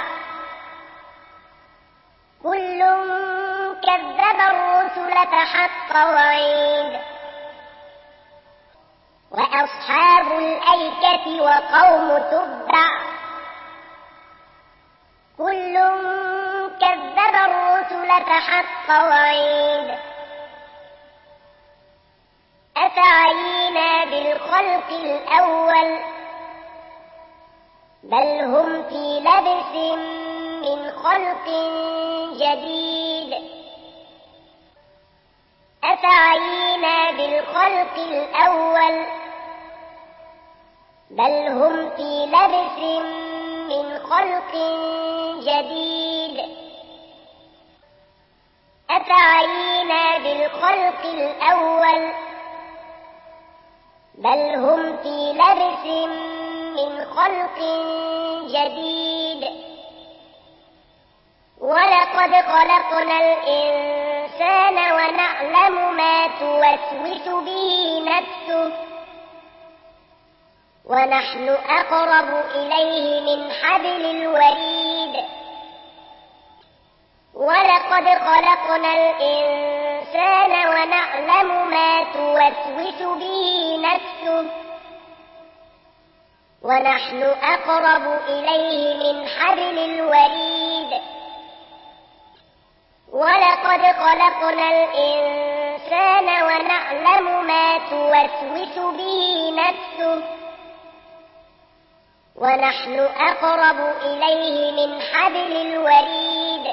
كل كذب الرسل فحق وعيد وأصحاب الأيكة وقوم تبع كل كذب الرسل فحق وعيد أفعينا بالخلق الأول بل هم في لبس من خلق جديد أفعينا بالخلق الأول بل هم في لبس من خلق جديد أفعينا بالخلق الأول بل هم في لبس من خلق جديد ولقد خلقنا الإنسان ونعلم ما توسوس به نفسه ونحن أقرب إليه من حبل الوريد ولقد خلقنا الإنسان ونعلم ما توسوس به نفسه ونحن أقرب إليه من حبل الوريد ولقد خلقنا الإنسان ونعلم ما توسوس به نفسه ونحن أقرب إليه من حبل الوريد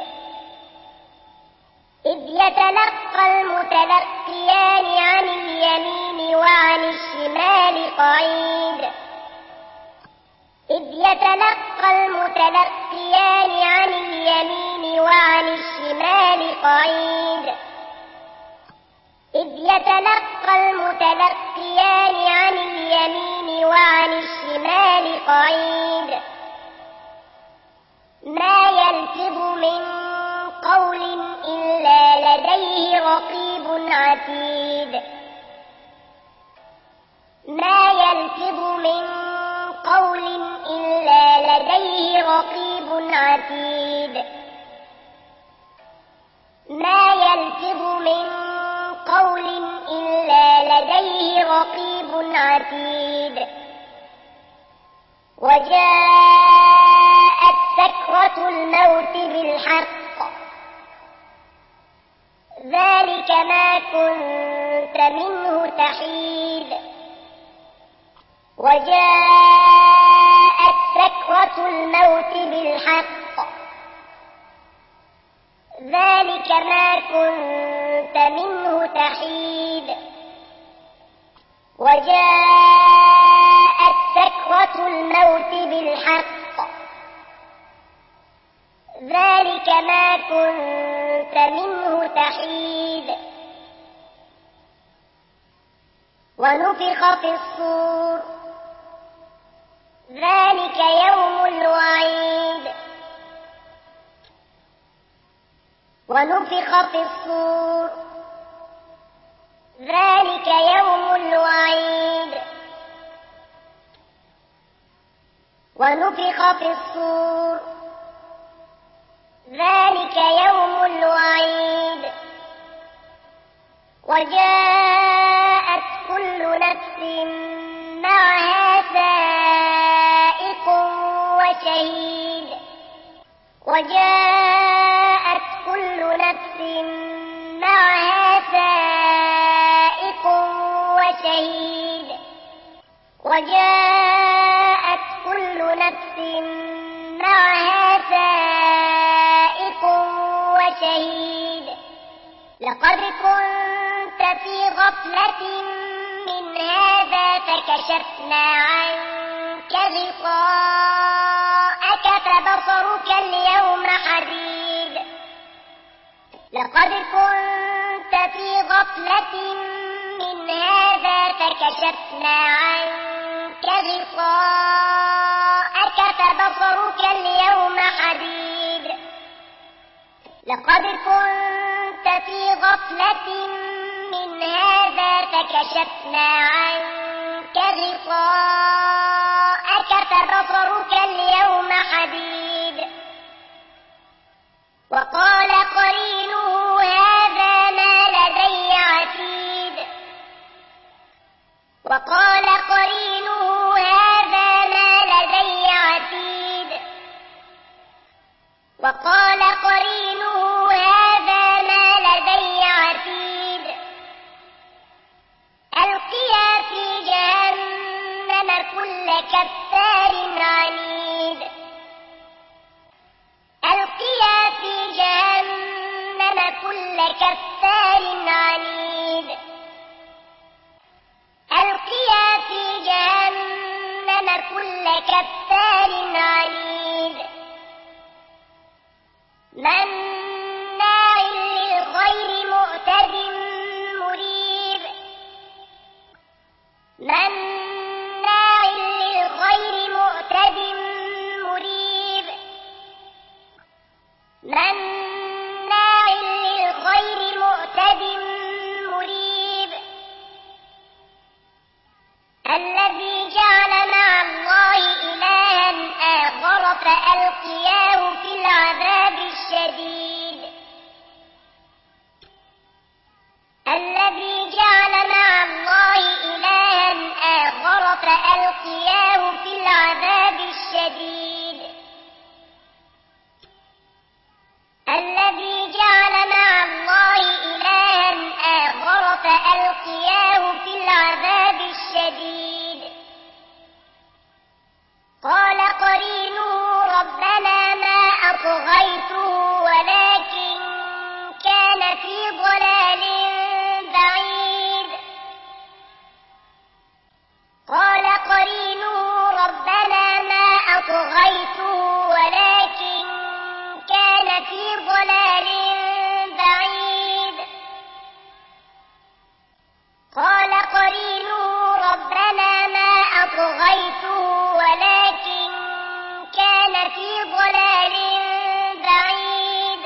إذ يتلقى المتلقيان عن اليمين وعن الشمال قعيد إذ يتلقى المتلقيان عن اليمين وعن الشمال قعيد إذ يتلقى المتلقيان عن اليمين وعن الشمال قعيد ما يلفظ من قول إلا لديه رقيب عتيد ما يلفظ من قول إلا لديه رقيب عتيد ما يلفظ من قول إلا لديه رقيب عتيد وجاءت سكرة الموت بالحق ذلك ما كنت منه تحيد وجاءت سكرة الموت بالحق ذلك ما كنت منه تحيد وجاءت سكرة الموت بالحق ذلك ما كنت منه تحيد ونفخ في الصور ذلك يوم الوعيد ونفخ في الصور ذلك يوم الوعيد ونفخ في الصور ذلك يوم الوعيد وجاءت كل نفس معها سائق وشهيد وجاءت كل نفس معها سائق وشهيد وجاءت كل نفس معها سائق وشهيد لقد كنت في غفلة من هذا فكشفنا عنك غطاءك فبصرك اليوم حديد لقد كنت في غفلة من هذا فكشفنا عنك غطاءك فبصرك اليوم حديد لقد كنت في غفلة من هذا فكشفنا عنك غطاءك فبصرك اليوم حديد وقال قرينه هذا ما لدي عتيد وقال قرينه هذا ما لدي عتيد وقال قرينه هذا ما لدي عتيد ألقيا في جهنم كل كفار عنيد كفار عنيد مناع للخير معتد مريب مناع للخير معتد مريب مناع للخير معتد مريب الذي جعل مع الله إلها آخر فألقياه في العذاب الشديد الذي جعل مع الله إلها آخر فألقياه في العذاب الشديد الذي جعل مع الله إلها آخر فألقياه في العذاب الشديد قال قرينه ربنا ما أطغيته ولكن كان في ضلال بعيد قال قرينه ربنا ما أطغيته ولكن كان في ضلال بعيد قال قرينه ربنا ما أطغيته ولكن كان في ضلال بعيد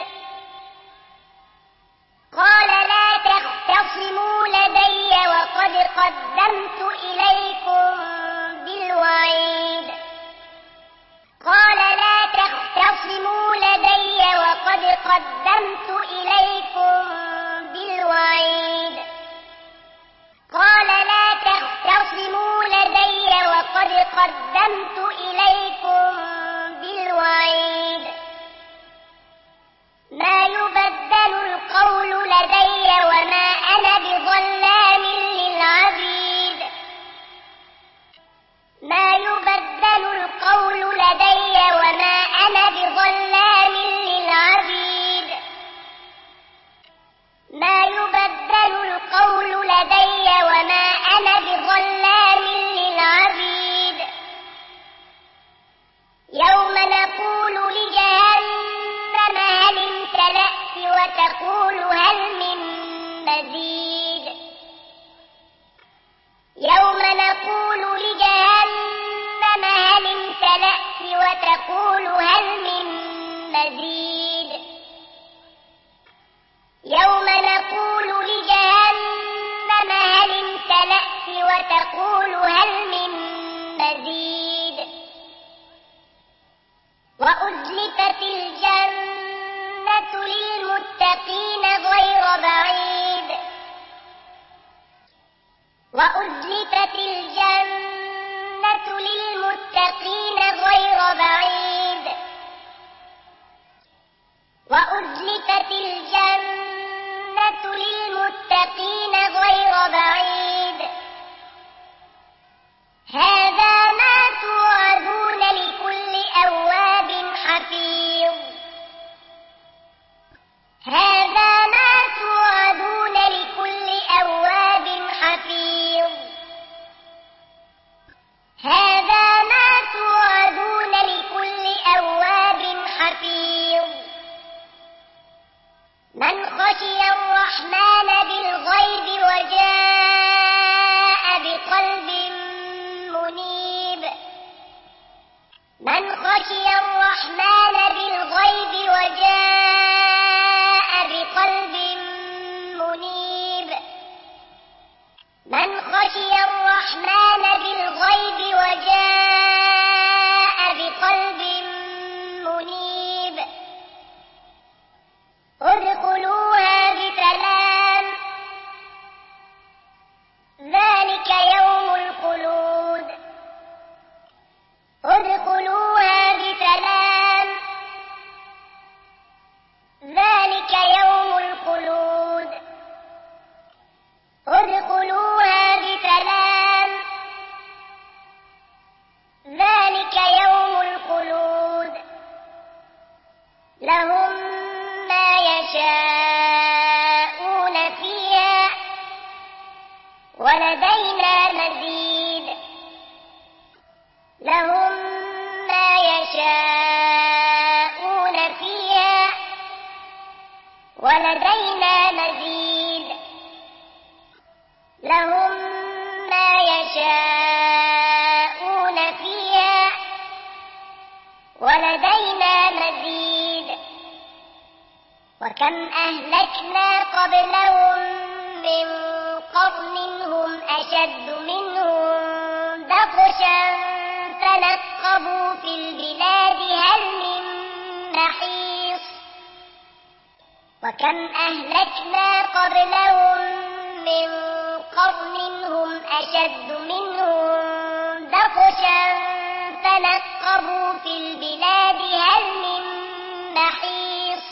قال لا تختصموا لدي وقد قدمت إليكم بالوعيد قال لا تختصموا لدي وقد قدمت إليكم بالوعيد قال لا تختصموا لدي وقد قدمت إليكم بالوعيد ما يبدل القول لدي وما أنا بظلام للعبيد ما يبدل القول لدي وما أنا بظلام للعبيد ما يبدل القول لدي وما أنا بظلام للعبيد يوم نقول لجهنم هل امتلأت وتقول هل من مزيد يوم نقول لجهنم هل امتلأت وتقول هل من مزيد يوم نقول لجهنم هل امتلأت وتقول هل من مزيد وأزلفت الجنة للمتقين غير بعيد وأزلفت الجنة للمتقين غير بعيد وأزلفت الجنة للمتقين غير بعيد هذا ما توعدون لكل أواب حفيظ هذا ما توعدون لكل أواب حفيظ هذا ما توعدون لكل أواب حفيظ من خشي الرحمن بالغيب وجاء بقلب منيب من خشي الرحمن بالغيب وجاء بقلب منيب من خشي الرحمن بالغيب وجاء بقلب منيب ادخلوها بسلام ذلك يوم الخلود ادخلوها بسلام ذلك يوم الخلود ادخلوها بسلام ذلك يوم الخلود لهم ما يشاءون فيها ولدينا مزيد لهم ولدينا مزيد لهم ما يشاءون فيها ولدينا مزيد وكم أهلكنا قبلهم من قرن هم أشد منهم بطشا فنقبوا في البلاد هل من محيص وكم أهلكنا قبلهم من قرن هم أشد منهم بطشا فنقبوا في البلاد هل من محيص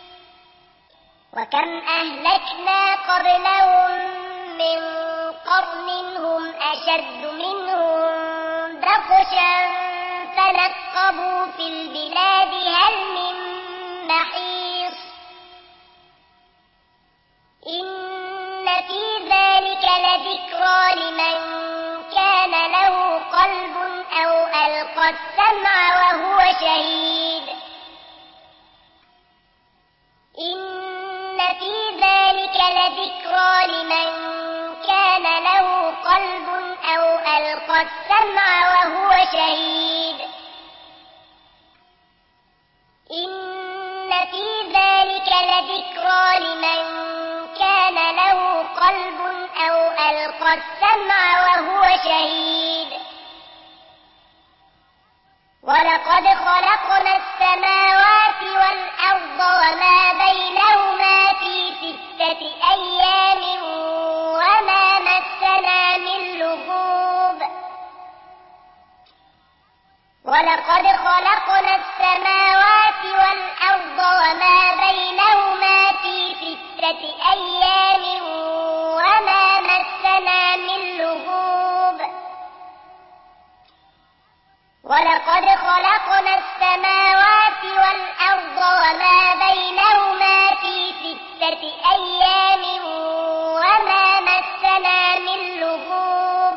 وكم أهلكنا قبلهم من قرن هم أشد منهم بطشا فنقبوا في البلاد هل من محيص إن في ذلك لذكرى لمن كان له قلب أو ألقى السمع وهو شهيد إن في ذلك لذكرى لمن كان له قلب أو ألقى السمع وهو شهيد إن في ذلك لذكرى لمن كان له قلب أو ألقى السمع وهو شهيد ولقد خلقنا السماوات والأرض وما بينهما في ستة أيام وما مسنا من لغوب ولقد خلقنا السماوات والأرض وما بينهما في ستة أيام وما مسنا من لغوب ولقد خلقنا السماوات والأرض وما بينهما في ستة أيام وما مسنا من لغوب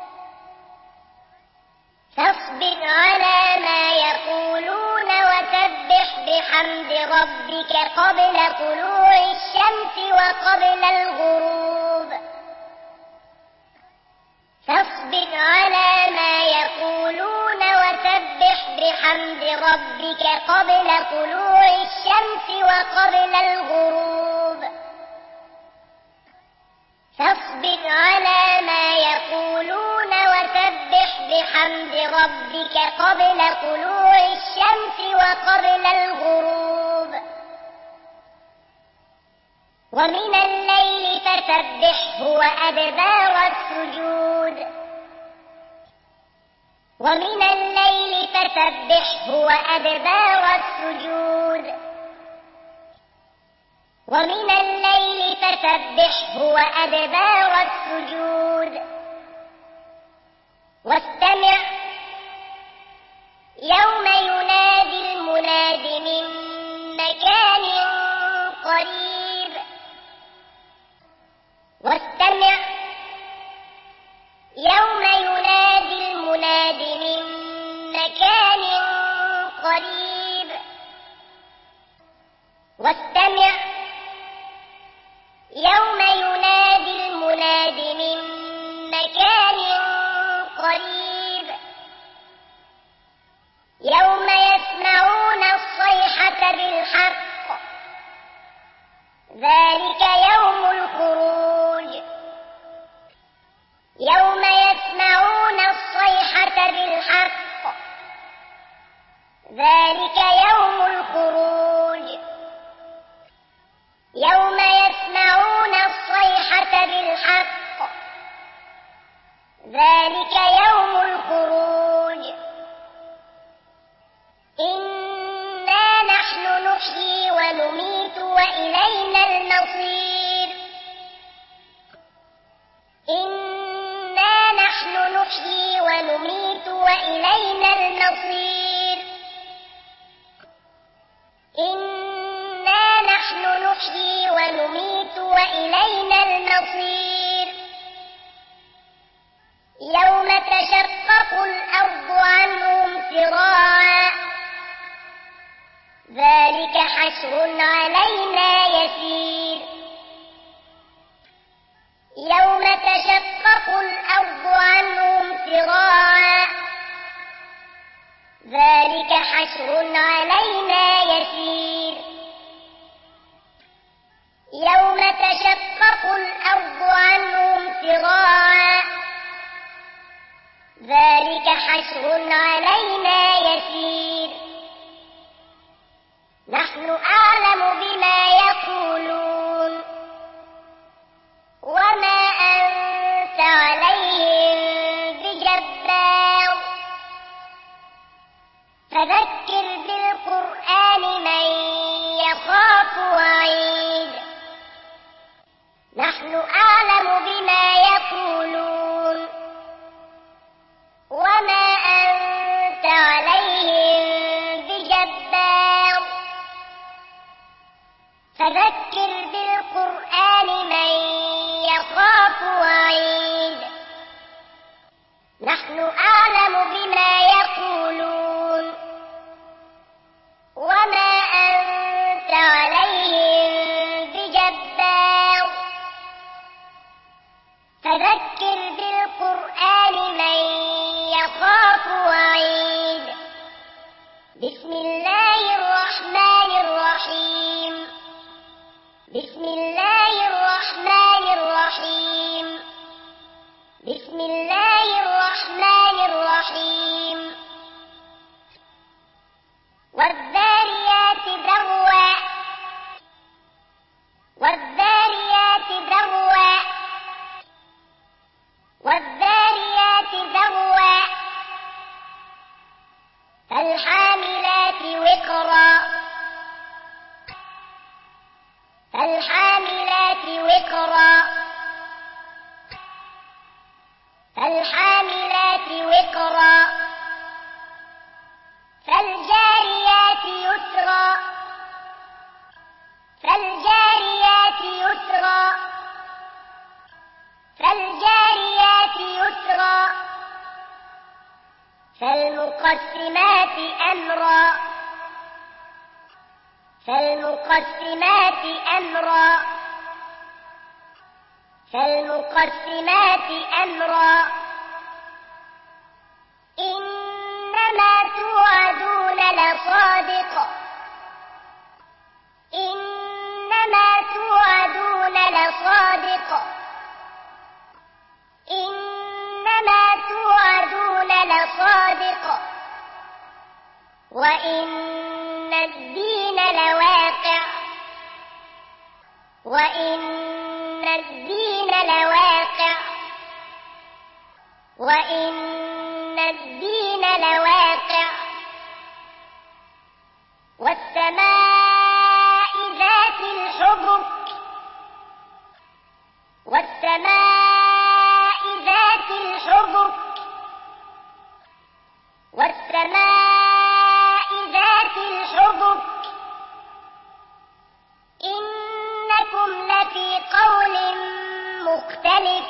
فاصبر على ما يقولون وسبح بحمد ربك قبل طلوع الشمس وقبل الغروب فاصبر على ما يقولون وسبح بحمد ربك قبل طلوع الشمس وقبل الغروب فاصبر على ما يقولون وسبح بحمد ربك قبل طلوع الشمس وقبل الغروب ومن الليل فسبحه وأدبار السجود ومن الليل فسبحه وأدبار السجود ومن الليل فسبحه وأدبار السجود واستمع يوم ينادي المناد من مكان قريب واستمع يوم ينادي المناد من مكان قريب واستمع يوم ينادي المناد من مكان قريب يوم يسمعون الصيحة بالحق ذلك يوم الخروج يوم يسمعون الصيحة بالحق ذلك يوم الخروج يوم يسمعون الصيحة بالحق ذلك يوم الخروج إنا نحن نحيي ونميت وإلينا المصير إنا نحن نحيي ونميت وإلينا المصير إنا نحن نحيي ونميت وإلينا المصير يوم تشقق الأرض عنهم سراعا ذلك حشر علينا يسير حشر علينا يسير يوم تشقق الأرض عنهم سراعا ذلك حشر علينا يسير نحن أعلم بما يقولون وما أنت عليهم بجبار فذكر بالقرآن من يخاف وعيد نحن أعلم بما يقولون وما أنت عليهم بجبار فذكر بالقرآن من يخاف وعيد نحن أعلم بما يقولون وما أنت عليهم بجبار فذكر بالقرآن من يخاف وعيد بسم الله الرحمن الرحيم بسم الله الرحمن الرحيم بسم الله الرحمن الرحيم والذاريات ذروا والذاريات ذروا والذاريات ذروا فالحاملات وقرا فالحاملات وقرا فالحاملات وقرا فالجاريات يسرا فالجاريات يسرا فالجاريات يسرا فالمقسمات أمرا فالمقسمات أمرا فالمقسمات أمرا إنما توعدون لصادق إنما توعدون لصادق إنما توعدون لصادق وإن الدين لواقع وإن الدين لواقع وإن الدين لواقع والسماء ذات الحبك والسماء ذات الحبك والسماء ذات الحبك إنكم لفي قول مختلف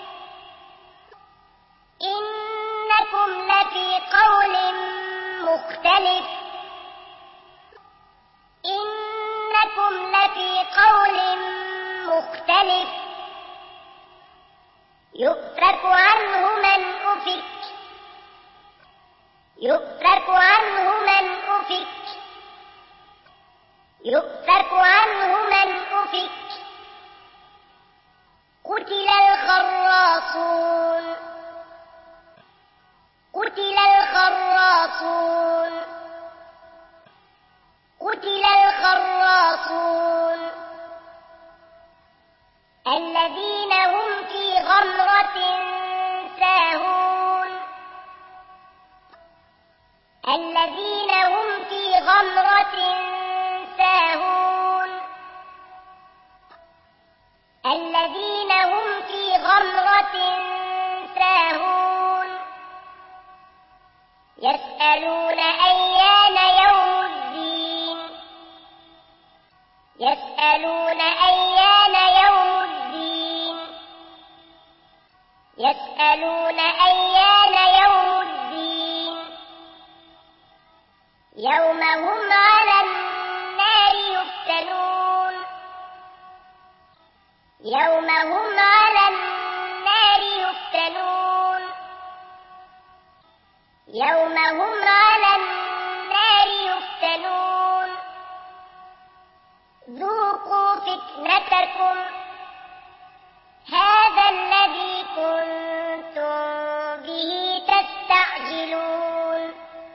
إنكم لفي قول مختلف إنكم لفي قول مختلف يؤفك عنه من أفك يؤفك عنه من أفك يؤفك عنه من أفك قتل الخراصون قتل الخراصون قتل الخراصون الذين هم في غمرة ساهون الذين هم في غمرة ساهون الذين هم في غمرة ساهون يسألون أيان يوم الدين يسألون أيان يوم الدين يسألون أيان يوم الدين يوم هم على النار يفتنون يوم هم على النار يفتنون يوم هم على النار ذوقوا فتنتكم هذا الذي كنتم به تستعجلون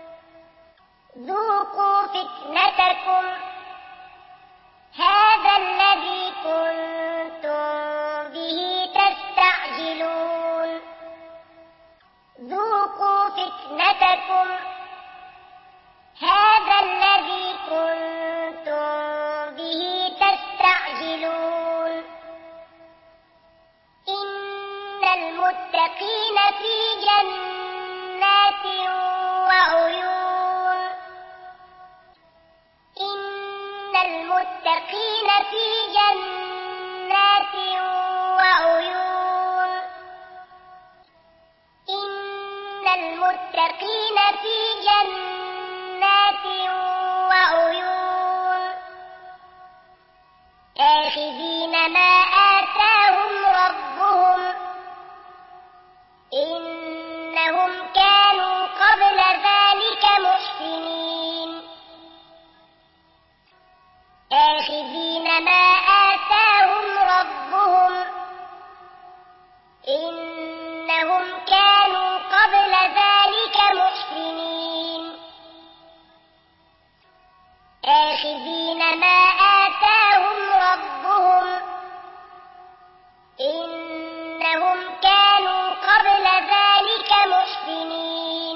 ذوقوا فتنتكم هذا الذي كنتم به تستعجلون ذوقوا فتنتكم هذا الذي كنتم به تستعجلون إن المتقين في جنات وعيون إن المتقين في جنات وعيون إن المتقين في جنات وعيون آخذين ما آتاهم ربهم إنهم كانوا قبل ذلك محسنين آخذين ما آتاهم ربهم إنهم كانوا قبل ذلك محسنين آخذين ما آتاهم ربهم إنهم كانوا قبل ذلك محسنين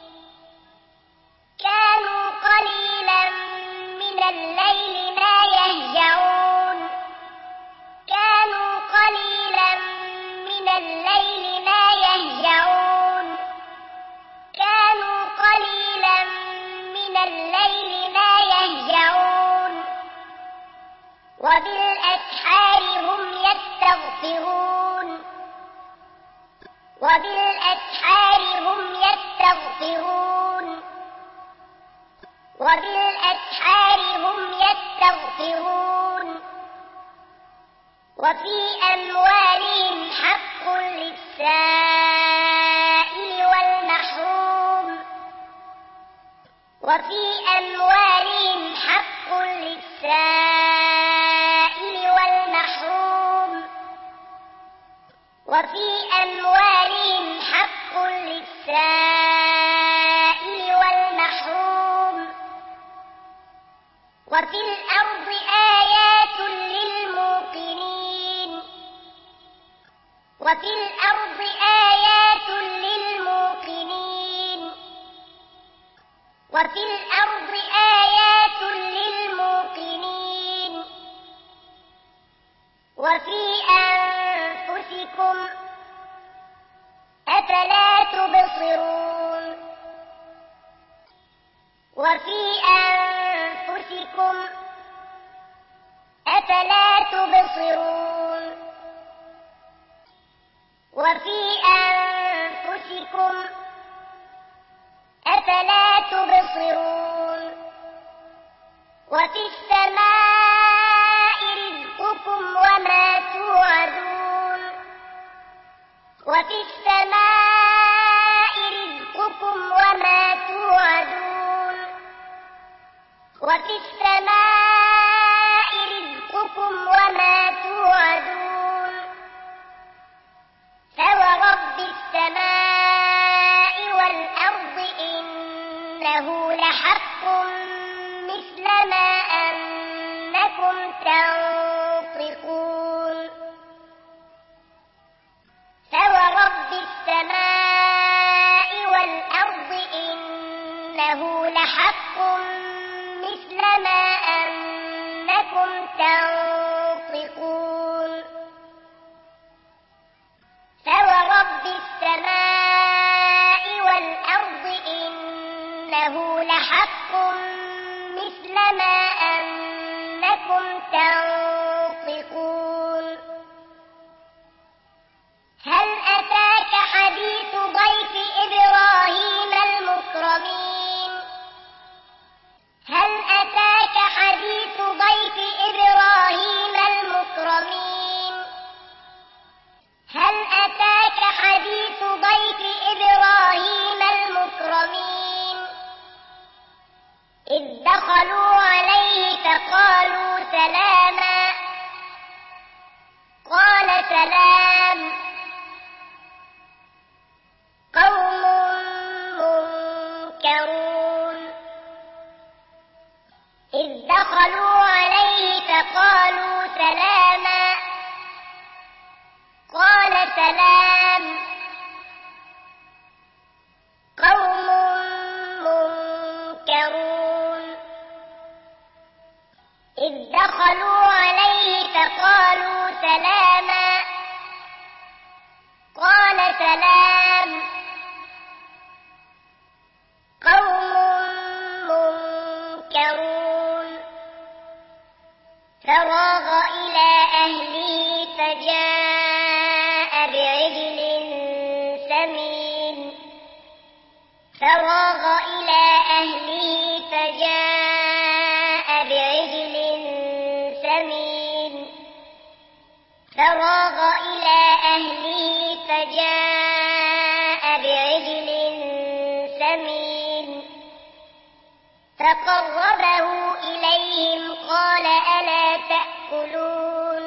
كانوا قليلا من الليل ما يهجعون كانوا قليلا من الليل ما يهجعون كانوا قليلا من الليل ما يهجعون وبالأسحار هم يستغفرون وبالأسحار هم يستغفرون وبالأسحار هم يستغفرون وفي أموالهم حق للسائل والمحروم وفي أموالهم حق للسائل والمحروم وفي أموالهم حق للسائل والمحروم وفي الأرض آيات للموقنين وفي الأرض آيات للموقنين وفي الأرض آيات للموقنين وفي أنفسكم أفلا تبصرون وفي أنفسكم أفلا تبصرون وفي أنفسكم أفلا تبصرون وفي السماء رزقكم وما توعدون وفي السماء رزقكم وما توعدون وفي السماء رزقكم وما توعدون فورب السماء والأرض إنه لحق مثل ما أنكم تنطقون فورب السماء والأرض إنه لحق مثل ما أنكم تنطقون فورب السماء والأرض إنه لحق مثل ما أنكم تنطقون هل أتاك حديث ضيف إبراهيم المكرمين هل أتاك حديث ضيف إبراهيم المكرمين هل أتاك حديث ضيف إبراهيم المكرمين إذ دخلوا عليه فقالوا سلام منكرون إذ دخلوا عليه فقالوا سلاما قال سلام قوم منكرون إذ دخلوا عليه فقالوا سلاما قال سلام قوم منكرون فراغ إلى أهله فجاء بعجل سمين فراغ إلى أهله فجاء بعجل سمين فراغ إلى أهله فجاء بعجل سمين فقربه إليهم قال ألا تأكلون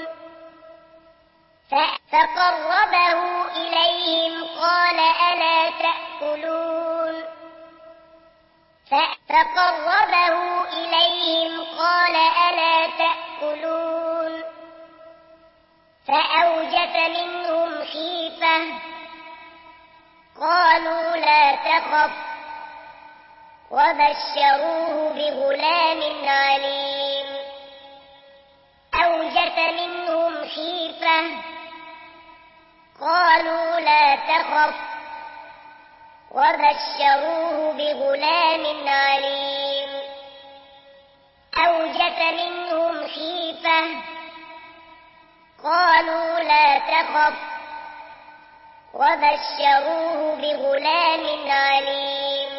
فقربه إليهم قال ألا تأكلون فقربه إليهم قال ألا تأكلون فأوجس منهم خيفة قالوا لا تخف وبشروه بغلام عليم أوجس منهم خيفة قالوا لا تخف وبشروه بغلام عليم أوجس منهم خيفة قالوا لا تخف وبشروه بغلام عليم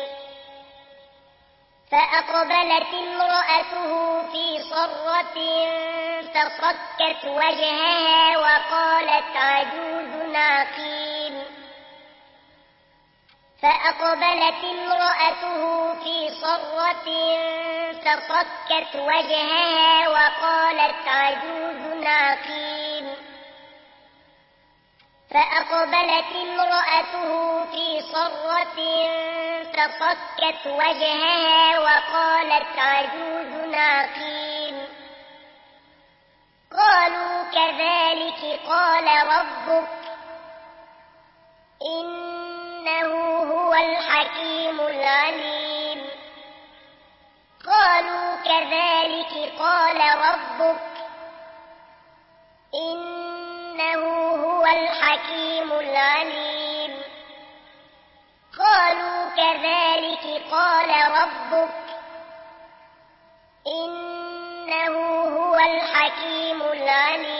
فأقبلت امرأته في صرة فصكت وجهها وقالت عجوز عقيم فأقبلت امرأته في صرة فصكت وجهها وقالت عجوز عقيم فأقبلت امرأته في صرة فصكت وجهها وقالت عجوز عقيم قالوا كذلك قال ربك إنه هو الحكيم العليم قالوا كذلك قال ربك إنه هو الحكيم العليم قالوا كذلك قال ربك إنه هو الحكيم العليم